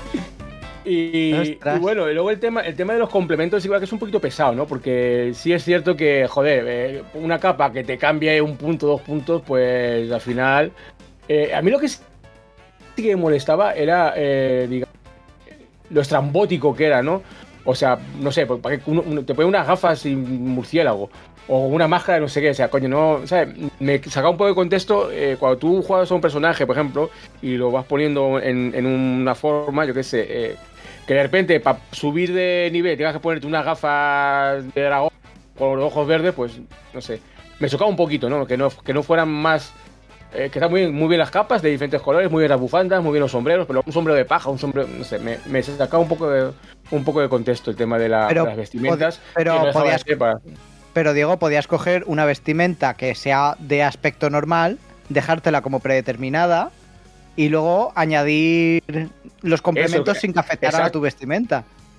Y, Ostras. y bueno, y luego el tema, el tema de los complementos igual que es un poquito pesado, ¿no? Porque sí es cierto que, joder, eh, una capa que te cambie un punto, dos puntos, pues al final... Eh, a mí lo que sí que me molestaba era, eh, digamos, lo estrambótico que era, ¿no? O sea, no sé, para que uno, uno- te pone unas gafas sin murciélago o una máscara de no sé qué, o sea, coño, no, ¿sabes? Me sacaba un poco de contexto eh, cuando tú juegas a un personaje, por ejemplo, y lo vas poniendo en, en una forma, yo qué sé, eh, que de repente para subir de nivel tengas que ponerte unas gafas de dragón con los ojos verdes, pues, no sé, me chocaba un poquito, ¿no? Que no, que no fueran más... Eh, que están muy, muy bien las capas de diferentes colores, muy bien las bufandas, muy bien los sombreros, pero un sombrero de paja, un sombrero, no sé, me, me sacaba un poco de, un poco de contexto el tema de, la- Pero de las vestimentas. pod- pero y no dejaba de podías- ser para- Pero Diego, podías coger una vestimenta que sea de aspecto normal, dejártela como predeterminada y luego añadir los complementos Eso, sin que afectara a exacto. tu vestimenta.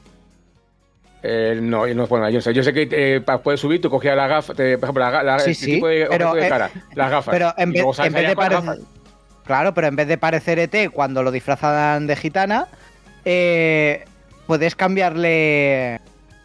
Eh, no, no es bueno. Yo sé, yo sé que eh, para poder subir tú cogías la gafa, te- por ejemplo, la, ga- la- Sí, el sí, tipo de, pero, objeto de eh, cara, las gafas. Pero en Y vez, luego en vez salías de con las parecer. gafas. Claro, pero en vez de parecer E T cuando lo disfrazan de gitana, eh, puedes cambiarle.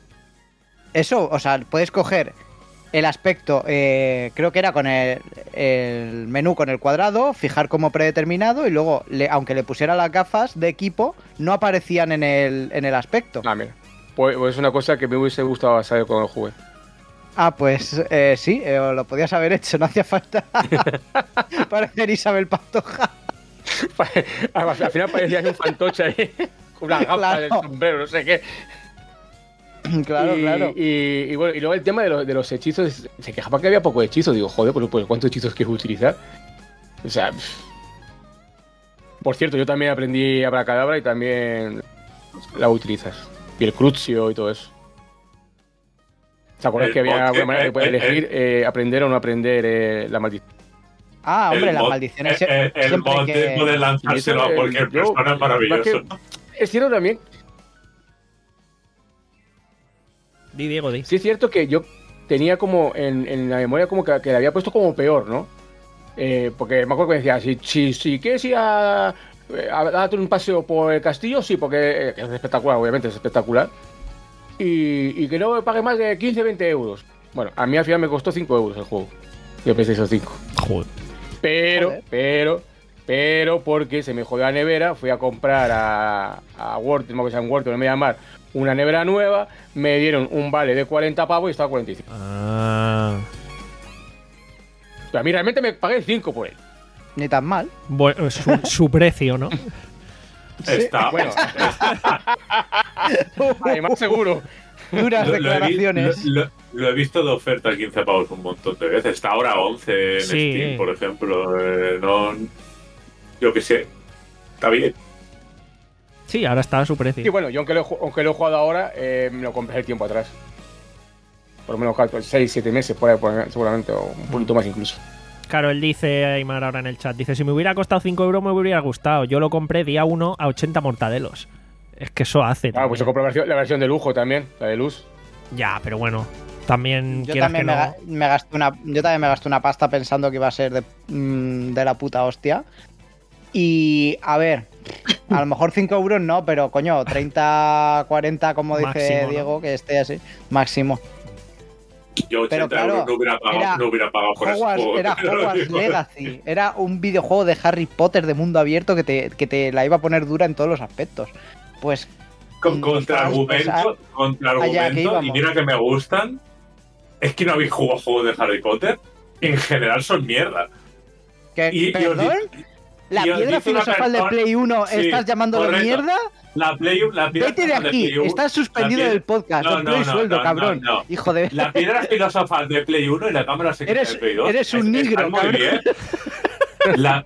Eso, o sea, puedes coger el aspecto, eh, creo que era con el, el menú con el cuadrado, fijar como predeterminado y luego, le- aunque le pusiera las gafas de equipo, no aparecían en el, en el aspecto. Ah, mira. Pues, pues es una cosa que me hubiese gustado saber cuando jugué. Ah, pues eh, sí, eh, lo podías haber hecho, no hacía falta parecer Isabel Pantoja. Al final parecía un fantoche ahí, con una gafa Claro. del sombrero, no sé qué. Claro, y, claro. Y, y bueno, y luego el tema de los, de los hechizos, se quejaba que había poco hechizo. Digo, joder, pues, pues ¿cuántos hechizos quieres utilizar? O sea, pff. Por cierto, yo también aprendí abracadabra y también la utilizas. Y el crucio y todo eso. ¿Se acuerdan El que había monte, alguna manera que puedes el- elegir eh, aprender o no aprender eh, la maldición? Ah, hombre, El las mod- maldiciones. El, el, el siempre monte que- puede lanzárselo a Yo- cualquier yo- persona, es maravilloso. más que- Es cierto también. Di, Diego, di. Sí es cierto que yo tenía como en, en la memoria como que, que le había puesto como peor, ¿no? Eh, porque me acuerdo que decía, si, si, si quieres ir a, a darte un paseo por el castillo, sí, porque eh, es espectacular, obviamente, es espectacular. Y, y que no pague más de quince, veinte euros. Bueno, a mí al final me costó cinco euros el juego. Yo pensé esos cinco. Joder. Pero, Joder. pero, pero, porque se me jodió la nevera, fui a comprar a, a Word, no que sea en Word, no me llamar, una nevera nueva, me dieron un vale de cuarenta pavos y estaba a cuarenta y cinco. Ah. O sea, a mí realmente me pagué cinco por él. Ni tan mal. Bueno, su, su precio, ¿no? Está, Bueno, además seguro. Duras Lo, lo he, vi- declaraciones. lo- lo- lo he visto de oferta a quince pavos un montón de veces. Está ahora a once en Sí. Steam, por ejemplo. Eh, no, yo qué sé. Está bien. Sí, ahora está a su precio. Y bueno, yo aunque lo, he ju- aunque lo he jugado ahora, eh, me lo compré el tiempo atrás. Por lo menos seis, siete meses, por ahí, por ahí, seguramente, o un poquito más incluso. Claro, él dice, Aymar ahora en el chat, dice, si me hubiera costado cinco euros me hubiera gustado. Yo lo compré día uno a ochenta mortadelos. Es que eso hace. Claro, pues yo también. compré la versión, la versión de lujo también, la de luz. Ya, pero bueno, también Yo quieras también, que me, no. ga- me gasté una, yo también me gasté una pasta pensando que iba a ser de, mm, de la puta hostia. Y, a ver, A lo mejor cinco euros no, pero coño, treinta, cuarenta, como dice Máximo, ¿no? Diego, que esté así, máximo. Yo Pero ochenta claro, euros no hubiera pagado, era no hubiera pagado por ese Hogwarts, juego. era te lo Hogwarts digo. Legacy, era un videojuego de Harry Potter de mundo abierto que te, que te la iba a poner dura en todos los aspectos. Pues Con Mm, contraargumento, contraargumento, allá que íbamos. y mira que me gustan. Es que no habéis jugado juegos de Harry Potter. En general son mierda. que, Y- y os perdón, di- la y os piedra dice una filosofal de persona- Play uno, Sí, ¿estás llamándolo correcto. mierda? La Play, la piedra Vete de filosofal aquí, Play uno- estás suspendido la piedra- del podcast, No, no, no, no, sueldo, no, cabrón. no, no. Hijo de... La piedra filosofal de Play uno y la cámara secreta Eres- de Play dos. eres un es- negro, están muy cabrón. bien. La,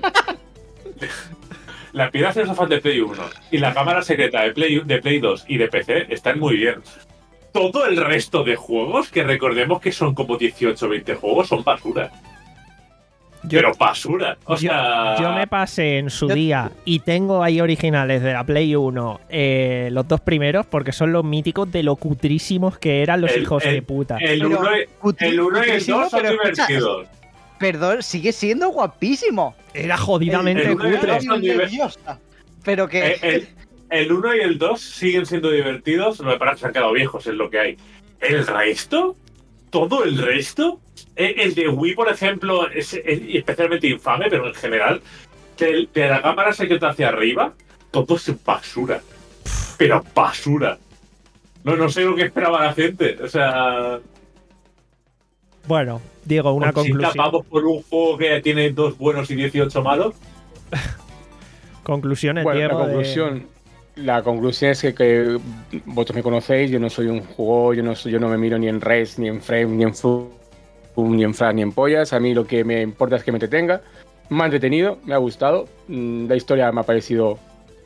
la piedra filosofal de Play uno y la cámara secreta de Play, de Play dos y de P C están muy bien. Todo el resto de juegos, que recordemos que son como dieciocho o veinte juegos, son basura. Yo- Pero basura. O Yo, sea. yo me pasé en su Yo- día y tengo ahí originales de la Play uno, eh, los dos primeros, porque son los míticos de lo cutrísimos que eran los El- hijos el- de puta. El Pero uno y cutri- el uno y el cutrísimo, dos son pero escucha, divertidos. Perdón, sigue siendo guapísimo. Era jodidamente el- el- cutre. el- son diver- Nerviosa. Pero que... Eh, El, el uno y el dos siguen siendo divertidos, lo que pasa es que se han quedado viejos, es lo que hay. El resto, todo el resto, eh, el de Wii, por ejemplo, es, es especialmente infame, pero en general, de, de la cámara secreta hacia arriba, todo es basura. Pero basura. No, no sé lo que esperaba la gente. O sea, Bueno, Diego, una ochenta conclusión. pavos por un juego que tiene dos buenos y dieciocho malos. Conclusiones, Bueno, Diego. la de- conclusión, la conclusión es que, que vosotros me conocéis, yo no soy un jugador, yo no, soy- yo no me miro ni en Race, ni en Frame, ni en Fu, ni en Fran, ni en Pollas. A mí lo que me importa es que me entretenga. Me ha entretenido, me ha gustado. Mm, La historia me ha parecido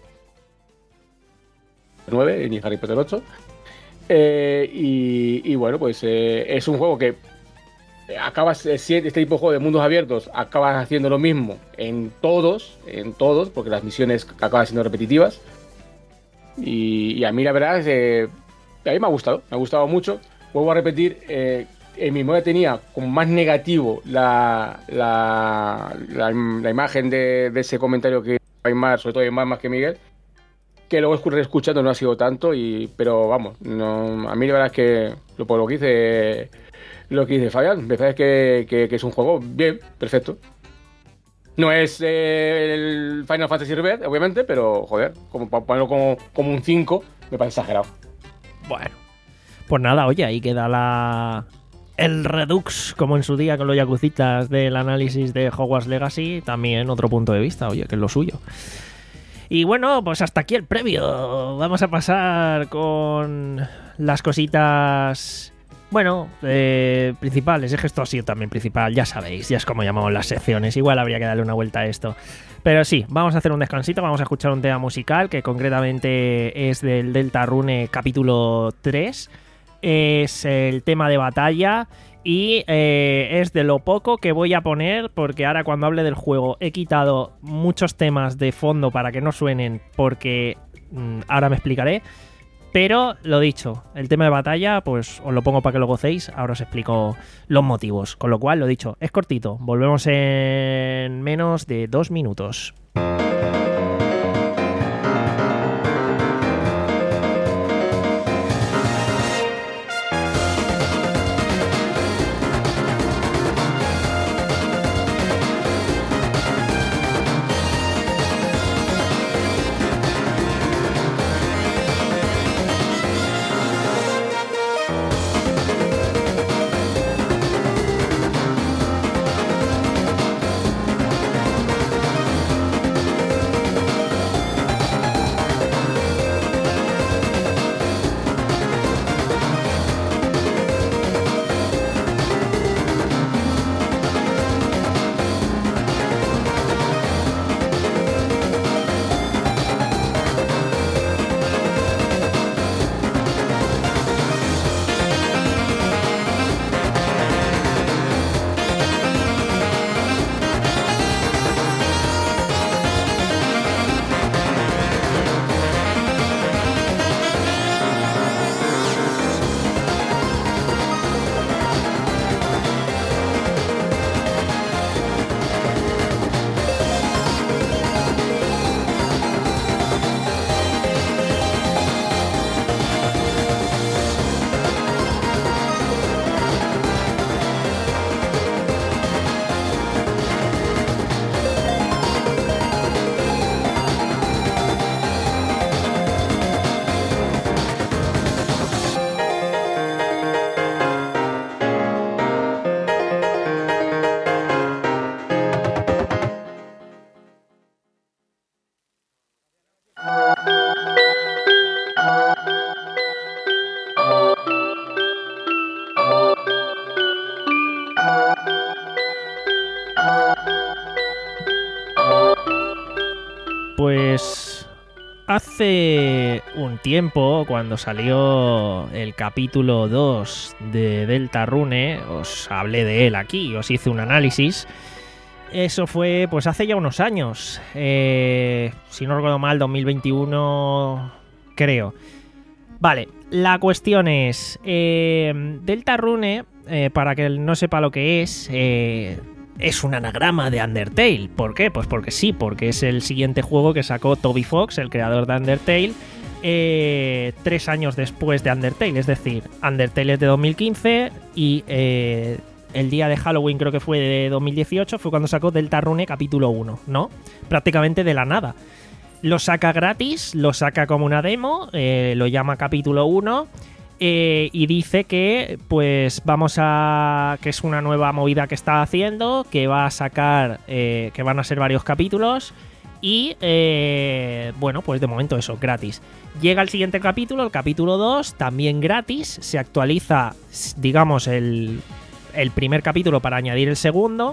nueve, ni Harry Potter ocho. Eh, y, y bueno, pues eh, es un juego que acabas, eh, si este tipo de juego de mundos abiertos, acabas haciendo lo mismo en todos, en todos, porque las misiones acaban siendo repetitivas. Y, y a mí la verdad es que a mí me ha gustado, me ha gustado mucho. Vuelvo a repetir, eh, en mi memoria tenía como más negativo la, la, la, la imagen de, de ese comentario que Aymar, sobre todo Aymar más que Miguel, que luego escu- escuchando no ha sido tanto, y pero vamos, no, a mí la verdad es que lo, por lo que dice lo que dice Fabián, me parece que, que, que es un juego bien, perfecto. No es eh, el Final Fantasy Rebirth, obviamente, pero joder, como para ponerlo como, como un cinco, me parece exagerado. Bueno, pues nada, oye, ahí queda la el Redux, como en su día con los yakuzitas del análisis de Hogwarts Legacy, también otro punto de vista, oye, que es lo suyo. Y bueno, pues hasta aquí el previo. Vamos a pasar con las cositas, bueno, eh, principales. Es que esto ha sido también principal, ya sabéis, ya es como llamamos las secciones. Igual habría que darle una vuelta a esto. Pero sí, vamos a hacer un descansito, vamos a escuchar un tema musical que concretamente es del Deltarune capítulo tres. Es el tema de batalla y eh, es de lo poco que voy a poner, porque ahora cuando hable del juego he quitado muchos temas de fondo para que no suenen, porque mm, ahora me explicaré. Pero lo dicho, el tema de batalla pues os lo pongo para que lo gocéis, ahora os explico los motivos. Con lo cual, lo dicho, es cortito, volvemos en menos de dos minutos. pues hace un tiempo, cuando salió el capítulo dos de Deltarune, os hablé de él aquí, os hice un análisis. Eso fue pues hace ya unos años, eh, si no recuerdo mal, dos mil veintiuno creo. Vale, la cuestión es, eh, Deltarune, eh, para que no sepa lo que es, eh, es un anagrama de Undertale. ¿Por qué? Pues porque sí, porque es el siguiente juego que sacó Toby Fox, el creador de Undertale, eh, tres años después de Undertale. Es decir, Undertale es de dos mil quince y eh, el día de Halloween, creo que fue de dos mil dieciocho, fue cuando sacó Deltarune capítulo uno, ¿no? Prácticamente de la nada. Lo saca gratis, lo saca como una demo, eh, lo llama capítulo uno, eh, y dice que pues vamos a... que es una nueva movida que está haciendo, que va a sacar... Eh, que van a ser varios capítulos y... Eh, bueno, pues de momento eso, gratis. Llega el siguiente capítulo, el capítulo dos, también gratis, se actualiza, digamos, el, el primer capítulo para añadir el segundo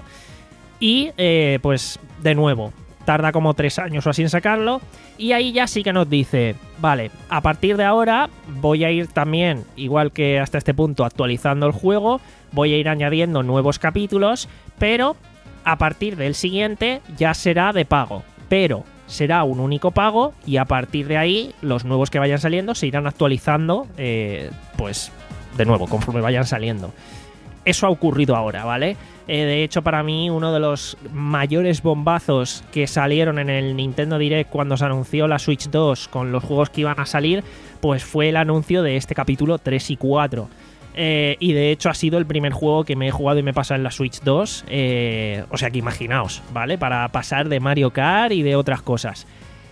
y eh, pues de nuevo... tarda como tres años o así en sacarlo, y ahí ya sí que nos dice, vale, a partir de ahora voy a ir también, igual que hasta este punto, actualizando el juego, voy a ir añadiendo nuevos capítulos, pero a partir del siguiente ya será de pago, pero será un único pago y a partir de ahí los nuevos que vayan saliendo se irán actualizando, eh, pues de nuevo, conforme vayan saliendo. Eso ha ocurrido ahora, ¿vale? Eh, de hecho, para mí, uno de los mayores bombazos que salieron en el Nintendo Direct cuando se anunció la Switch dos con los juegos que iban a salir, pues fue el anuncio de este capítulo tres y cuatro. Eh, y de hecho ha sido el primer juego que me he jugado y me he pasado en la Switch dos. Eh, o sea que imaginaos, ¿vale? Para pasar de Mario Kart y de otras cosas.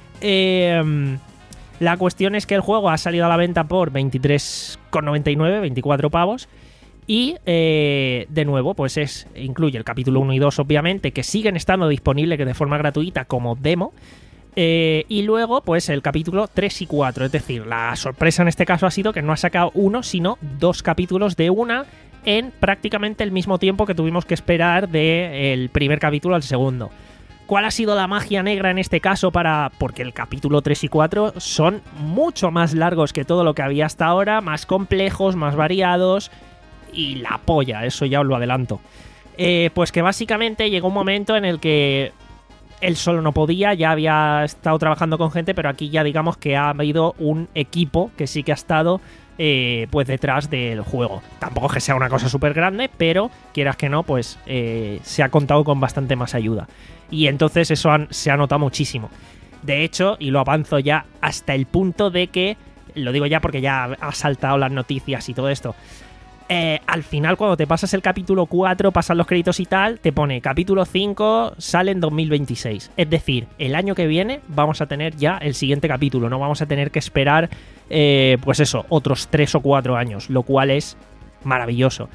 Eh... La cuestión es que el juego ha salido a la venta por veintitrés con noventa y nueve, veinticuatro pavos. Y eh, de nuevo, pues es incluye el capítulo uno y dos, obviamente, que siguen estando disponibles de forma gratuita como demo. Eh, y luego, pues el capítulo tres y cuatro. Es decir, la sorpresa en este caso ha sido que no ha sacado uno, sino dos capítulos de una en prácticamente el mismo tiempo que tuvimos que esperar del primer capítulo al segundo. ¿Cuál ha sido la magia negra en este caso para...? Porque el capítulo tres y cuatro son mucho más largos que todo lo que había hasta ahora, más complejos, más variados... y la polla, eso ya os lo adelanto. Eh, pues que básicamente llegó un momento en el que él solo no podía, ya había estado trabajando con gente, pero aquí ya digamos que ha habido un equipo que sí que ha estado eh, pues detrás del juego. Tampoco es que sea una cosa súper grande, pero quieras que no, pues eh, se ha contado con bastante más ayuda. Y entonces eso han, se ha notado muchísimo. De hecho, y lo avanzo ya hasta el punto de que, lo digo ya porque ya ha saltado las noticias y todo esto, Eh, al final cuando te pasas el capítulo cuatro, pasan los créditos y tal, te pone capítulo cinco sale en dos mil veintiséis. Es decir, el año que viene vamos a tener ya el siguiente capítulo, no vamos a tener que esperar eh, pues eso, otros tres o cuatro años, lo cual es maravilloso.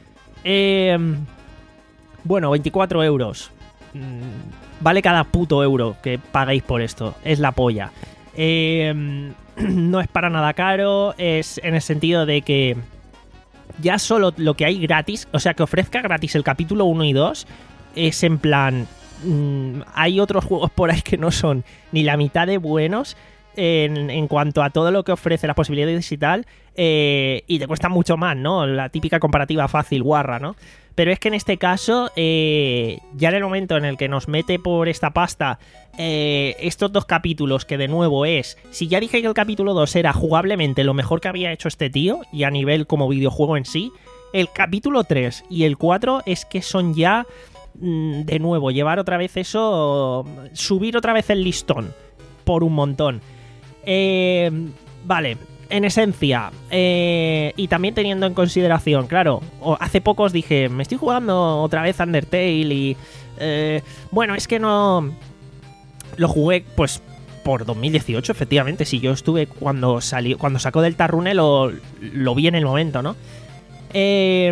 Eh, bueno, veinticuatro euros. Vale cada puto euro que pagáis por esto, es la polla. Eh, no es para nada caro, es en el sentido de que ya solo lo que hay gratis, o sea, que ofrezca gratis el capítulo uno y dos, es en plan... Mmm, hay otros juegos por ahí que no son ni la mitad de buenos en, en cuanto a todo lo que ofrece, las posibilidades y tal, eh, y te cuesta mucho más, ¿no? La típica comparativa fácil, guarra, ¿no? Pero es que en este caso, eh, ya en el momento en el que nos mete por esta pasta eh, estos dos capítulos, que de nuevo es... Si ya dije que el capítulo dos era jugablemente lo mejor que había hecho este tío, y a nivel como videojuego en sí, el capítulo tres y el cuatro es que son ya, mm, de nuevo, llevar otra vez eso... Subir otra vez el listón por un montón. Eh, vale... En esencia, eh, y también teniendo en consideración, claro, hace poco os dije, me estoy jugando otra vez Undertale y... Eh, bueno, es que no... Lo jugué, pues, por dos mil dieciocho, efectivamente. Si yo estuve cuando salió, cuando sacó Deltarune, lo, lo vi en el momento, ¿no? Eh,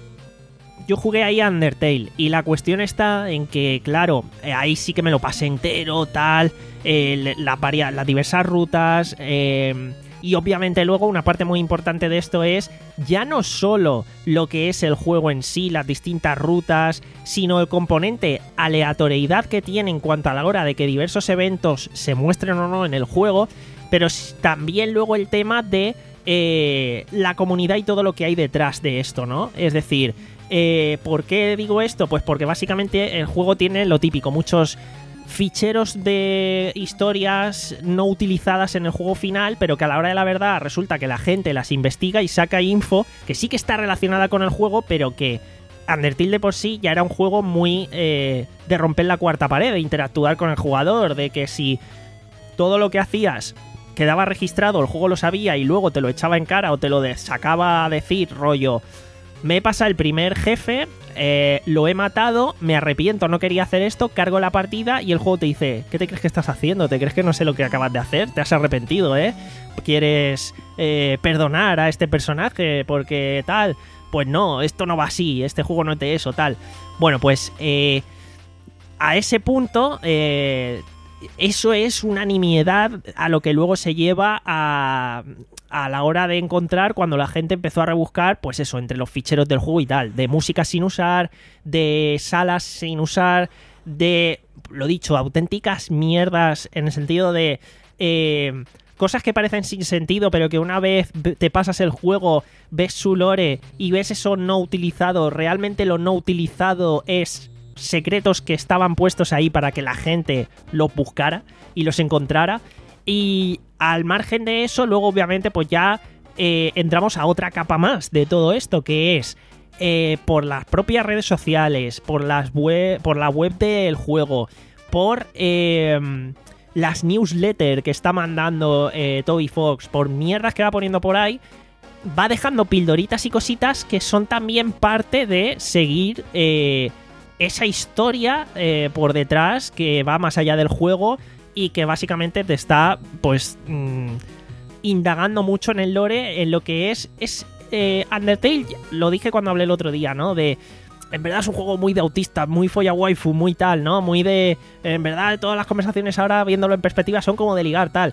yo jugué ahí a Undertale y la cuestión está en que, claro, ahí sí que me lo pasé entero, tal, eh, las, varias, las diversas rutas... Eh, Y obviamente luego una parte muy importante de esto es ya no solo lo que es el juego en sí, las distintas rutas, sino el componente aleatoriedad que tiene en cuanto a la hora de que diversos eventos se muestren o no en el juego, pero también luego el tema de eh, la comunidad y todo lo que hay detrás de esto, ¿no? Es decir, eh, ¿por qué digo esto? Pues porque básicamente el juego tiene lo típico, muchos ficheros de historias no utilizadas en el juego final, pero que a la hora de la verdad resulta que la gente las investiga y saca info que sí que está relacionada con el juego, pero que Undertale de por sí ya era un juego muy eh, de romper la cuarta pared, de interactuar con el jugador, de que si todo lo que hacías quedaba registrado, el juego lo sabía y luego te lo echaba en cara o te lo sacaba a decir, rollo, me he pasado el primer jefe, eh, lo he matado, me arrepiento, no quería hacer esto, cargo la partida y el juego te dice, ¿qué te crees que estás haciendo? ¿Te crees que no sé lo que acabas de hacer? ¿Te has arrepentido, eh? ¿Quieres eh, perdonar a este personaje porque tal? Pues no, esto no va así, este juego no es de eso, tal. Bueno, pues eh, a ese punto... Eh, eso es una nimiedad a lo que luego se lleva a, a la hora de encontrar cuando la gente empezó a rebuscar, pues eso, entre los ficheros del juego y tal, de música sin usar, de salas sin usar, de, lo dicho, auténticas mierdas en el sentido de eh, cosas que parecen sin sentido, pero que una vez te pasas el juego, ves su lore y ves eso no utilizado, realmente lo no utilizado es secretos que estaban puestos ahí para que la gente los buscara y los encontrara. Y al margen de eso, luego obviamente pues ya eh, entramos a otra capa más de todo esto, que es eh, por las propias redes sociales, por las web, por la web del juego, por eh, las newsletters que está mandando eh, Toby Fox, por mierdas que va poniendo por ahí, va dejando pildoritas y cositas que son también parte de seguir eh, esa historia eh, por detrás que va más allá del juego y que básicamente te está pues mmm, indagando mucho en el lore, en lo que es, es eh, Undertale. Lo dije cuando hablé el otro día, ¿no? De, en verdad es un juego muy de autista, muy folla waifu, muy tal, ¿no? Muy de, en verdad todas las conversaciones ahora viéndolo en perspectiva son como de ligar, tal.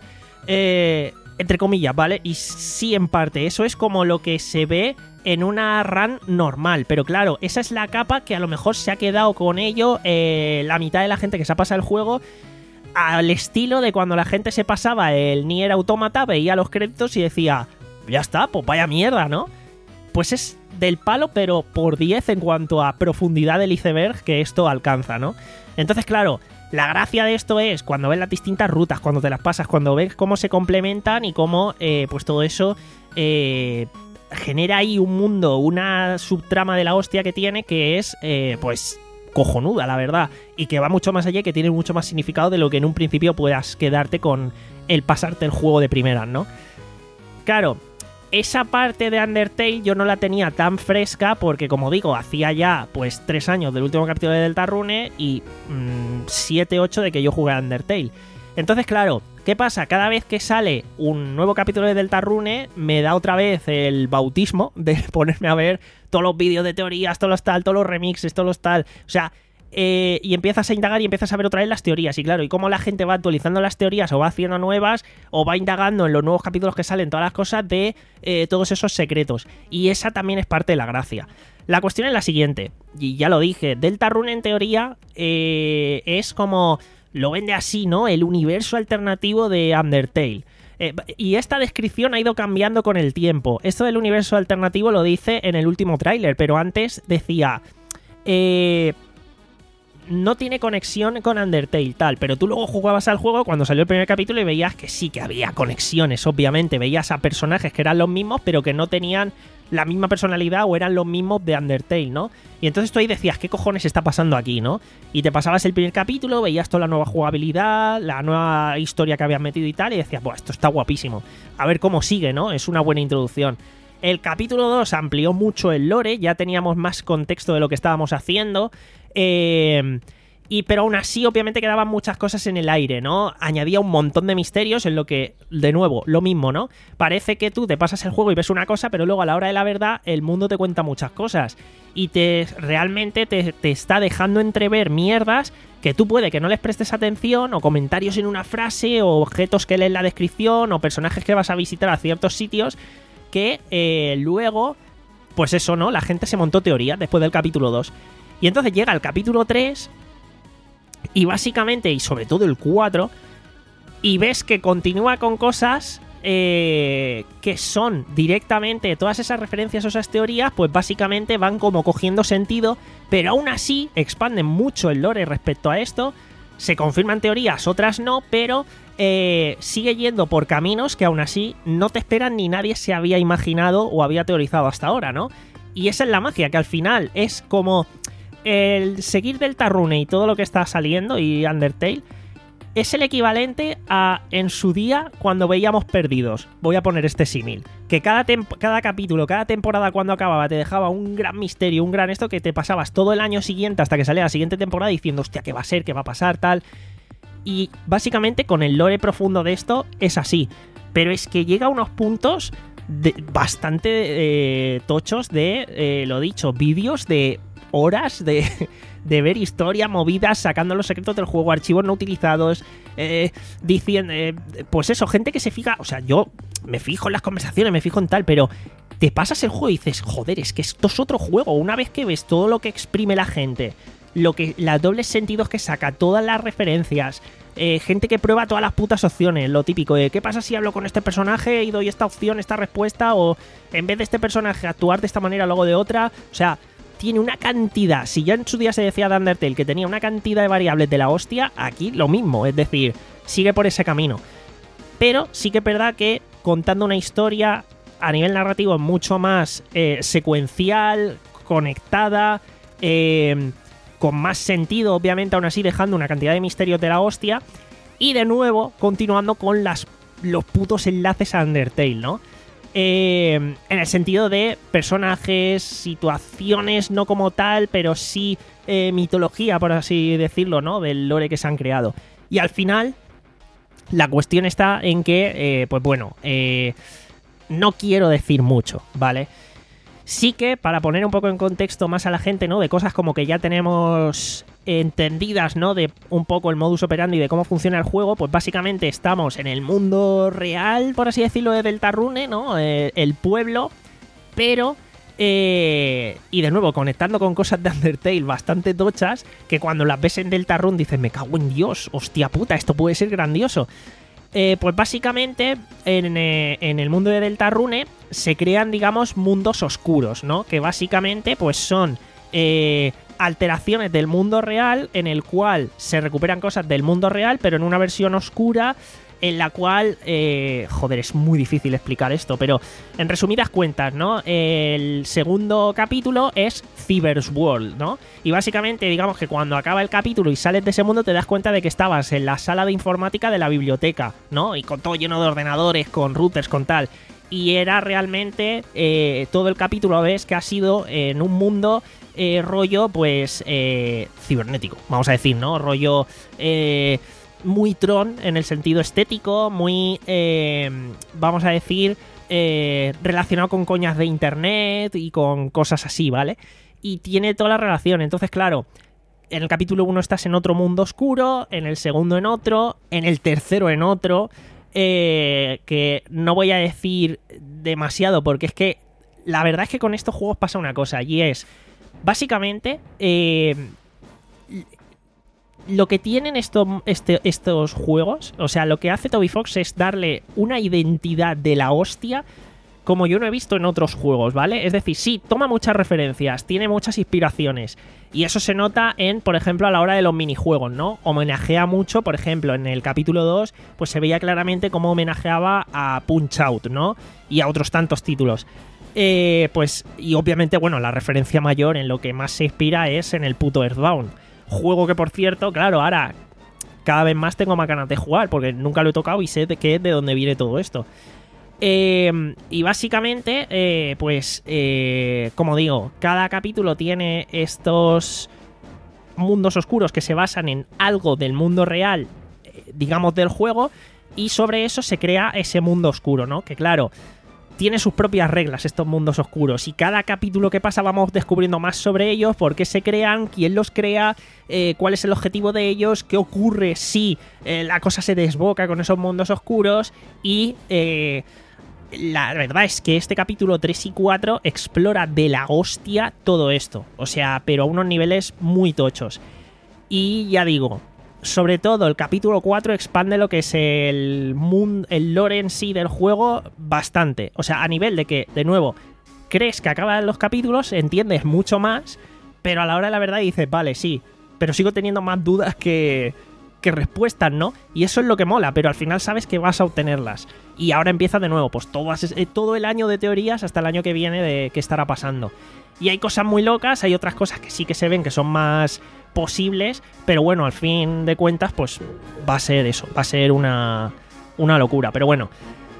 Eh, entre comillas, ¿vale? Y sí, en parte, eso es como lo que se ve en una run normal, pero claro, esa es la capa que a lo mejor se ha quedado con ello eh, la mitad de la gente que se ha pasado el juego, al estilo de cuando la gente se pasaba el Nier Automata, veía los créditos y decía, ya está, pues vaya mierda, ¿no? Pues es del palo, pero por diez en cuanto a profundidad del iceberg que esto alcanza, ¿no? Entonces, claro, la gracia de esto es cuando ves las distintas rutas, cuando te las pasas, cuando ves cómo se complementan y cómo, eh, pues todo eso... Eh, genera ahí un mundo, una subtrama de la hostia que tiene que es, eh, pues, cojonuda, la verdad. Y que va mucho más allá y que tiene mucho más significado de lo que en un principio puedas quedarte con el pasarte el juego de primeras, ¿no? Claro, esa parte de Undertale yo no la tenía tan fresca porque, como digo, hacía ya, pues, tres años del último capítulo de Deltarune y mmm, siete, ocho de que yo jugué a Undertale. Entonces, claro, ¿qué pasa? Cada vez que sale un nuevo capítulo de Deltarune, me da otra vez el bautismo de ponerme a ver todos los vídeos de teorías, todos los tal, todos los remixes, todos los tal. O sea, eh, y empiezas a indagar y empiezas a ver otra vez las teorías. Y claro, y cómo la gente va actualizando las teorías o va haciendo nuevas o va indagando en los nuevos capítulos que salen, todas las cosas de eh, todos esos secretos. Y esa también es parte de la gracia. La cuestión es la siguiente, y ya lo dije, Deltarune en teoría eh, es como... Lo vende así, ¿no? El universo alternativo de Undertale. Eh, y esta descripción ha ido cambiando con el tiempo. Esto del universo alternativo lo dice en el último tráiler, pero antes decía... Eh, no tiene conexión con Undertale, tal. Pero tú luego jugabas al juego cuando salió el primer capítulo y veías que sí, que había conexiones, obviamente. Veías a personajes que eran los mismos, pero que no tenían la misma personalidad o eran los mismos de Undertale, ¿no? Y entonces tú ahí decías, ¿qué cojones está pasando aquí, no? Y te pasabas el primer capítulo, veías toda la nueva jugabilidad, la nueva historia que habían metido y tal, y decías, pues esto está guapísimo. A ver cómo sigue, ¿no? Es una buena introducción. El capítulo dos amplió mucho el lore, ya teníamos más contexto de lo que estábamos haciendo, eh... Y, pero aún así, obviamente, quedaban muchas cosas en el aire, ¿no? Añadía un montón de misterios en lo que, de nuevo, lo mismo, ¿no? Parece que tú te pasas el juego y ves una cosa, pero luego a la hora de la verdad el mundo te cuenta muchas cosas. Y te realmente te, te está dejando entrever mierdas que tú puede que no les prestes atención, o comentarios en una frase, o objetos que lees en la descripción, o personajes que vas a visitar a ciertos sitios, que eh, luego, pues eso, ¿no? La gente se montó teorías después del capítulo dos. Y entonces llega el capítulo tres... y básicamente, y sobre todo el cuatro, y ves que continúa con cosas eh, que son directamente todas esas referencias o esas teorías, pues básicamente van como cogiendo sentido, pero aún así expanden mucho el lore respecto a esto, se confirman teorías, otras no, pero eh, sigue yendo por caminos que aún así no te esperan ni nadie se había imaginado o había teorizado hasta ahora, ¿no? Y esa es la magia, que al final es como... el seguir Deltarune y todo lo que está saliendo y Undertale es el equivalente a en su día cuando veíamos Perdidos. Voy a poner este símil. Que cada, cada capítulo, cada temporada cuando acababa te dejaba un gran misterio, un gran esto que te pasabas todo el año siguiente hasta que salía la siguiente temporada diciendo, hostia, ¿qué va a ser? ¿Qué va a pasar? Tal. Y básicamente con el lore profundo de esto es así. Pero es que llega a unos puntos de, bastante eh, tochos de, eh, lo dicho, vídeos de... horas de, de ver historia, movidas, sacando los secretos del juego, archivos no utilizados, eh, diciendo, eh, pues eso, gente que se fija, o sea, yo me fijo en las conversaciones, me fijo en tal, pero te pasas el juego y dices, joder, es que esto es otro juego. Una vez que ves todo lo que exprime la gente, lo que, los dobles sentidos que saca, todas las referencias, eh, gente que prueba todas las putas opciones, lo típico de ¿qué pasa si hablo con este personaje y doy esta opción, esta respuesta? O en vez de este personaje actuar de esta manera, luego de otra, o sea... tiene una cantidad, si ya en su día se decía de Undertale que tenía una cantidad de variables de la hostia, aquí lo mismo, es decir, sigue por ese camino. Pero sí que es verdad que contando una historia a nivel narrativo mucho más eh, secuencial, conectada, eh, con más sentido, obviamente, aún así dejando una cantidad de misterios de la hostia, y de nuevo continuando con las, los putos enlaces a Undertale, ¿no? Eh, en el sentido de personajes, situaciones, no como tal, pero sí eh, mitología, por así decirlo, ¿no? Del lore que se han creado. Y al final, la cuestión está en que, eh, pues bueno, eh, no quiero decir mucho, ¿vale? Sí que, para poner un poco en contexto más a la gente, ¿no? De cosas como que ya tenemos entendidas, ¿no? De un poco el modus operandi de cómo funciona el juego, pues básicamente estamos en el mundo real, por así decirlo, de Deltarune, ¿no? Eh, el pueblo, pero... Eh, y de nuevo, conectando con cosas de Undertale bastante tochas, que cuando las ves en Deltarune dices, me cago en Dios, hostia puta, esto puede ser grandioso. Eh, pues básicamente en, eh, en el mundo de Deltarune se crean, digamos, mundos oscuros, ¿no? Que básicamente pues son eh, alteraciones del mundo real en el cual se recuperan cosas del mundo real, pero en una versión oscura en la cual, eh, joder, es muy difícil explicar esto, pero en resumidas cuentas, ¿no? El segundo capítulo es Cyber's World, ¿no? Y básicamente, digamos que cuando acaba el capítulo y sales de ese mundo te das cuenta de que estabas en la sala de informática de la biblioteca, ¿no? Y con todo lleno de ordenadores, con routers, con tal. Y era realmente, eh, todo el capítulo ves que ha sido en un mundo eh, rollo, pues, eh, cibernético, vamos a decir, ¿no? Rollo... Eh, muy Tron en el sentido estético, muy, eh, vamos a decir, eh, relacionado con coñas de internet y con cosas así, ¿vale? Y tiene toda la relación. Entonces, claro, en el capítulo uno estás en otro mundo oscuro, en el segundo en otro, en el tercero en otro, eh, que no voy a decir demasiado porque es que la verdad es que con estos juegos pasa una cosa y es, básicamente, eh, lo que tienen esto, este, estos juegos, o sea, lo que hace Toby Fox es darle una identidad de la hostia como yo no he visto en otros juegos, ¿vale? Es decir, sí, toma muchas referencias, tiene muchas inspiraciones, y eso se nota en, por ejemplo, a la hora de los minijuegos, ¿no? Homenajea mucho, por ejemplo, en el capítulo dos, pues se veía claramente cómo homenajeaba a Punch-Out, ¿no? Y a otros tantos títulos. Eh, pues, y obviamente, bueno, la referencia mayor en lo que más se inspira es en el puto Earthbound. Juego que, por cierto, claro, ahora cada vez más tengo más ganas de jugar porque nunca lo he tocado y sé de qué es de dónde viene todo esto. Eh, y básicamente, eh, pues, eh, como digo, cada capítulo tiene estos mundos oscuros que se basan en algo del mundo real, eh, digamos, del juego, y sobre eso se crea ese mundo oscuro, ¿no? Que claro, tiene sus propias reglas estos mundos oscuros, y cada capítulo que pasa vamos descubriendo más sobre ellos, por qué se crean, quién los crea, eh, cuál es el objetivo de ellos, qué ocurre si eh, la cosa se desboca con esos mundos oscuros, y eh, la verdad es que este capítulo tres y cuatro explora de la hostia todo esto, o sea, pero a unos niveles muy tochos. Y ya digo, sobre todo el capítulo cuatro expande lo que es el mundo, el lore en sí del juego bastante. O sea, a nivel de que, de nuevo, crees que acaban los capítulos, entiendes mucho más, pero a la hora de la verdad dices, vale, sí, pero sigo teniendo más dudas que, que respuestas, ¿no? Y eso es lo que mola, pero al final sabes que vas a obtenerlas. Y ahora empieza de nuevo, pues todo, todo el año de teorías hasta el año que viene de qué estará pasando. Y hay cosas muy locas, hay otras cosas que sí que se ven que son más posibles, pero bueno, al fin de cuentas, pues va a ser eso, va a ser una, una locura. Pero bueno,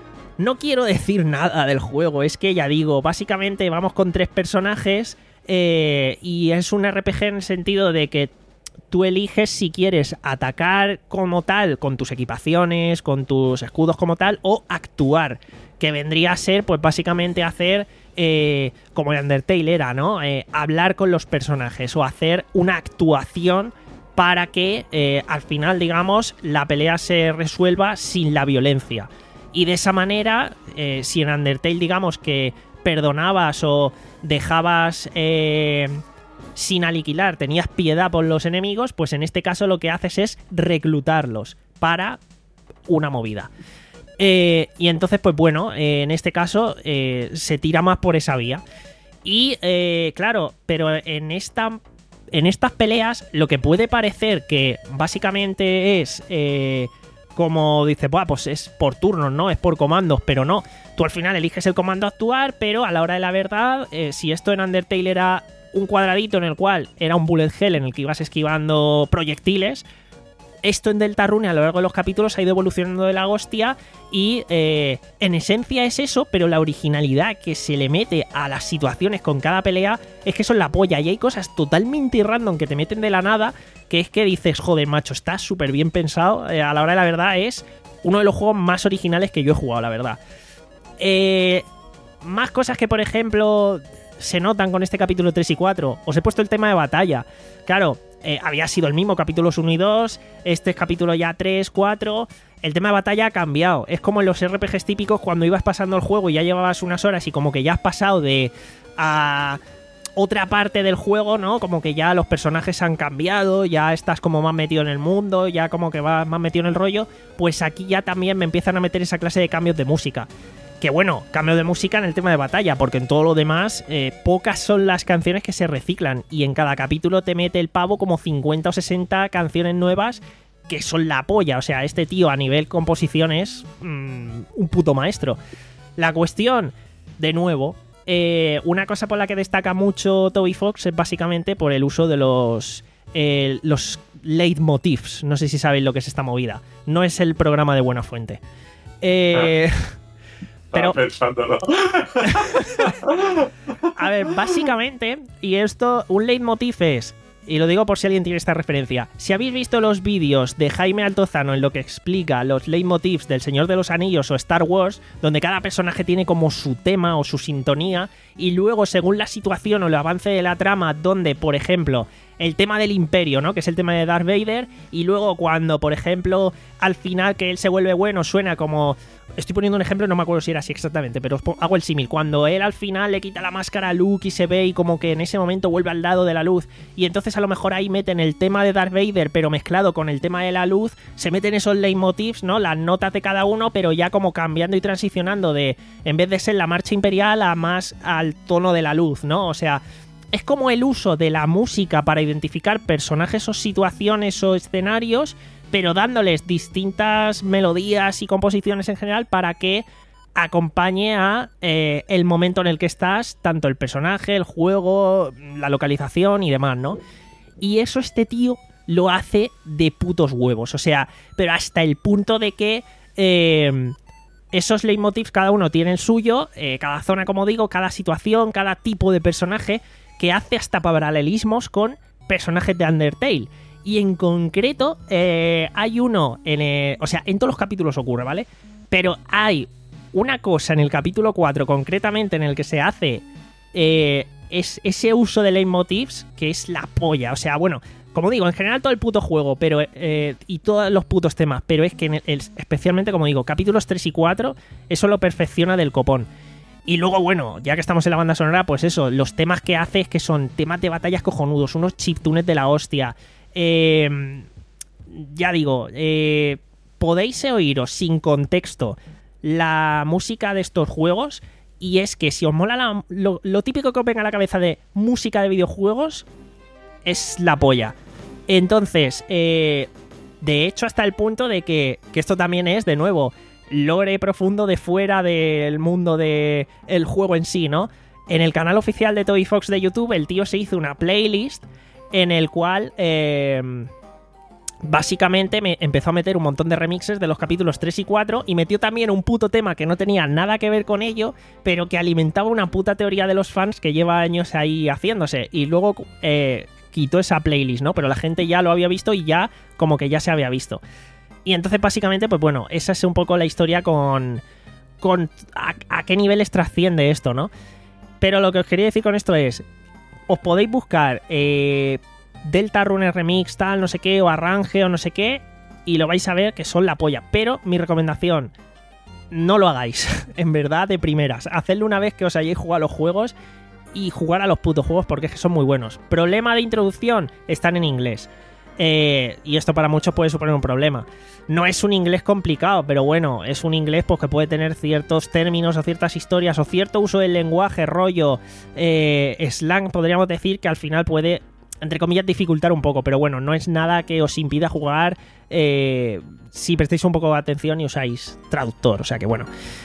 no quiero decir nada del juego, es que ya digo, básicamente vamos con tres personajes eh, y es un R P G en el sentido de que tú eliges si quieres atacar como tal, con tus equipaciones, con tus escudos como tal, o actuar, que vendría a ser, pues básicamente hacer, eh, como el Undertale era, ¿no? Eh, hablar con los personajes o hacer una actuación para que eh, al final, digamos, la pelea se resuelva sin la violencia. Y de esa manera, eh, si en Undertale, digamos, que perdonabas o dejabas... Eh, sin aniquilar, tenías piedad por los enemigos, pues en este caso lo que haces es reclutarlos para una movida. Eh, y entonces, pues bueno, eh, en este caso eh, se tira más por esa vía. Y eh, claro, pero en esta en estas peleas lo que puede parecer que básicamente es eh, como dices, buah, pues es por turnos, ¿no? Es por comandos, pero no. Tú al final eliges el comando a actuar, pero a la hora de la verdad, eh, si esto en Undertale era un cuadradito en el cual era un bullet hell en el que ibas esquivando proyectiles, esto en Deltarune a lo largo de los capítulos ha ido evolucionando de la hostia y eh, en esencia es eso, pero la originalidad que se le mete a las situaciones con cada pelea es que son la polla, y hay cosas totalmente random que te meten de la nada que es que dices, joder, macho, está súper bien pensado. Eh, a la hora de la verdad es uno de los juegos más originales que yo he jugado, la verdad. Eh, más cosas que, por ejemplo, se notan con este capítulo tres y cuatro. Os he puesto el tema de batalla. Claro, eh, había sido el mismo capítulos uno y dos. Este es capítulo ya tres, cuatro. El tema de batalla ha cambiado. Es como en los R P Gs típicos cuando ibas pasando el juego y ya llevabas unas horas y como que ya has pasado de a otra parte del juego, ¿no? Como que ya los personajes han cambiado, ya estás como más metido en el mundo, ya como que vas más metido en el rollo. Pues aquí ya también me empiezan a meter esa clase de cambios de música. Que bueno, cambio de música en el tema de batalla, porque en todo lo demás eh, pocas son las canciones que se reciclan, y en cada capítulo te mete el pavo como cincuenta o sesenta canciones nuevas que son la polla. O sea, este tío a nivel composición es mmm, un puto maestro. La cuestión, de nuevo, eh, una cosa por la que destaca mucho Toby Fox es básicamente por el uso de los... Eh, los leitmotifs. No sé si sabéis lo que es esta movida. No es el programa de Buena Fuente. Eh... Ah. Pero, pensándolo. A ver, básicamente, y esto, un leitmotiv es, y lo digo por si alguien tiene esta referencia, si habéis visto los vídeos de Jaime Altozano en lo que explica los leitmotivs del Señor de los Anillos o Star Wars, donde cada personaje tiene como su tema o su sintonía, y luego según la situación o el avance de la trama, donde, por ejemplo, el tema del Imperio, ¿no? Que es el tema de Darth Vader, y luego cuando, por ejemplo, al final que él se vuelve bueno, suena como... Estoy poniendo un ejemplo, no me acuerdo si era así exactamente, pero os hago el símil. Cuando él al final le quita la máscara a Luke y se ve y como que en ese momento vuelve al lado de la luz, y entonces a lo mejor ahí meten el tema de Darth Vader, pero mezclado con el tema de la luz, se meten esos leitmotivs, ¿no? Las notas de cada uno, pero ya como cambiando y transicionando de, en vez de ser la marcha imperial, a más al tono de la luz, ¿no? O sea... Es como el uso de la música para identificar personajes o situaciones o escenarios, pero dándoles distintas melodías y composiciones en general para que acompañe a eh, el momento en el que estás, tanto el personaje, el juego, la localización y demás, ¿no? Y eso este tío lo hace de putos huevos, o sea, pero hasta el punto de que... Eh, esos leitmotivs cada uno tiene el suyo, eh, cada zona, como digo, cada situación, cada tipo de personaje, que hace hasta paralelismos con personajes de Undertale. Y en concreto, eh, hay uno, en el, o sea, en todos los capítulos ocurre, ¿vale? Pero hay una cosa en el capítulo cuatro, concretamente, en el que se hace eh, es, ese uso de leitmotivs, que es la polla. O sea, bueno, como digo, en general todo el puto juego, pero eh, y todos los putos temas, pero es que en el, el, especialmente, como digo, capítulos tres y cuatro, eso lo perfecciona del copón. Y luego, bueno, ya que estamos en la banda sonora, pues eso, los temas que hace es que son temas de batallas cojonudos, unos chiptunes de la hostia. Eh, ya digo, eh, podéis oíros sin contexto la música de estos juegos, y es que si os mola la, lo, lo típico que os venga a la cabeza de música de videojuegos, es la polla. Entonces, eh, de hecho, hasta el punto de que, que esto también es, de nuevo, lore profundo de fuera del mundo del juego en sí, ¿no? En el canal oficial de Toby Fox de YouTube, el tío se hizo una playlist en el cual eh, básicamente me empezó a meter un montón de remixes de los capítulos tres y cuatro, y metió también un puto tema que no tenía nada que ver con ello, pero que alimentaba una puta teoría de los fans que lleva años ahí haciéndose, y luego eh, quitó esa playlist, ¿no? Pero la gente ya lo había visto y ya como que ya se había visto. Y entonces básicamente, pues bueno, esa es un poco la historia con, con a, a qué niveles trasciende esto, ¿no? Pero lo que os quería decir con esto es, os podéis buscar eh, Deltarune Remix, tal, no sé qué, o Arrange, o no sé qué, y lo vais a ver que son la polla. Pero mi recomendación, no lo hagáis, en verdad, de primeras. Hacedlo una vez que os hayáis jugado a los juegos y jugar a los putos juegos, porque es que son muy buenos. Problema de introducción, están en inglés. Eh, y esto para muchos puede suponer un problema. No es un inglés complicado, pero bueno, es un inglés pues, que puede tener ciertos términos o ciertas historias o cierto uso del lenguaje, rollo, eh, slang, podríamos decir, que al final puede, entre comillas, dificultar un poco. Pero bueno, no es nada que os impida jugar eh, si prestéis un poco de atención y usáis traductor. O sea que bueno,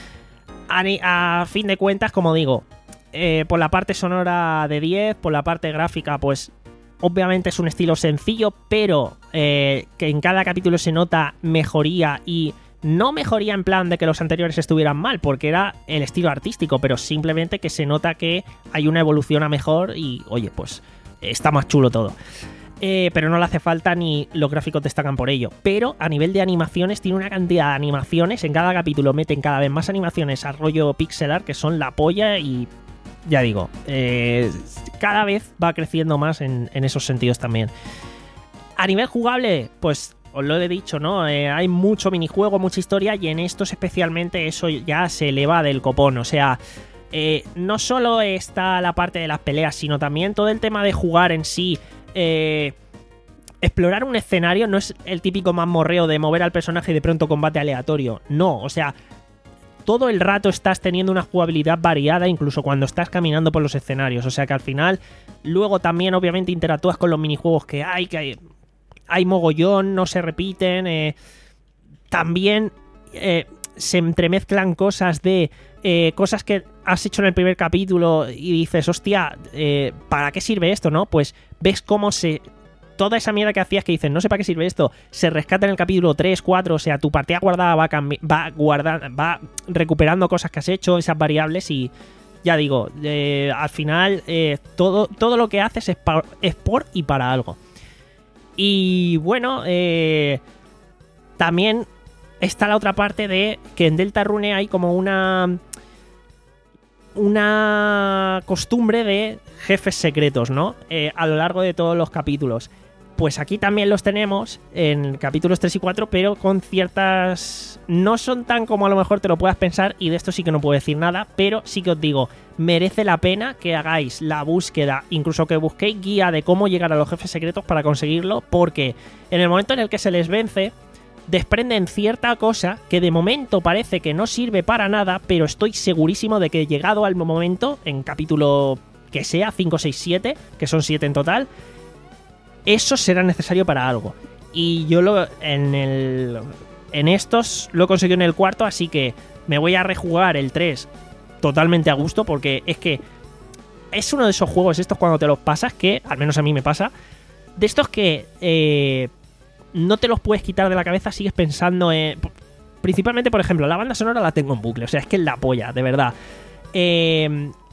a, a fin de cuentas, como digo, eh, por la parte sonora de diez, por la parte gráfica, pues obviamente es un estilo sencillo, pero eh, que en cada capítulo se nota mejoría, y no mejoría en plan de que los anteriores estuvieran mal, porque era el estilo artístico, pero simplemente que se nota que hay una evolución a mejor y, oye, pues está más chulo todo. Eh, pero no le hace falta ni los gráficos destacan por ello. Pero a nivel de animaciones, tiene una cantidad de animaciones, en cada capítulo meten cada vez más animaciones a rollo pixel art que son la polla y... Ya digo, eh, cada vez va creciendo más en, en esos sentidos también. A nivel jugable, pues os lo he dicho, ¿no? Eh, hay mucho minijuego, mucha historia, y en estos especialmente eso ya se eleva del copón. O sea, eh, no solo está la parte de las peleas, sino también todo el tema de jugar en sí. Eh, explorar un escenario no es el típico mazmorreo de mover al personaje y de pronto combate aleatorio. No, o sea... todo el rato estás teniendo una jugabilidad variada, incluso cuando estás caminando por los escenarios. O sea que al final, luego también obviamente interactúas con los minijuegos que hay, que hay, hay mogollón, no se repiten. Eh, también eh, se entremezclan cosas de... Eh, cosas que has hecho en el primer capítulo y dices, hostia, eh, ¿para qué sirve esto, no? Pues ves cómo se... toda esa mierda que hacías que dices, no sé para qué sirve esto, se rescata en el capítulo tres, cuatro, o sea, tu partida guardada va, va, guardando, va recuperando cosas que has hecho, esas variables, y ya digo, eh, al final eh, todo, todo lo que haces es, pa, es por y para algo. Y bueno, eh, también está la otra parte de que en Deltarune hay como una... una costumbre de jefes secretos, ¿no? Eh, a lo largo de todos los capítulos. Pues aquí también los tenemos en capítulos tres y cuatro, pero con ciertas... no son tan como a lo mejor te lo puedas pensar, y de esto sí que no puedo decir nada, pero sí que os digo, merece la pena que hagáis la búsqueda, incluso que busquéis guía de cómo llegar a los jefes secretos para conseguirlo, porque en el momento en el que se les vence, desprenden cierta cosa que de momento parece que no sirve para nada, pero estoy segurísimo de que llegado al momento, en capítulo que sea, cinco, seis, siete, que son siete en total, eso será necesario para algo. Y yo lo en el en estos lo he conseguido en el cuarto, así que me voy a rejugar el tres totalmente a gusto, porque es que es uno de esos juegos estos cuando te los pasas que, al menos a mí me pasa, de estos que eh, no te los puedes quitar de la cabeza, sigues pensando en... Principalmente, por ejemplo, la banda sonora la tengo en bucle, o sea, es que es la polla, de verdad. Eh...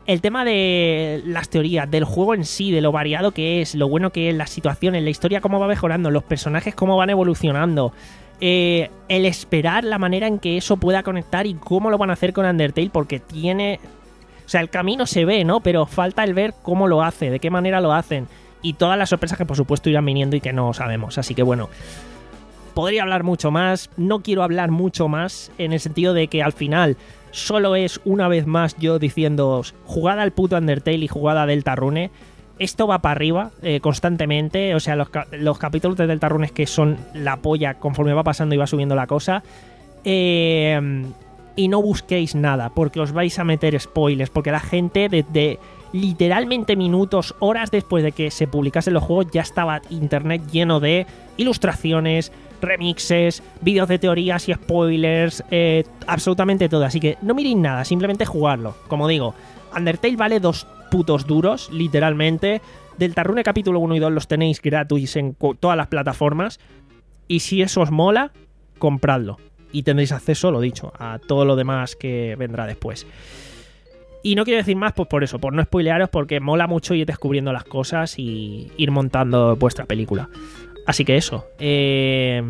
el tema de las teorías, del juego en sí, de lo variado que es, lo bueno que es, las situaciones, la historia cómo va mejorando, los personajes cómo van evolucionando, eh, el esperar la manera en que eso pueda conectar y cómo lo van a hacer con Undertale, porque tiene... O sea, el camino se ve, ¿no? Pero falta el ver cómo lo hace, de qué manera lo hacen. Y todas las sorpresas que por supuesto irán viniendo y que no sabemos. Así que bueno, podría hablar mucho más. No quiero hablar mucho más en el sentido de que al final solo es una vez más yo diciéndoos jugad al puto Undertale y jugad a Deltarune. Esto va para arriba eh, constantemente. O sea, los, los capítulos de Deltarune que son la polla conforme va pasando y va subiendo la cosa. Eh... Y no busquéis nada, porque os vais a meter spoilers, porque la gente desde literalmente minutos, horas después de que se publicasen los juegos, ya estaba internet lleno de ilustraciones, remixes, vídeos de teorías y spoilers, eh, absolutamente todo. Así que no miréis nada, simplemente jugarlo. Como digo, Undertale vale dos putos duros, literalmente. Deltarune capítulo uno y dos los tenéis gratis en todas las plataformas. Y si eso os mola, compradlo. Y tendréis acceso, lo dicho, a todo lo demás que vendrá después. Y no quiero decir más, pues por eso, por no spoilearos, porque mola mucho ir descubriendo las cosas y ir montando vuestra película. Así que eso. Eh,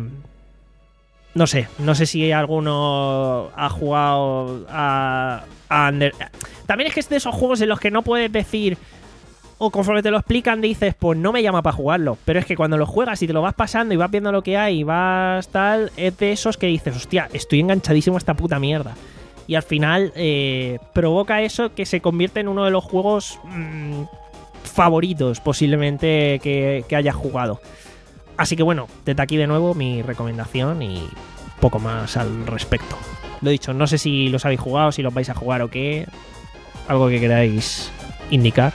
no sé, no sé si alguno ha jugado a, a Under... También es que es de esos juegos en los que no puedes decir... O conforme te lo explican dices, pues no me llama para jugarlo. Pero es que cuando lo juegas y te lo vas pasando y vas viendo lo que hay y vas tal, es de esos que dices, hostia, estoy enganchadísimo a esta puta mierda. Y al final eh, provoca eso que se convierte en uno de los juegos mmm, favoritos posiblemente que, que hayas jugado. Así que bueno, desde aquí de nuevo mi recomendación y poco más al respecto. Lo dicho, no sé si los habéis jugado, si los vais a jugar o qué. Algo que queráis indicar.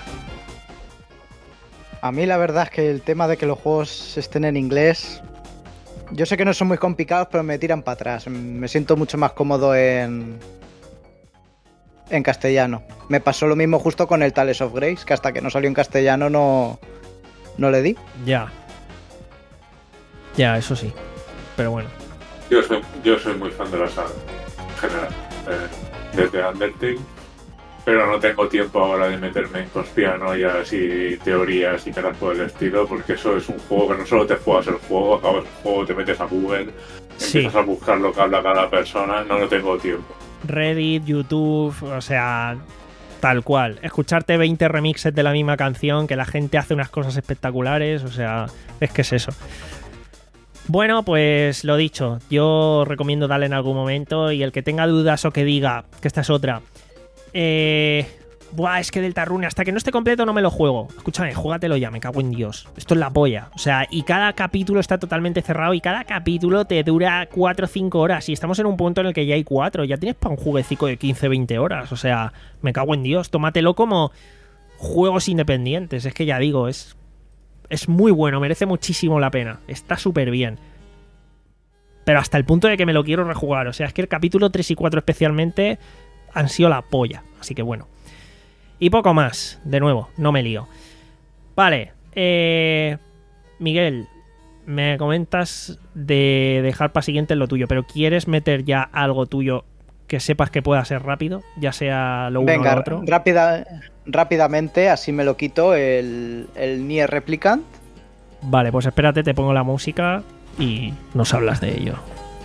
A mí la verdad es que el tema de que los juegos estén en inglés, yo sé que no son muy complicados, pero me tiran para atrás. Me siento mucho más cómodo en en castellano. Me pasó lo mismo justo con el Tales of Grace, que hasta que no salió en castellano no, no le di. Ya. Ya, eso sí. Pero bueno. Yo soy, yo soy muy fan de la saga, en general. Eh, desde Undertale. Pero no tengo tiempo ahora de meterme en conspiranoias y teorías y caras por el estilo, porque eso es un juego que no solo te juegas el juego, acabas el juego, te metes a Google, sí. Empiezas a buscar lo que habla cada persona, no lo tengo tiempo. Reddit, YouTube, o sea, tal cual. Escucharte veinte remixes de la misma canción, que la gente hace unas cosas espectaculares, o sea, es que es eso. Bueno, pues lo dicho, yo recomiendo darle en algún momento y el que tenga dudas o que diga que esta es otra... Eh, buah, es que Deltarune, hasta que no esté completo no me lo juego. Escúchame, júgatelo ya, me cago en Dios. Esto es la polla. O sea, y cada capítulo está totalmente cerrado y cada capítulo te dura cuatro o cinco horas. Y estamos en un punto en el que ya hay cuatro. Ya tienes para un jueguecico de quince veinte horas. O sea, me cago en Dios. Tómatelo como juegos independientes. Es que ya digo, es, es muy bueno, merece muchísimo la pena. Está súper bien. Pero hasta el punto de que me lo quiero rejugar. O sea, es que el capítulo tres y cuatro especialmente... han sido la polla, así que bueno. Y poco más, de nuevo, no me lío. Vale, eh, Miguel, me comentas de dejar para siguiente lo tuyo, pero ¿quieres meter ya algo tuyo que sepas que pueda ser rápido? Ya sea lo uno Venga, o lo otro. Rápida, rápidamente, así me lo quito, el, el Nier Replicant. Vale, pues espérate, te pongo la música y nos hablas de ello.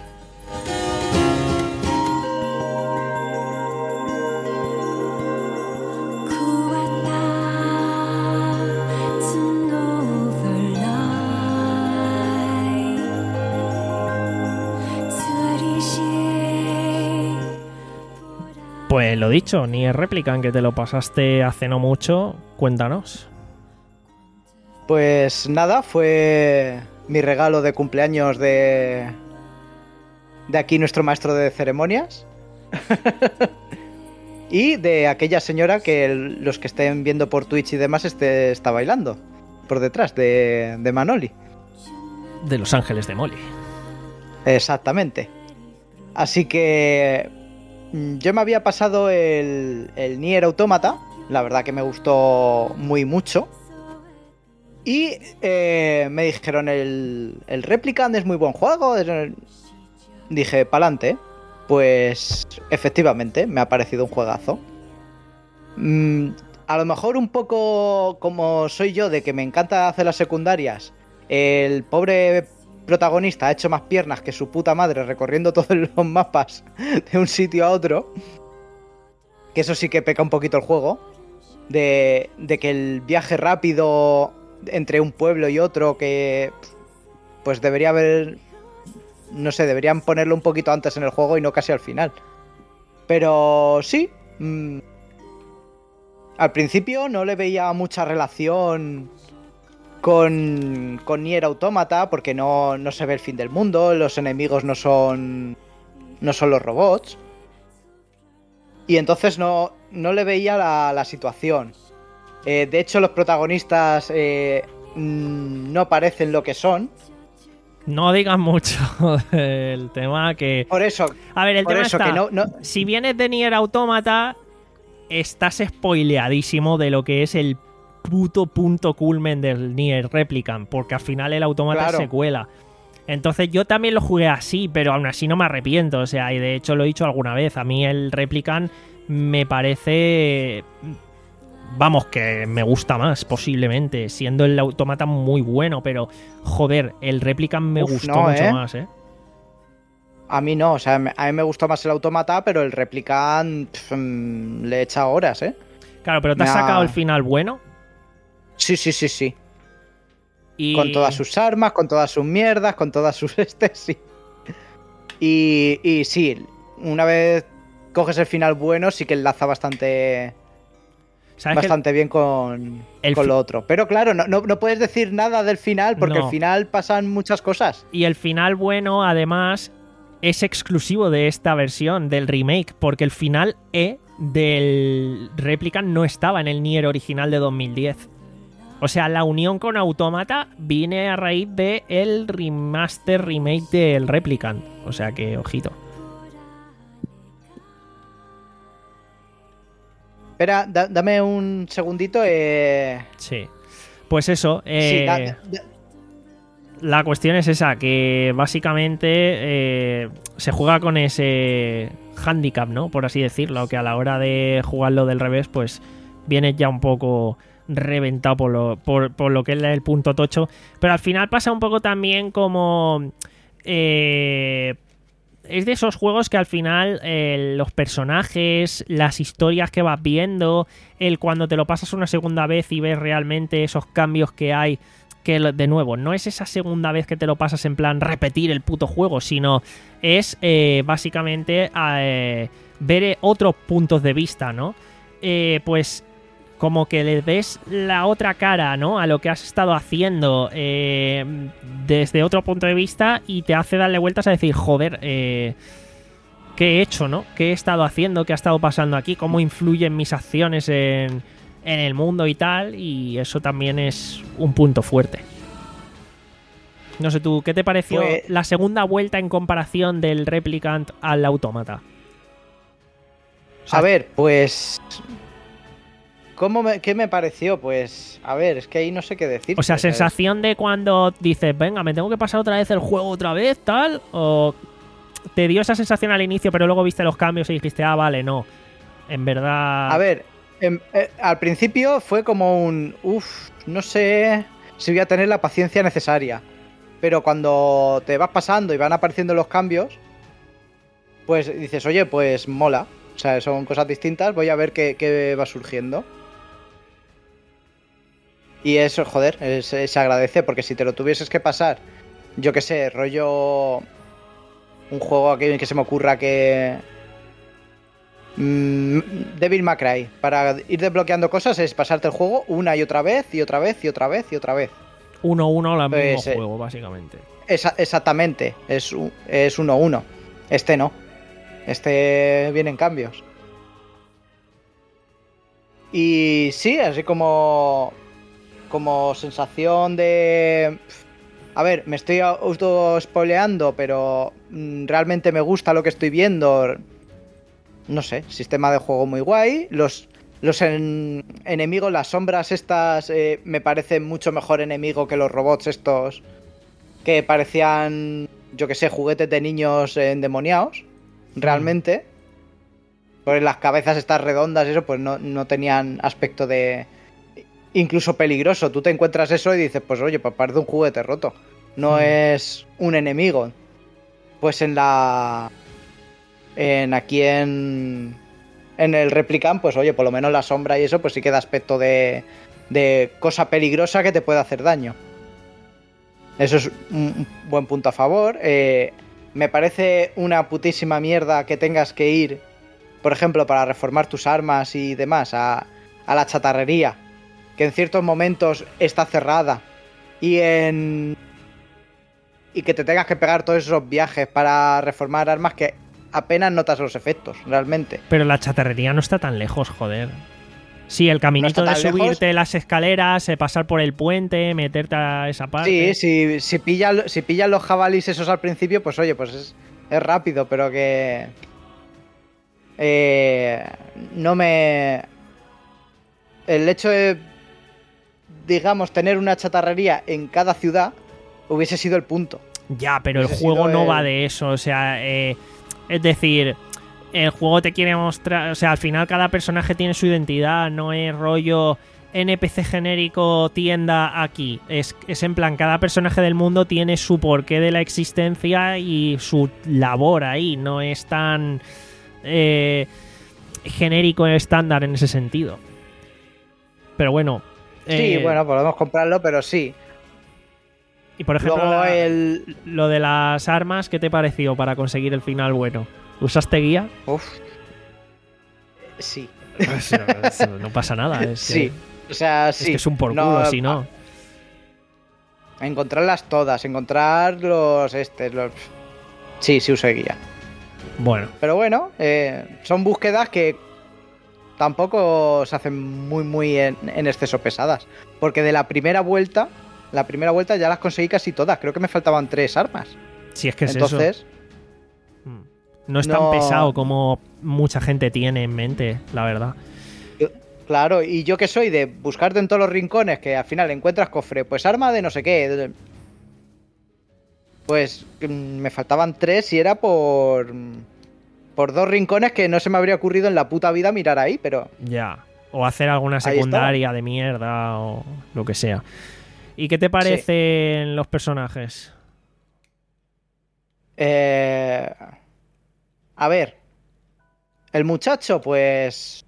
Pues lo dicho, Nier Replicant, que te lo pasaste hace no mucho, cuéntanos. Pues nada, fue mi regalo de cumpleaños de de aquí nuestro maestro de ceremonias y de aquella señora que el, los que estén viendo por Twitch y demás este, está bailando por detrás de, de Manoli. De Los Ángeles de Molly. Exactamente. Así que yo me había pasado el, el Nier Automata, la verdad que me gustó muy mucho. Y eh, me dijeron, el, el Replicant es muy buen juego. Dije, pa'lante. Pues efectivamente, me ha parecido un juegazo. mmm, a lo mejor un poco como soy yo, de que me encanta hacer las secundarias, el pobre protagonista ha hecho más piernas que su puta madre recorriendo todos los mapas de un sitio a otro, que eso sí que peca un poquito el juego, de, de que el viaje rápido entre un pueblo y otro, que pues debería haber, no sé, deberían ponerlo un poquito antes en el juego y no casi al final. Pero sí, mmm, al principio no le veía mucha relación con, con Nier Automata, porque no, no se ve el fin del mundo, los enemigos no son, no son los robots. Y entonces no, no le veía la, la situación. Eh, de hecho, los protagonistas eh, no parecen lo que son. No digas mucho del tema que... Por eso, a ver, el por tema eso está, que no, no... si vienes de Nier Automata, estás spoileadísimo de lo que es el puto punto culmen del Nier Replicant, porque al final el Automata Claro. es secuela. Entonces yo también lo jugué así, pero aún así no me arrepiento, o sea, y de hecho lo he dicho alguna vez, a mí el Replicant me parece... Vamos, que me gusta más, posiblemente, siendo el Automata muy bueno, pero joder, el Replicant me Uf, gustó no, mucho ¿eh? más, ¿eh? A mí no, o sea, a mí me gustó más el Automata, pero el Replicant pf, mm, le he echado horas, ¿eh? Claro, pero te has Me ha- sacado el final bueno Sí, sí, sí, sí. y... Con todas sus armas, con todas sus mierdas, con todas sus estes, sí. Y, y sí, una vez coges el final bueno, sí que enlaza bastante... ¿Sabes que bastante bien con, el con fi- lo otro. Pero claro, no, no, no puedes decir nada del final porque No. al final pasan muchas cosas. Y el final bueno, además, es exclusivo de esta versión, del remake, porque el final E del Replicant no estaba en el Nier original de dos mil diez. O sea, la unión con Automata viene a raíz de el remaster remake del Replicant. O sea que, ojito. Espera, da- dame un segundito. Eh... Sí. Pues eso, Sí, eh, da- da- la cuestión es esa, que básicamente eh, se juega con ese handicap, ¿no? Por así decirlo, que a la hora de jugarlo del revés, pues viene ya un poco reventado por lo, por, por lo que es el punto tocho. Pero al final pasa un poco también como... Eh, es de esos juegos que al final eh, los personajes, las historias que vas viendo, el cuando te lo pasas una segunda vez y ves realmente esos cambios que hay, que lo- de nuevo, no es esa segunda vez que te lo pasas en plan repetir el puto juego, sino es eh, básicamente eh, ver eh, otros puntos de vista, ¿no? Eh, pues como que le ves la otra cara, ¿no? A lo que has estado haciendo eh, desde otro punto de vista y te hace darle vueltas a decir, joder, eh, ¿qué he hecho, no? ¿Qué he estado haciendo? ¿Qué ha estado pasando aquí? ¿Cómo influyen mis acciones en, en el mundo y tal? Y eso también es un punto fuerte. No sé tú, ¿qué te pareció Pues- la segunda vuelta en comparación del Replicant al Automata? A ver, pues... ¿Cómo me, ¿Qué me pareció? Pues, a ver, es que ahí no sé qué decir. O sea, sensación de cuando dices, venga, me tengo que pasar otra vez el juego otra vez, tal, o te dio esa sensación al inicio, pero luego viste los cambios y dijiste, ah, vale, no. En verdad... A ver, em, eh, al principio fue como un... Uff, no sé si voy a tener la paciencia necesaria. Pero cuando te vas pasando y van apareciendo los cambios, pues dices, oye, pues mola. O sea, son cosas distintas, voy a ver qué, qué va surgiendo. Y eso, joder, es- se agradece, porque si te lo tuvieses que pasar, yo qué sé, rollo... Un juego aquí que se me ocurra que... Mm, Devil May Cry. Para ir desbloqueando cosas es pasarte el juego una y otra vez, y otra vez, y otra vez, y otra vez. uno uno el mismo Pues, eh, juego, básicamente. Esa- exactamente, es, u- es uno uno. Este no. Este vienen cambios. Y sí, así como... Como sensación de... A ver, me estoy auto-spoileando, pero mm, realmente me gusta lo que estoy viendo. No sé, sistema de juego muy guay. Los, los en- enemigos, las sombras estas, eh, me parecen mucho mejor enemigo que los robots estos que parecían, yo que sé, juguetes de niños endemoniados. Realmente. Pues las cabezas estas redondas, eso, pues no, no tenían aspecto de... Incluso peligroso. Tú te encuentras eso y dices, pues oye, pues parece un juguete roto. No Hmm. es un enemigo. Pues en la... En aquí en... En el Replicant, pues oye, por lo menos la sombra y eso, pues sí que da aspecto de... De cosa peligrosa que te puede hacer daño. Eso es un buen punto a favor. Eh, me parece una putísima mierda que tengas que ir, por ejemplo, para reformar tus armas y demás, a, a la chatarrería, que en ciertos momentos está cerrada, y en y que te tengas que pegar todos esos viajes para reformar armas que apenas notas los efectos, realmente. Pero la chatarrería no está tan lejos, joder. Sí, el caminito No de está tan subirte lejos. las escaleras, eh, pasar por el puente, meterte a esa parte. Sí, si, si pillan si pillan los jabalís esos al principio, pues oye, pues es, es rápido, pero que... Eh, no me... El hecho de, digamos, tener una chatarrería en cada ciudad hubiese sido el punto. Ya, pero el Hubiese juego sido no el- va de eso, o sea, eh, es decir, el juego te quiere mostrar, o sea, al final cada personaje tiene su identidad, no es rollo N P C genérico tienda aquí, es, es en plan, cada personaje del mundo tiene su porqué de la existencia y su labor ahí, no es tan eh, genérico estándar en ese sentido. Pero bueno. Sí, eh, bueno, podemos comprarlo, pero sí. Y por ejemplo, Luego la- el... lo de las armas, ¿qué te pareció para conseguir el final bueno? ¿Usaste guía? Uf. Sí. Pues, eh, no pasa nada. Es que, Sí. O sea, es sí. que es un por No, culo, si no. Encontrarlas todas, encontrar los... Este, los... Sí, sí usé guía. Bueno, Pero bueno, eh, son búsquedas que tampoco se hacen muy, muy en, en exceso pesadas. Porque de la primera vuelta, la primera vuelta ya las conseguí casi todas. Creo que me faltaban tres armas. si es que es Entonces, eso. Mm. No es tan no- pesado como mucha gente tiene en mente, la verdad. claro, y yo que soy de buscarte en todos los rincones, que al final encuentras cofre, pues arma de no sé qué. Pues mm, me faltaban tres y era por... Por dos rincones que no se me habría ocurrido en la puta vida mirar ahí, pero... Ya. O hacer alguna estaba. secundaria de mierda o lo que sea. ¿Y qué te parecen los personajes? Eh... A ver. El muchacho, pues...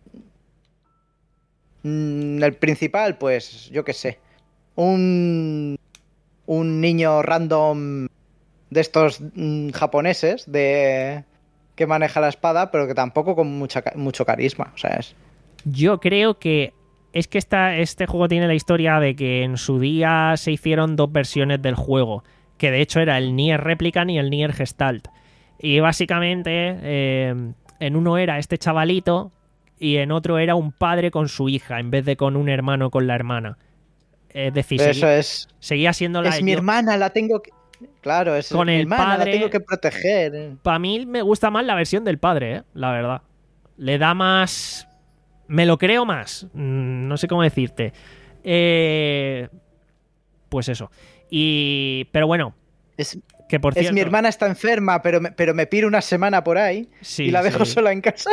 mm, el principal, pues, yo qué sé. Un... Un niño random de estos mm, japoneses de... que maneja la espada, pero que tampoco con mucha, ca- mucho carisma. O sea, es... Yo creo que es que esta, este juego tiene la historia de que en su día se hicieron dos versiones del juego, que de hecho era el Nier Replicant y el Nier Gestalt. Y básicamente eh, en uno era este chavalito y en otro era un padre con su hija, en vez de con un hermano con la hermana. Es decir, Pero seguía, eso es... seguía siendo la... Es mi yo- hermana, la tengo que... Claro, es Con mi el hermana, padre- la tengo que proteger. Para mí me gusta más la versión del padre, ¿eh? La verdad. Le da más... Me lo creo más. Mm, No sé cómo decirte. Eh... Pues eso. Y... Pero bueno, Es, que por es cierto... mi hermana está enferma, pero me, pero me piro una semana por ahí Sí, y la dejo sí. sola en casa.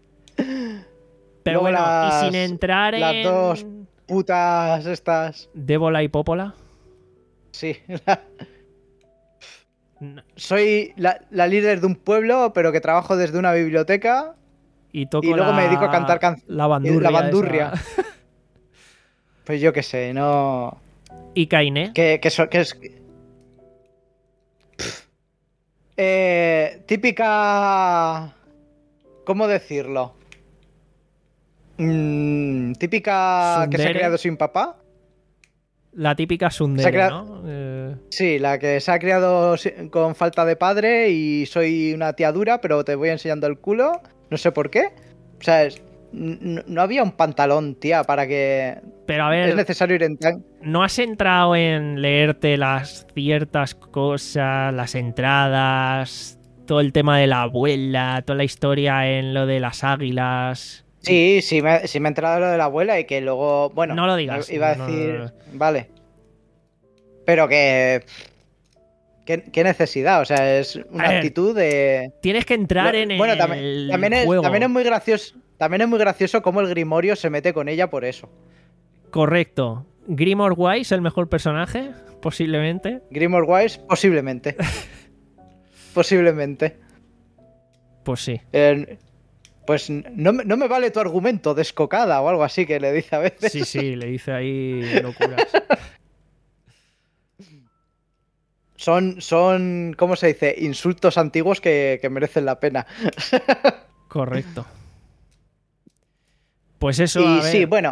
Pero Luego bueno, las- y sin entrar las en... dos- Putas estas. Débola y Pópola. Sí. la- No. Soy la, la líder de un pueblo, pero que trabajo desde una biblioteca. Y, toco Y luego la- me dedico a cantar can- La bandurria. la bandurria. esa. Pues yo qué sé, no. Y Kainé. Que, que, so- que es. Pff. Eh, típica. ¿Cómo decirlo? Mm, típica que se ha Tsundere. criado sin papá. La típica Se ha Sundere, creado- ¿no? Eh, Sí, la que se ha criado si- con falta de padre y soy una tía dura, pero te voy enseñando el culo. No sé por qué. O sea, es- n- no había un pantalón, tía, para que. Pero a ver... Es necesario ir en tan. ¿No has entrado en leerte las ciertas cosas, las entradas, todo el tema de la abuela, toda la historia en lo de las águilas? Sí, sí me, sí me he enterado de lo de la abuela y que luego. Bueno, No lo digas, Iba a no, decir. no, no. Vale. Pero que. ¿Qué, qué necesidad? O sea, es una A ver, actitud de... Tienes que entrar Lo- en el bueno, también, también, es, juego. también es muy gracioso. También es muy gracioso cómo el Grimorio se mete con ella por eso. Correcto. Grimoire Wise, el mejor personaje, posiblemente. Grimoire Wise, posiblemente. posiblemente. Pues sí. Eh, pues no, me- no me vale tu argumento, descocada o algo así que le dice a veces. Sí, sí, le dice ahí locuras. Son, son, ¿cómo se dice? Insultos antiguos que, que merecen la pena. Correcto. Pues eso, Y a ver. sí, bueno.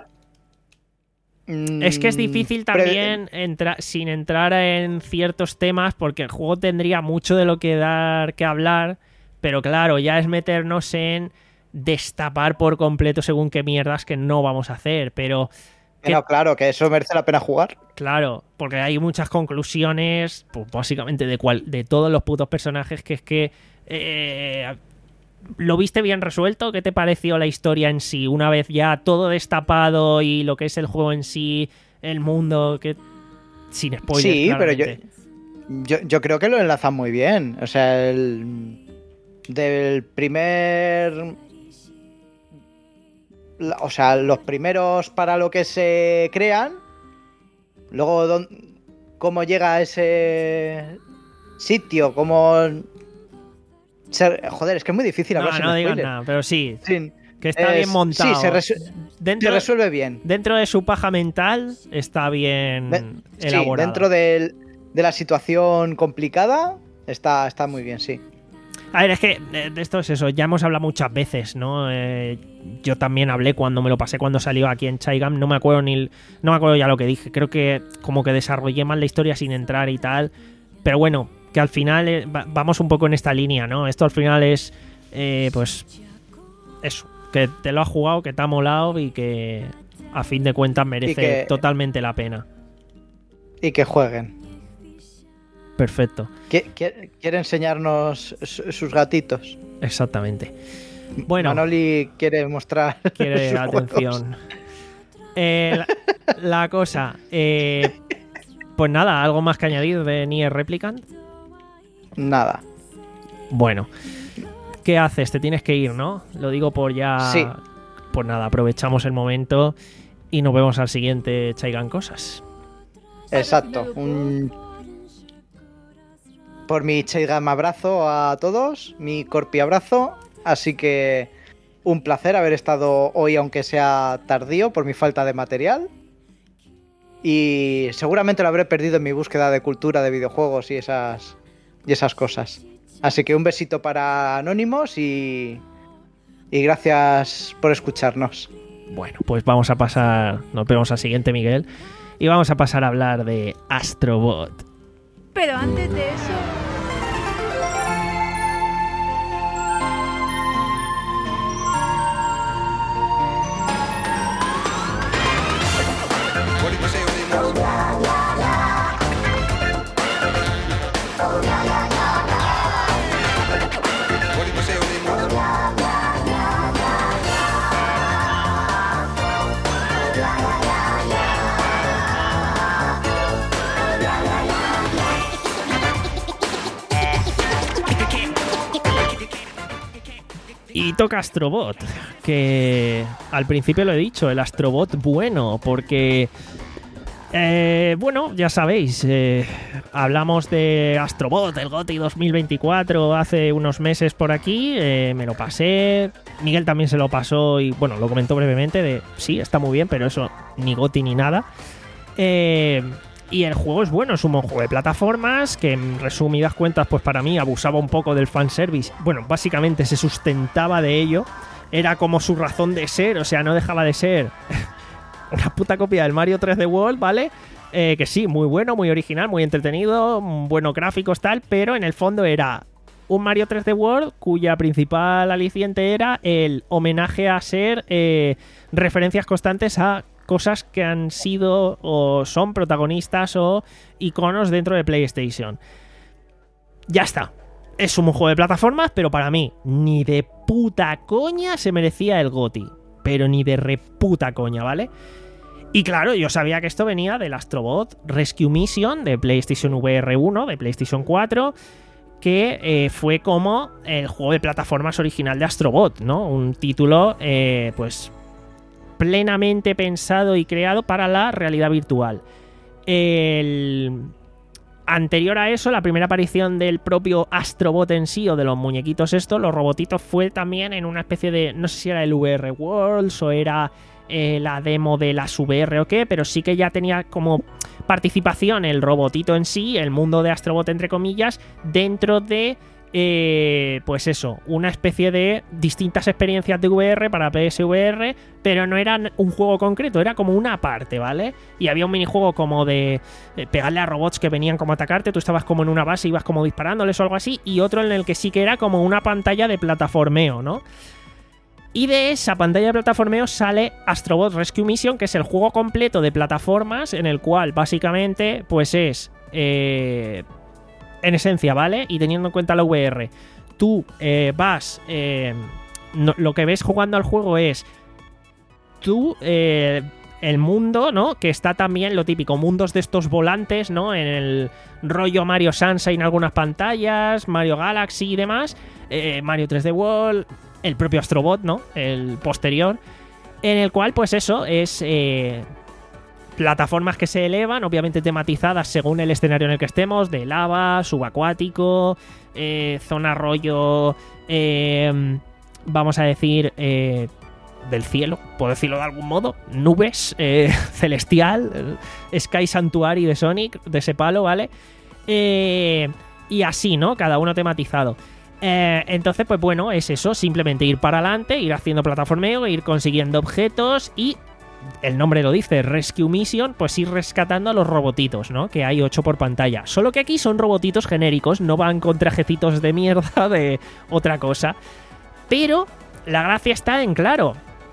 Es que es Mm, difícil pre- también entrar sin entrar en ciertos temas porque el juego tendría mucho de lo que dar que hablar, pero claro, ya es meternos en destapar por completo según qué mierdas que no vamos a hacer, pero que no, claro, que eso merece la pena jugar. claro, porque hay muchas conclusiones, pues básicamente de cual, de todos los putos personajes que es que eh, ¿lo viste bien resuelto? ¿Qué te pareció la historia en sí? Una vez ya todo destapado y lo que es el juego en sí, el mundo, que sin spoilers. Sí, pero yo, claramente. yo, yo creo que lo enlazan muy bien. O sea, el, del primer... la- O sea, los primeros para lo que se crean. Luego, don- cómo llega a ese sitio, cómo... se- joder, es que es muy difícil hablar No, sin no digas spoiler. nada, pero sí, Sin- que está es- bien montado. Sí, se, resu- se dentro, resuelve bien. dentro de su paja mental está bien De- sí, elaborado. dentro del- de la situación complicada está, está muy bien, sí. A ver, es que eh, de esto es eso, ya hemos hablado muchas veces, ¿no? Eh, yo también hablé cuando me lo pasé, cuando salió aquí en Chaigam, no me acuerdo ni el- no me acuerdo ya lo que dije, creo que como que desarrollé mal la historia sin entrar y tal, pero bueno, que al final eh, va- vamos un poco en esta línea, ¿no? Esto al final es, eh, pues, eso, que te lo has jugado, que te ha molado y que a fin de cuentas merece que- totalmente la pena. Y que jueguen. Perfecto, Qui- qui- Quiere enseñarnos su- sus gatitos. exactamente. Bueno, Manoli quiere mostrar quiere sus atención. Eh, la, la cosa, eh, pues nada, algo más que añadir de Nier Replicant. juegos. Nada. Bueno, ¿qué haces? Te tienes que ir, ¿no? Lo digo por ya. Sí. Pues nada, aprovechamos el momento y nos vemos al siguiente Chaigan Cosas. Exacto. Un... Por mi Chaigam abrazo a todos, mi Corpi abrazo. Así que un placer haber estado hoy, aunque sea tardío, por mi falta de material. Y seguramente lo habré perdido en mi búsqueda de cultura de videojuegos y esas, y esas cosas. Así que un besito para Anónimos y, y gracias por escucharnos. Bueno, pues vamos a pasar. Nos vemos al siguiente, Miguel. Y vamos a pasar a hablar de Astrobot. Pero antes de eso... Y toca Astrobot, que al principio lo he dicho, el Astrobot bueno, porque, eh, bueno, ya sabéis, eh, hablamos de Astrobot, el GOTY dos mil veinticuatro, hace unos meses por aquí, eh, me lo pasé, Miguel también se lo pasó y, bueno, lo comentó brevemente de, sí, está muy bien, pero eso, ni GOTY ni nada. Eh... Y el juego es bueno, es un buen juego de plataformas que en resumidas cuentas, pues para mí abusaba un poco del fanservice. Bueno, básicamente se sustentaba de ello. Era como su razón de ser, o sea, no dejaba de ser una puta copia del Mario tres D World, ¿vale? Eh, que sí, muy bueno, muy original, muy entretenido, buenos gráficos, tal, pero en el fondo era un Mario tres D World cuya principal aliciente era el homenaje a ser eh, referencias constantes a cosas que han sido o son protagonistas o iconos dentro de PlayStation. Ya está. Es un juego de plataformas, pero para mí ni de puta coña se merecía el GOTY. Pero ni de reputa coña, ¿vale? Y claro, yo sabía que esto venía del Astrobot Rescue Mission de PlayStation V R uno, de PlayStation cuatro, que eh, fue como el juego de plataformas original de Astrobot, ¿no? Un título, eh, pues, plenamente pensado y creado para la realidad virtual. El... Anterior a eso, la primera aparición del propio Astrobot en sí, o de los muñequitos estos, los robotitos, fue también en una especie de... No sé si era el V R Worlds o era eh, la demo de las V R o qué, pero sí que ya tenía como participación el robotito en sí, el mundo de Astrobot, entre comillas, dentro de... Eh, pues eso, una especie de distintas experiencias de V R para P S V R, pero no eran un juego concreto, era como una parte, ¿vale? Y había un minijuego como de eh, pegarle a robots que venían como a atacarte, tú estabas como en una base y ibas como disparándoles o algo así, y otro en el que sí que era como una pantalla de plataformeo, ¿no? Y de esa pantalla de plataformeo sale Astrobot Rescue Mission, que es el juego completo de plataformas, en el cual básicamente pues es... Eh, en esencia, ¿vale? Y teniendo en cuenta la V R, tú eh, vas... Eh, no, lo que ves jugando al juego es... Tú... Eh, el mundo, ¿no? Que está también lo típico, mundos de estos volantes, ¿no? En el rollo Mario Sunshine en algunas pantallas, Mario Galaxy y demás, eh, Mario tres D World, el propio Astrobot, ¿no? El posterior, en el cual, pues eso, es... Eh, plataformas que se elevan, obviamente tematizadas según el escenario en el que estemos, de lava, subacuático, eh, zona rollo, eh, vamos a decir, eh, del cielo, por decirlo de algún modo, nubes, eh, celestial, eh, Sky Sanctuary de Sonic, de ese palo, ¿vale? Eh, y así, ¿no? Cada uno tematizado. Eh, entonces, pues bueno, es eso, simplemente ir para adelante, ir haciendo plataformeo, ir consiguiendo objetos y... El nombre lo dice, Rescue Mission, pues ir rescatando a los robotitos, ¿no? Que hay ocho por pantalla. Solo que aquí son robotitos genéricos, no van con trajecitos de mierda de otra cosa. Pero la gracia está en, claro,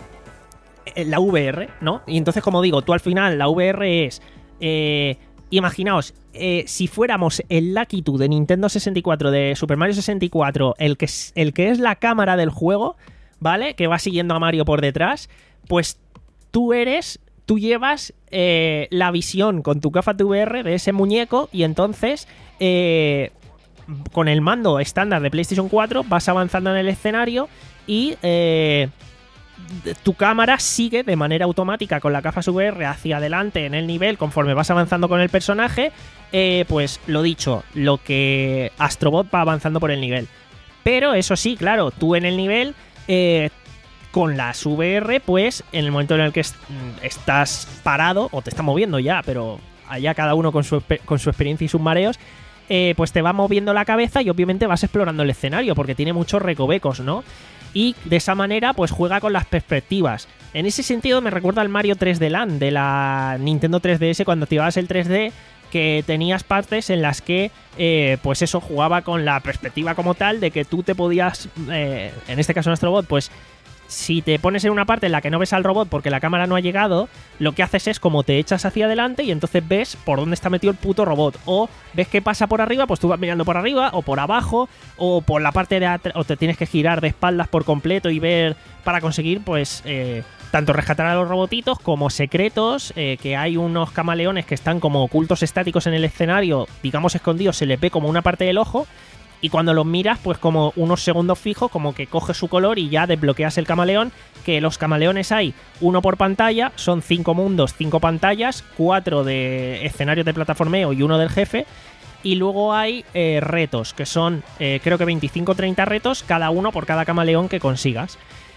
en la V R, ¿no? Y entonces, como digo, tú al final, la V R es... Eh, imaginaos, eh, si fuéramos el Lucky Two de Nintendo sesenta y cuatro, de Super Mario sesenta y cuatro, el que, es, el que es la cámara del juego, ¿vale? Que va siguiendo a Mario por detrás, pues... Tú eres, tú llevas eh, la visión con tu gafas de V R de ese muñeco y entonces eh, con el mando estándar de PlayStation cuatro vas avanzando en el escenario y eh, tu cámara sigue de manera automática con la gafas V R hacia adelante en el nivel conforme vas avanzando con el personaje. Eh, pues lo dicho, lo que Astrobot va avanzando por el nivel. Pero eso sí, claro, tú en el nivel... Eh, con las V R, pues en el momento en el que est- estás parado, o te estás moviendo ya, pero allá cada uno con su, con su experiencia y sus mareos, eh, pues te va moviendo la cabeza y obviamente vas explorando el escenario, porque tiene muchos recovecos, ¿no? Y de esa manera, pues juega con las perspectivas. En ese sentido me recuerda al Mario tres D Land de la Nintendo tres D S, cuando activabas el tres D, que tenías partes en las que, eh, pues eso, jugaba con la perspectiva como tal, de que tú te podías, eh, en este caso en Astrobot, pues... Si te pones en una parte en la que no ves al robot porque la cámara no ha llegado, lo que haces es como te echas hacia adelante y entonces ves por dónde está metido el puto robot. O ves que pasa por arriba, pues tú vas mirando por arriba o por abajo o por la parte de atrás, o te tienes que girar de espaldas por completo y ver para conseguir, pues, eh, tanto rescatar a los robotitos como secretos, eh, que hay unos camaleones que están como ocultos estáticos en el escenario, digamos escondidos, se les ve como una parte del ojo. Y cuando los miras, pues como unos segundos fijos, como que coges su color y ya desbloqueas el camaleón, que los camaleones hay uno por pantalla, son cinco mundos, cinco pantallas, cuatro de escenarios de plataformeo y uno del jefe, y luego hay eh, retos, que son eh, creo que veinticinco o treinta retos, cada uno por cada camaleón que consigas.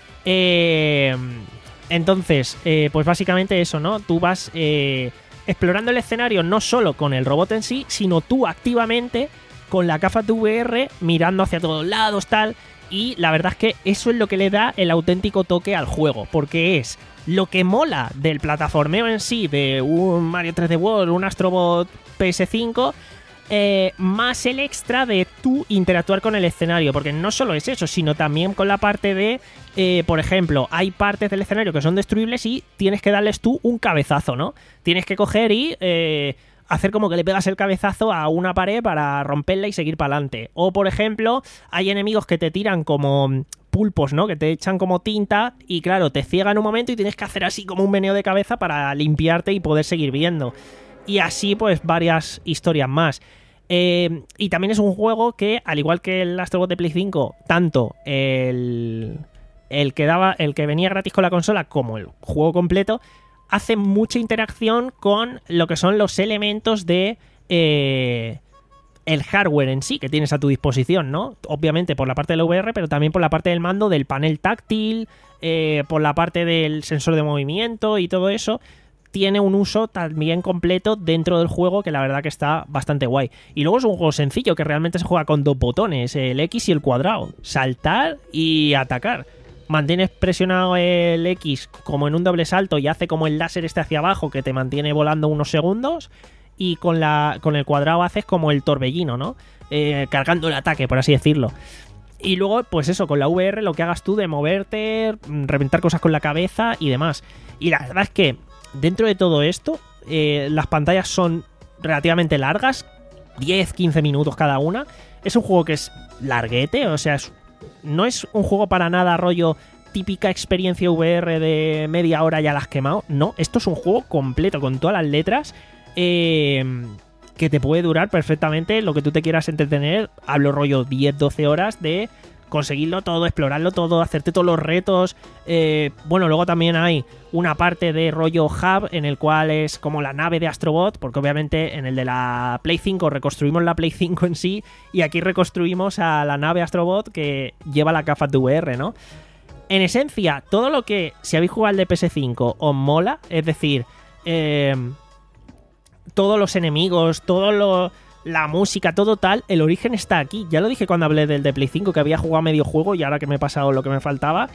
Eh, entonces, eh, pues básicamente eso, ¿no? Tú vas eh, explorando el escenario no solo con el robot en sí, sino tú activamente... con la gafa de V R, mirando hacia todos lados, tal, y la verdad es que eso es lo que le da el auténtico toque al juego, porque es lo que mola del plataformeo en sí, de un Mario tres D World, un Astrobot P S cinco, eh, más el extra de tú interactuar con el escenario, porque no solo es eso, sino también con la parte de, eh, por ejemplo, hay partes del escenario que son destruibles y tienes que darles tú un cabezazo, ¿no? Tienes que coger y... Eh, hacer como que le pegas el cabezazo a una pared para romperla y seguir para adelante. O, por ejemplo, hay enemigos que te tiran como pulpos, ¿no? Que te echan como tinta y claro, te ciega en un momento y tienes que hacer así como un meneo de cabeza para limpiarte y poder seguir viendo. Y así pues varias historias más. Eh, y también es un juego que, al igual que el Astrobot de Play cinco, tanto el, el, que daba, el que venía gratis con la consola como el juego completo, hace mucha interacción con lo que son los elementos de eh, el hardware en sí que tienes a tu disposición, ¿no? Obviamente por la parte de la V R, pero también por la parte del mando, del panel táctil, eh, por la parte del sensor de movimiento y todo eso. Tiene un uso también completo dentro del juego que la verdad que está bastante guay. Y luego es un juego sencillo que realmente se juega con dos botones, el X y el cuadrado. Saltar y atacar. Mantienes presionado el X como en un doble salto y hace como el láser este hacia abajo que te mantiene volando unos segundos. Y con, la, con el cuadrado haces como el torbellino, ¿no? Eh, cargando el ataque, por así decirlo. Y luego, pues eso, con la V R lo que hagas tú de moverte, reventar cosas con la cabeza y demás. Y la verdad es que dentro de todo esto, eh, las pantallas son relativamente largas, diez a quince minutos cada una. Es un juego que es larguete, o sea, es, no es un juego para nada rollo típica experiencia V R de media hora ya la has quemado. No, esto es un juego completo con todas las letras eh, que te puede durar perfectamente lo que tú te quieras entretener. Hablo rollo diez a doce horas de conseguirlo todo, explorarlo todo, hacerte todos los retos. Eh, bueno, luego también hay una parte de rollo hub en el cual es como la nave de Astrobot, porque obviamente en el de la Play cinco reconstruimos la Play cinco en sí y aquí reconstruimos a la nave Astrobot que lleva la gafas de V R, ¿no? En esencia, todo lo que, si habéis jugado al de P S cinco, os mola, es decir, eh, todos los enemigos, todo lo... la música, todo tal, el origen está aquí. Ya lo dije cuando hablé del de Play cinco, que había jugado medio juego y ahora que me he pasado lo que me faltaba.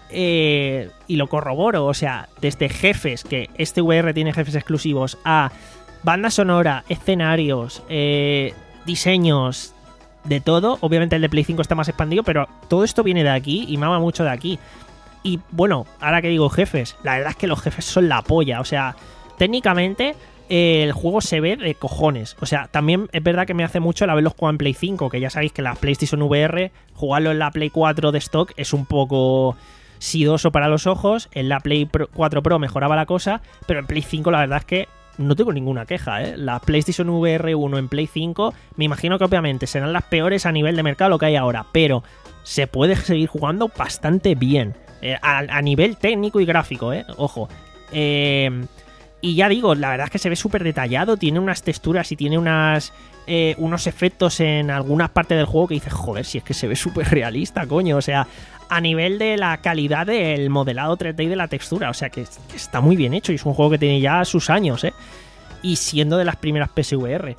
Eh, y lo corroboro, o sea, desde jefes, que este V R tiene jefes exclusivos, a banda sonora, escenarios, eh, diseños, de todo. Obviamente el de Play cinco está más expandido, pero todo esto viene de aquí y mama mucho de aquí. Y bueno, ahora que digo jefes, la verdad es que los jefes son la polla, o sea, técnicamente... el juego se ve de cojones. O sea, también es verdad que me hace mucho el haberlos jugado en Play cinco, que ya sabéis que la PlayStation V R, jugarlo en la Play cuatro de stock es un poco sidoso para los ojos. En la Play cuatro Pro mejoraba la cosa, pero en Play cinco la verdad es que no tengo ninguna queja, ¿eh? La PlayStation V R uno en Play cinco, me imagino que obviamente serán las peores a nivel de mercado lo que hay ahora, pero se puede seguir jugando bastante bien. Eh, a, a nivel técnico y gráfico, ¿eh? Ojo. Eh... Y ya digo, la verdad es que se ve súper detallado, tiene unas texturas y tiene unas eh, unos efectos en algunas partes del juego que dices, joder, si es que se ve súper realista, coño. O sea, a nivel de la calidad del modelado tres D y de la textura, o sea, que, que está muy bien hecho y es un juego que tiene ya sus años, ¿eh? Y siendo de las primeras P S V R.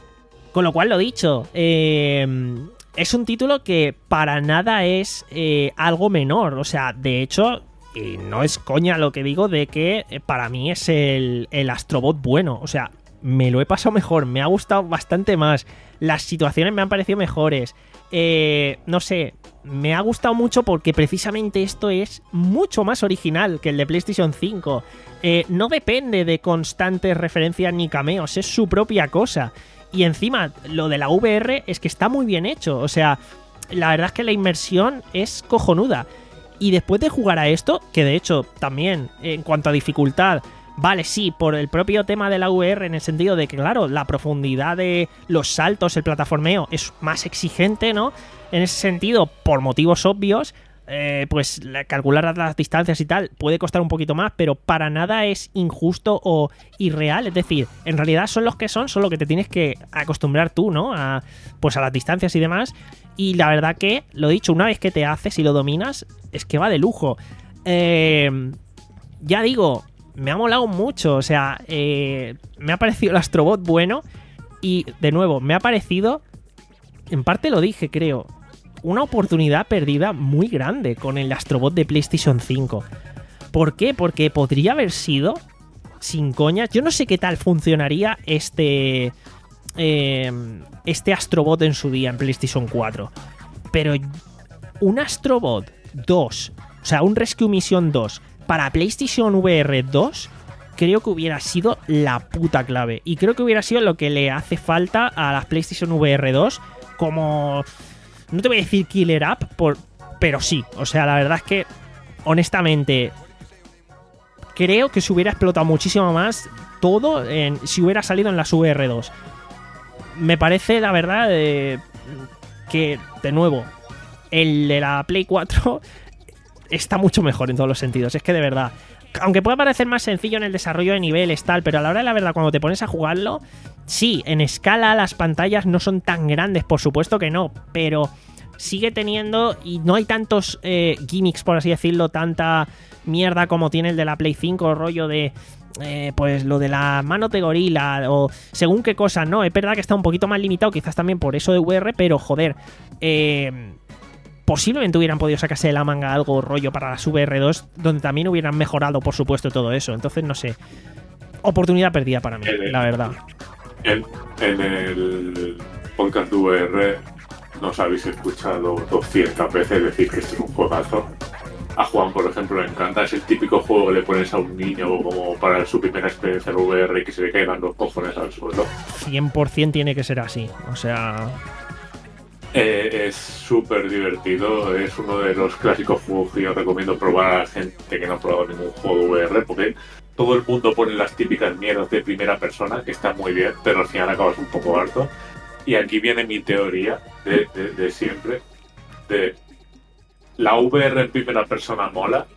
Con lo cual, lo dicho, eh, es un título que para nada es eh, algo menor, o sea, de hecho... Y no es coña lo que digo de que para mí es el, el Astrobot bueno. O sea, me lo he pasado mejor, me ha gustado bastante más. Las situaciones me han parecido mejores. Eh, no sé, me ha gustado mucho porque precisamente esto es mucho más original que el de PlayStation cinco. Eh, no depende de constantes referencias ni cameos, es su propia cosa. Y encima, lo de la V R es que está muy bien hecho. O sea, la verdad es que la inmersión es cojonuda. Y después de jugar a esto, que de hecho también en cuanto a dificultad, vale, sí, por el propio tema de la V R, en el sentido de que, claro, la profundidad de los saltos, el plataformeo es más exigente, ¿no? En ese sentido, por motivos obvios, eh, pues calcular las distancias y tal puede costar un poquito más, pero para nada es injusto o irreal. Es decir, en realidad son los que son, solo que te tienes que acostumbrar tú, ¿no? A, pues a las distancias y demás. Y la verdad que, lo dicho, una vez que te haces y lo dominas, es que va de lujo. Eh, ya digo, me ha molado mucho. O sea, eh, me ha parecido el Astrobot bueno. Y, de nuevo, me ha parecido, en parte lo dije, creo, una oportunidad perdida muy grande con el Astrobot de PlayStation cinco. ¿Por qué? Porque podría haber sido, sin coñas, yo no sé qué tal funcionaría este... Eh, este Astrobot en su día en PlayStation cuatro, pero un Astrobot dos, o sea, un Rescue Mission dos para PlayStation V R dos, creo que hubiera sido la puta clave, y creo que hubiera sido lo que le hace falta a las PlayStation V R dos como, no te voy a decir killer app por, pero sí, o sea, la verdad es que, honestamente, creo que se hubiera explotado muchísimo más todo en, si hubiera salido en las V R dos. Me parece, la verdad, eh, que, de nuevo, el de la Play cuatro está mucho mejor en todos los sentidos. Es que, de verdad, aunque pueda parecer más sencillo en el desarrollo de niveles, tal, pero a la hora de la verdad, cuando te pones a jugarlo, sí, en escala las pantallas no son tan grandes, por supuesto que no, pero sigue teniendo, y no hay tantos eh, gimmicks, por así decirlo, tanta mierda como tiene el de la Play cinco, rollo de eh, pues lo de la mano de gorila o según qué cosa, ¿no? Es verdad que está un poquito más limitado, quizás también por eso de V R, pero joder, eh, posiblemente hubieran podido sacarse de la manga algo rollo para las V R dos, donde también hubieran mejorado, por supuesto, todo eso. Entonces, no sé, oportunidad perdida para mí, el, la verdad. En, en el podcast de V R nos habéis escuchado doscientas veces decir que esto es un juegazo. A Juan, por ejemplo, le encanta. Es el típico juego que le pones a un niño como para su primera experiencia en V R y que se le caigan los cojones al suelo. cien por ciento tiene que ser así. O sea... Eh, es súper divertido. Es uno de los clásicos juegos que yo recomiendo probar a la gente que no ha probado ningún juego de V R, porque todo el mundo pone las típicas mierdas de primera persona, que está muy bien, pero al final acabas un poco harto. Y aquí viene mi teoría de, de, de siempre. De la V R en primera persona mola.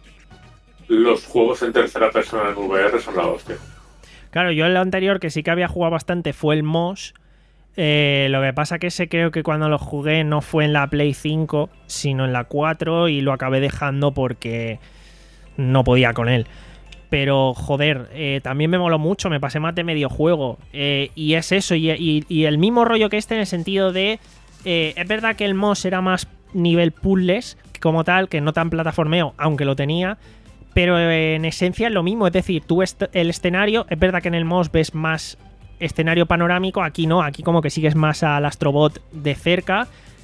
Los juegos en tercera persona en V R son la hostia. Claro, yo en lo anterior que sí que había jugado bastante fue el Moss. Eh, lo que pasa que ese creo que cuando lo jugué no fue en la Play cinco, sino en la cuatro, y lo acabé dejando porque no podía con él. Pero, joder, eh, también me moló mucho, me pasé más de medio juego. Eh, y es eso, y, y, y el mismo rollo que este en el sentido de... Eh, es verdad que el Moss era más nivel puzzles, como tal, que no tan plataformeo, aunque lo tenía, pero eh, en esencia es lo mismo. Es decir, tú est- el escenario, es verdad que en el Moss ves más escenario panorámico, aquí no, aquí como que sigues más al Astrobot de cerca,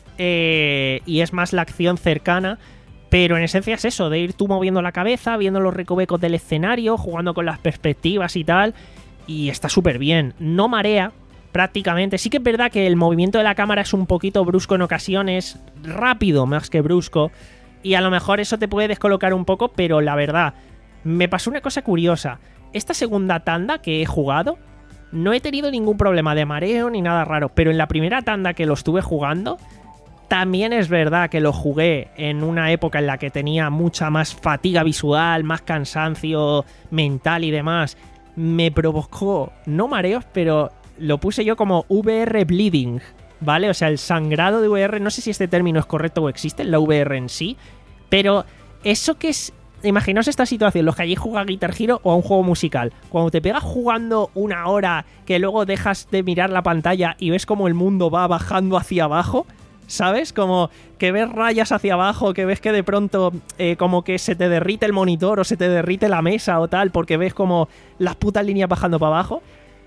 eh, y es más la acción cercana. Pero en esencia es eso, de ir tú moviendo la cabeza, viendo los recovecos del escenario, jugando con las perspectivas y tal. Y está súper bien. No marea, prácticamente. Sí que es verdad que el movimiento de la cámara es un poquito brusco en ocasiones. Rápido, más que brusco. Y a lo mejor eso te puede descolocar un poco, pero la verdad, me pasó una cosa curiosa. Esta segunda tanda que he jugado, no he tenido ningún problema de mareo ni nada raro. Pero en la primera tanda que lo estuve jugando... También es verdad que lo jugué en una época en la que tenía mucha más fatiga visual, más cansancio mental y demás. Me provocó, no mareos, pero lo puse yo como V R bleeding, ¿vale? O sea, el sangrado de V R, no sé si este término es correcto o existe en la V R en sí, pero eso que es... Imaginaos esta situación, los que allí juegan a Guitar Hero o a un juego musical. Cuando te pegas jugando una hora que luego dejas de mirar la pantalla y ves como el mundo va bajando hacia abajo... ¿Sabes? Como que ves rayas hacia abajo, que ves que de pronto eh, como que se te derrite el monitor o se te derrite la mesa o tal, porque ves como las putas líneas bajando para abajo.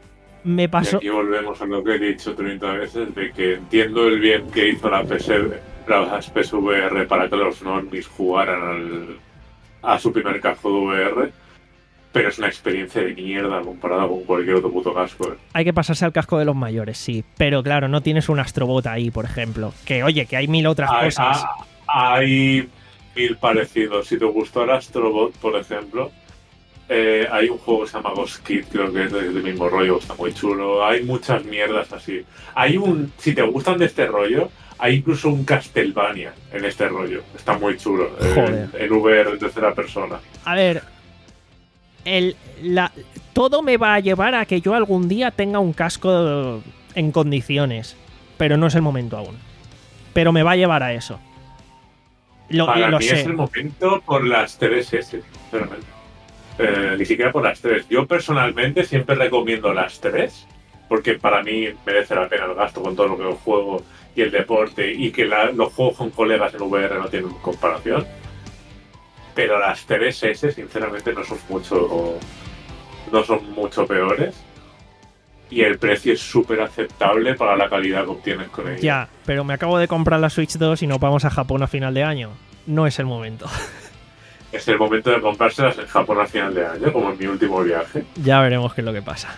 Me pasó... Y aquí volvemos a lo que he dicho treinta veces, de que entiendo el bien que hizo la P S, las P S V R para que los normies jugaran al, a su primer casco de V R, pero es una experiencia de mierda comparada con cualquier otro puto casco. ¿eh? Hay que pasarse al casco de los mayores, sí. Pero claro, no tienes un Astrobot ahí, por ejemplo. Que oye, que hay mil otras hay, cosas. Hay mil parecidos. Si te gustó el Astrobot, por ejemplo, eh, hay un juego que se llama Ghost Kid, creo que es del mismo rollo, está muy chulo. Hay muchas mierdas así. Hay un... Si te gustan de este rollo, hay incluso un Castlevania en este rollo. Está muy chulo. Joder. En, en V R en tercera persona. A ver... El, la, todo me va a llevar a que yo algún día tenga un casco en condiciones, pero no es el momento aún. Pero me va a llevar a eso. Lo, Para lo mí sé. es el momento por las tres S, sinceramente. Eh, ni siquiera por las tres. Yo personalmente siempre recomiendo las tres, porque para mí merece la pena el gasto con todo lo que juego y el deporte, y que la, los juegos con colegas en V R no tienen comparación. Pero las tres S, sinceramente, no son mucho no son mucho peores. Y el precio es súper aceptable para la calidad que obtienes con ella. Ya, pero me acabo de comprar la Switch dos y nos vamos a Japón a final de año. No es el momento. Es el momento de comprárselas en Japón a final de año, como en mi último viaje. Ya veremos qué es lo que pasa.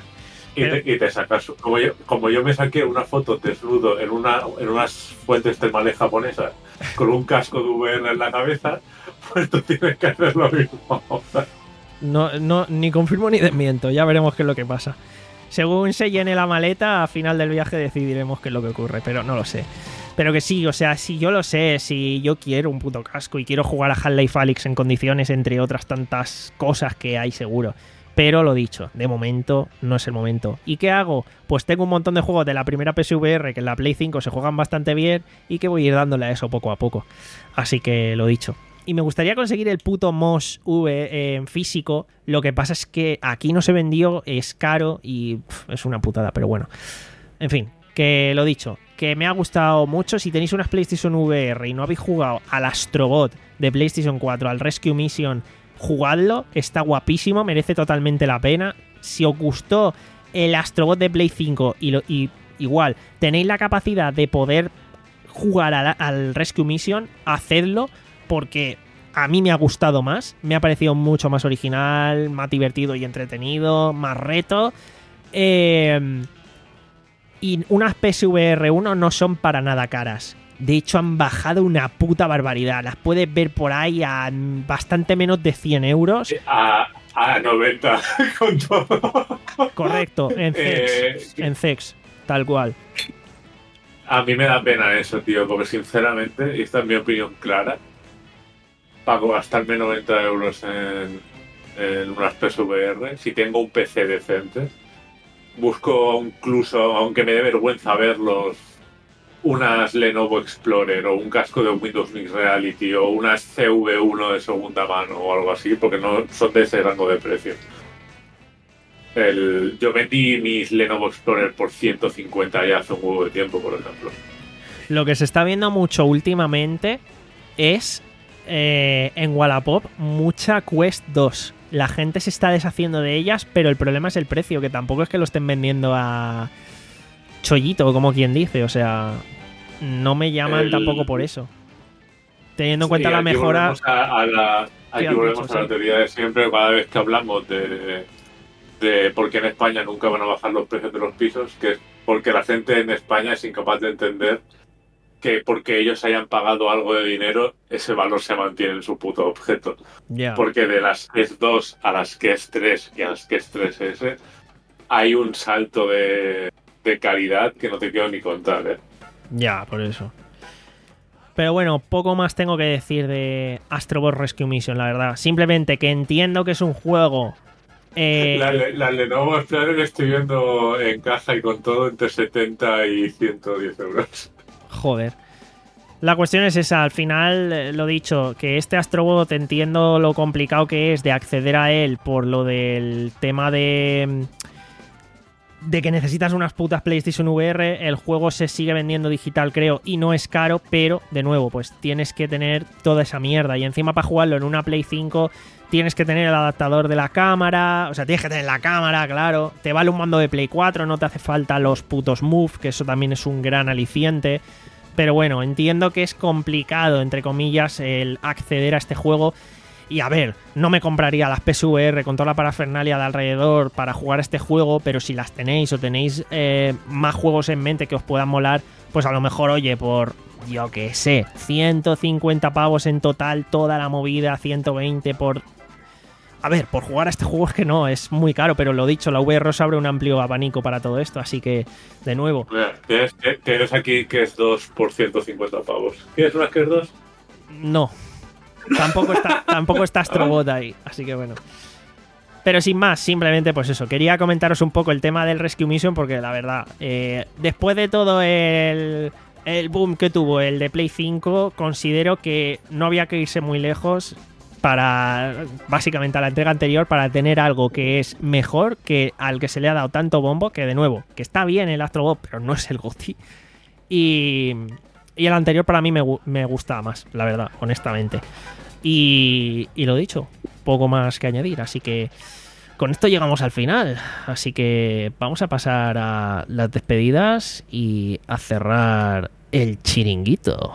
Y, Pero- te, y te sacas, como yo, como yo me saqué una foto desnudo en una en unas fuentes termales japonesas con un casco de V R en la cabeza, pues tú tienes que hacer lo mismo. No, no, ni confirmo ni desmiento, ya veremos qué es lo que pasa. Según se llene la maleta, a final del viaje decidiremos qué es lo que ocurre, pero no lo sé. Pero que sí, o sea, si yo lo sé, si yo quiero un puto casco y quiero jugar a Half-Life Alyx en condiciones, entre otras tantas cosas que hay seguro. Pero lo dicho, de momento no es el momento. ¿Y qué hago? Pues tengo un montón de juegos de la primera P S V R que en la Play cinco se juegan bastante bien y que voy a ir dándole a eso poco a poco. Así que lo dicho. Y me gustaría conseguir el puto Moss V en físico. Lo que pasa es que aquí no se vendió, es caro y pff, es una putada, pero bueno. En fin, que lo dicho, que me ha gustado mucho. Si tenéis unas PlayStation V R y no habéis jugado al Astrobot de PlayStation cuatro, al Rescue Mission, jugadlo, está guapísimo, merece totalmente la pena. Si os gustó el Astrobot de Play cinco y, lo, y igual tenéis la capacidad de poder jugar al, al Rescue Mission, hacedlo, porque a mí me ha gustado más, me ha parecido mucho más original, más divertido y entretenido, más reto. Eh, y unas P S V R uno no son para nada caras. De hecho, han bajado una puta barbaridad. Las puedes ver por ahí a bastante menos de cien euros. A, a noventa con todo. Correcto, en Eh, Zex. En Zex, tal cual. A mí me da pena eso, tío, porque sinceramente, y esta es mi opinión clara, pago gastarme noventa euros en, en unas P S V R. Si tengo un P C decente, busco incluso, aunque me dé vergüenza verlos, unas Lenovo Explorer o un casco de Windows Mixed Reality o unas C V uno de segunda mano o algo así, porque no son de ese rango de precio. El, yo vendí mis Lenovo Explorer por ciento cincuenta ya hace un huevo de tiempo, por ejemplo. Lo que se está viendo mucho últimamente es eh, en Wallapop mucha Quest dos. La gente se está deshaciendo de ellas, pero el problema es el precio, que tampoco es que lo estén vendiendo a chollito, como quien dice. O sea, no me llaman El- tampoco por eso. Teniendo en cuenta Sí, la aquí mejora... volvemos a, a la, aquí has volvemos dicho, a la sí. teoría de siempre, cada vez que hablamos de, de por qué en España nunca van a bajar los precios de los pisos, que es porque la gente en España es incapaz de entender que porque ellos hayan pagado algo de dinero, ese valor se mantiene en su puto objeto. Ya. Porque de las que es dos a las que es tres y a las que es tres ese, hay un salto de, de calidad que no te quiero ni contar, ¿eh? Ya, por eso. Pero bueno, poco más tengo que decir de Astro Bot Rescue Mission, la verdad. Simplemente que entiendo que es un juego... eh, La, la Lenovo Explorer estoy viendo en caja y con todo entre setenta y ciento diez euros. Joder. La cuestión es esa, al final, eh, lo dicho, que este Astrobot entiendo lo complicado que es de acceder a él por lo del tema de... de que necesitas unas putas PlayStation V R, el juego se sigue vendiendo digital, creo, y no es caro, pero, de nuevo, pues tienes que tener toda esa mierda. Y encima para jugarlo en una Play cinco tienes que tener el adaptador de la cámara, o sea, tienes que tener la cámara, claro. Te vale un mando de Play cuatro, no te hace falta los putos Move, que eso también es un gran aliciente. Pero bueno, entiendo que es complicado, entre comillas, el acceder a este juego. Y a ver, no me compraría las P S V R con toda la parafernalia de alrededor para jugar a este juego, pero si las tenéis o tenéis eh, más juegos en mente que os puedan molar, pues a lo mejor, oye, por, yo qué sé, ciento cincuenta pavos en total, toda la movida, ciento veinte por... A ver, por jugar a este juego es que no, es muy caro, pero lo dicho, la V R os abre un amplio abanico para todo esto, así que, de nuevo... Mira, tienes, tienes aquí que es dos por ciento cincuenta pavos. ¿Quieres unas que es dos? No. Tampoco está, tampoco está Astrobot ahí, así que bueno. Pero sin más, simplemente pues eso, quería comentaros un poco el tema del Rescue Mission porque la verdad, eh, después de todo el, el boom que tuvo el de Play cinco, considero que no había que irse muy lejos para, básicamente a la entrega anterior, para tener algo que es mejor que al que se le ha dado tanto bombo, que de nuevo, que está bien el Astrobot, pero no es el G O T Y. Y... Y el anterior para mí me, me gustaba más, la verdad, honestamente. Y, y lo dicho, poco más que añadir. Así que con esto llegamos al final. Así que vamos a pasar a las despedidas y a cerrar el chiringuito.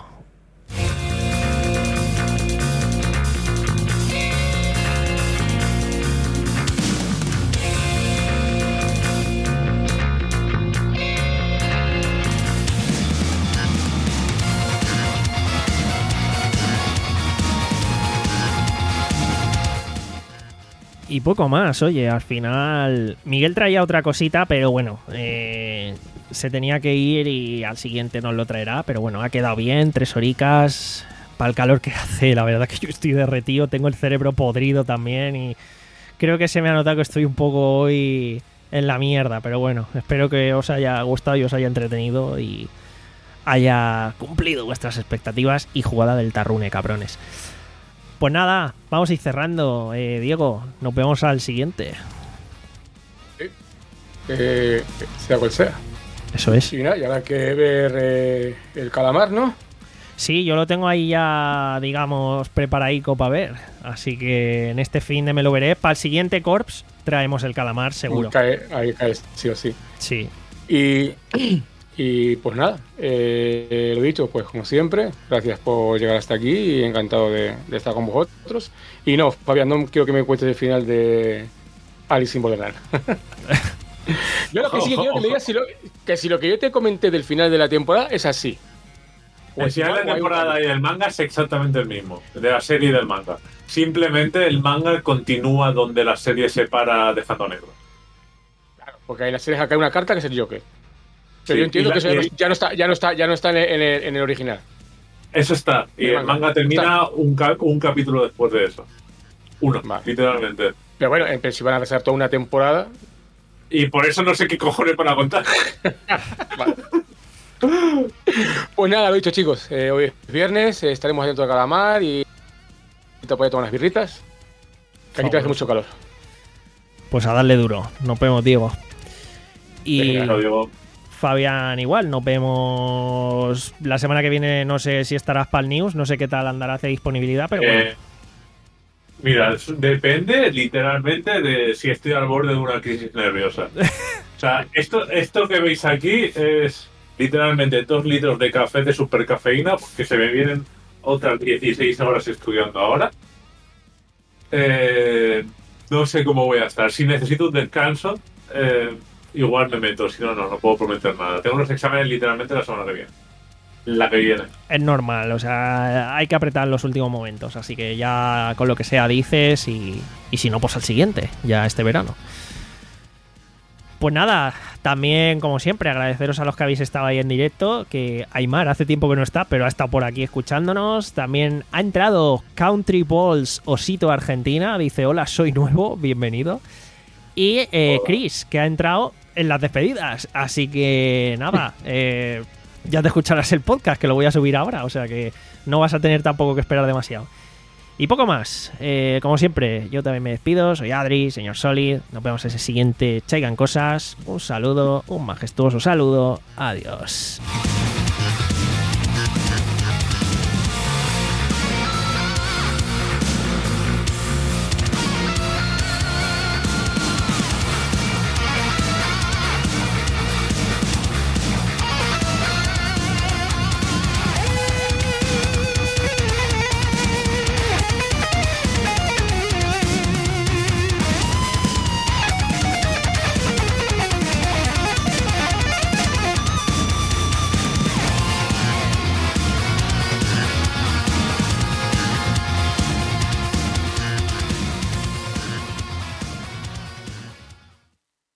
Y poco más, oye, al final Miguel traía otra cosita, pero bueno, eh, se tenía que ir y al siguiente nos lo traerá, pero bueno, ha quedado bien, tres horicas, para el calor que hace, la verdad que yo estoy derretido, tengo el cerebro podrido también y creo que se me ha notado que estoy un poco hoy en la mierda, pero bueno, espero que os haya gustado y os haya entretenido y haya cumplido vuestras expectativas y jugada del Tarrune, cabrones. Pues nada, vamos a ir cerrando. Eh, Diego, nos vemos al siguiente. Sí. Eh, sea cual sea. Eso es. Y nada, y habrá que ver eh, el calamar, ¿no? Sí, yo lo tengo ahí ya, digamos, preparadico para ver. Así que en este fin de me lo veré. Para el siguiente Corps traemos el calamar, seguro. Cae, ahí cae, sí o sí. Sí. Y, y pues nada, eh, lo dicho, pues como siempre, gracias por llegar hasta aquí y encantado de, de estar con vosotros. Y no, Fabián, no quiero que me cuentes el final de Alice in Borderland. Yo lo que sí que quiero que me digas si lo, que si lo que yo te comenté del final de la temporada es así. El final de la temporada y el manga es exactamente el mismo, de la serie y del manga. Simplemente el manga continúa donde la serie se para dejando negro. Claro, porque en la serie acá hay una carta que es el Joker. Pero Sí, yo entiendo y la- que eso y- ya no está, ya no está, ya no está en el, en el- en el original. Eso está. Y El el manga. manga termina un, ca- un capítulo después de eso. Uno, Vale. literalmente. Pero bueno, en si van a rezar toda una temporada. Y por eso no sé qué cojones van a contar. Vale. Pues nada, lo dicho, chicos. Eh, hoy es viernes, eh, estaremos dentro de Calamar y te voy a tomar unas birritas. Que aquí te hace mucho calor. Pues a darle duro. Nos vemos, Diego. Y Venga, lo digo. Fabián igual, nos vemos la semana que viene, no sé si estarás para el news, no sé qué tal andará hace disponibilidad, pero bueno. Eh, mira, es- depende literalmente de si estoy al borde de una crisis nerviosa. O sea, esto, esto que veis aquí es literalmente dos litros de café de supercafeína, porque se me vienen otras dieciséis horas estudiando ahora. Eh, no sé cómo voy a estar. Si necesito un descanso, eh, igual me meto. Si no, no, no puedo prometer nada. Tengo los exámenes literalmente la semana que viene. La que viene. Es normal, o sea, hay que apretar en los últimos momentos, así que ya con lo que sea dices y, y si no, pues al siguiente, ya este verano. Pues nada, también como siempre agradeceros a los que habéis estado ahí en directo, que Aymar hace tiempo que no está, pero ha estado por aquí escuchándonos. También ha entrado Country Balls Osito Argentina, dice hola, soy nuevo, bienvenido. Y eh, Chris, que ha entrado en las despedidas, así que nada, eh, ya te escucharás el podcast, que lo voy a subir ahora, o sea que no vas a tener tampoco que esperar demasiado. Y poco más, eh, como siempre, yo también me despido, soy Adri, señor Solid, nos vemos en ese siguiente Chaigan Cosas, un saludo, un majestuoso saludo, adiós.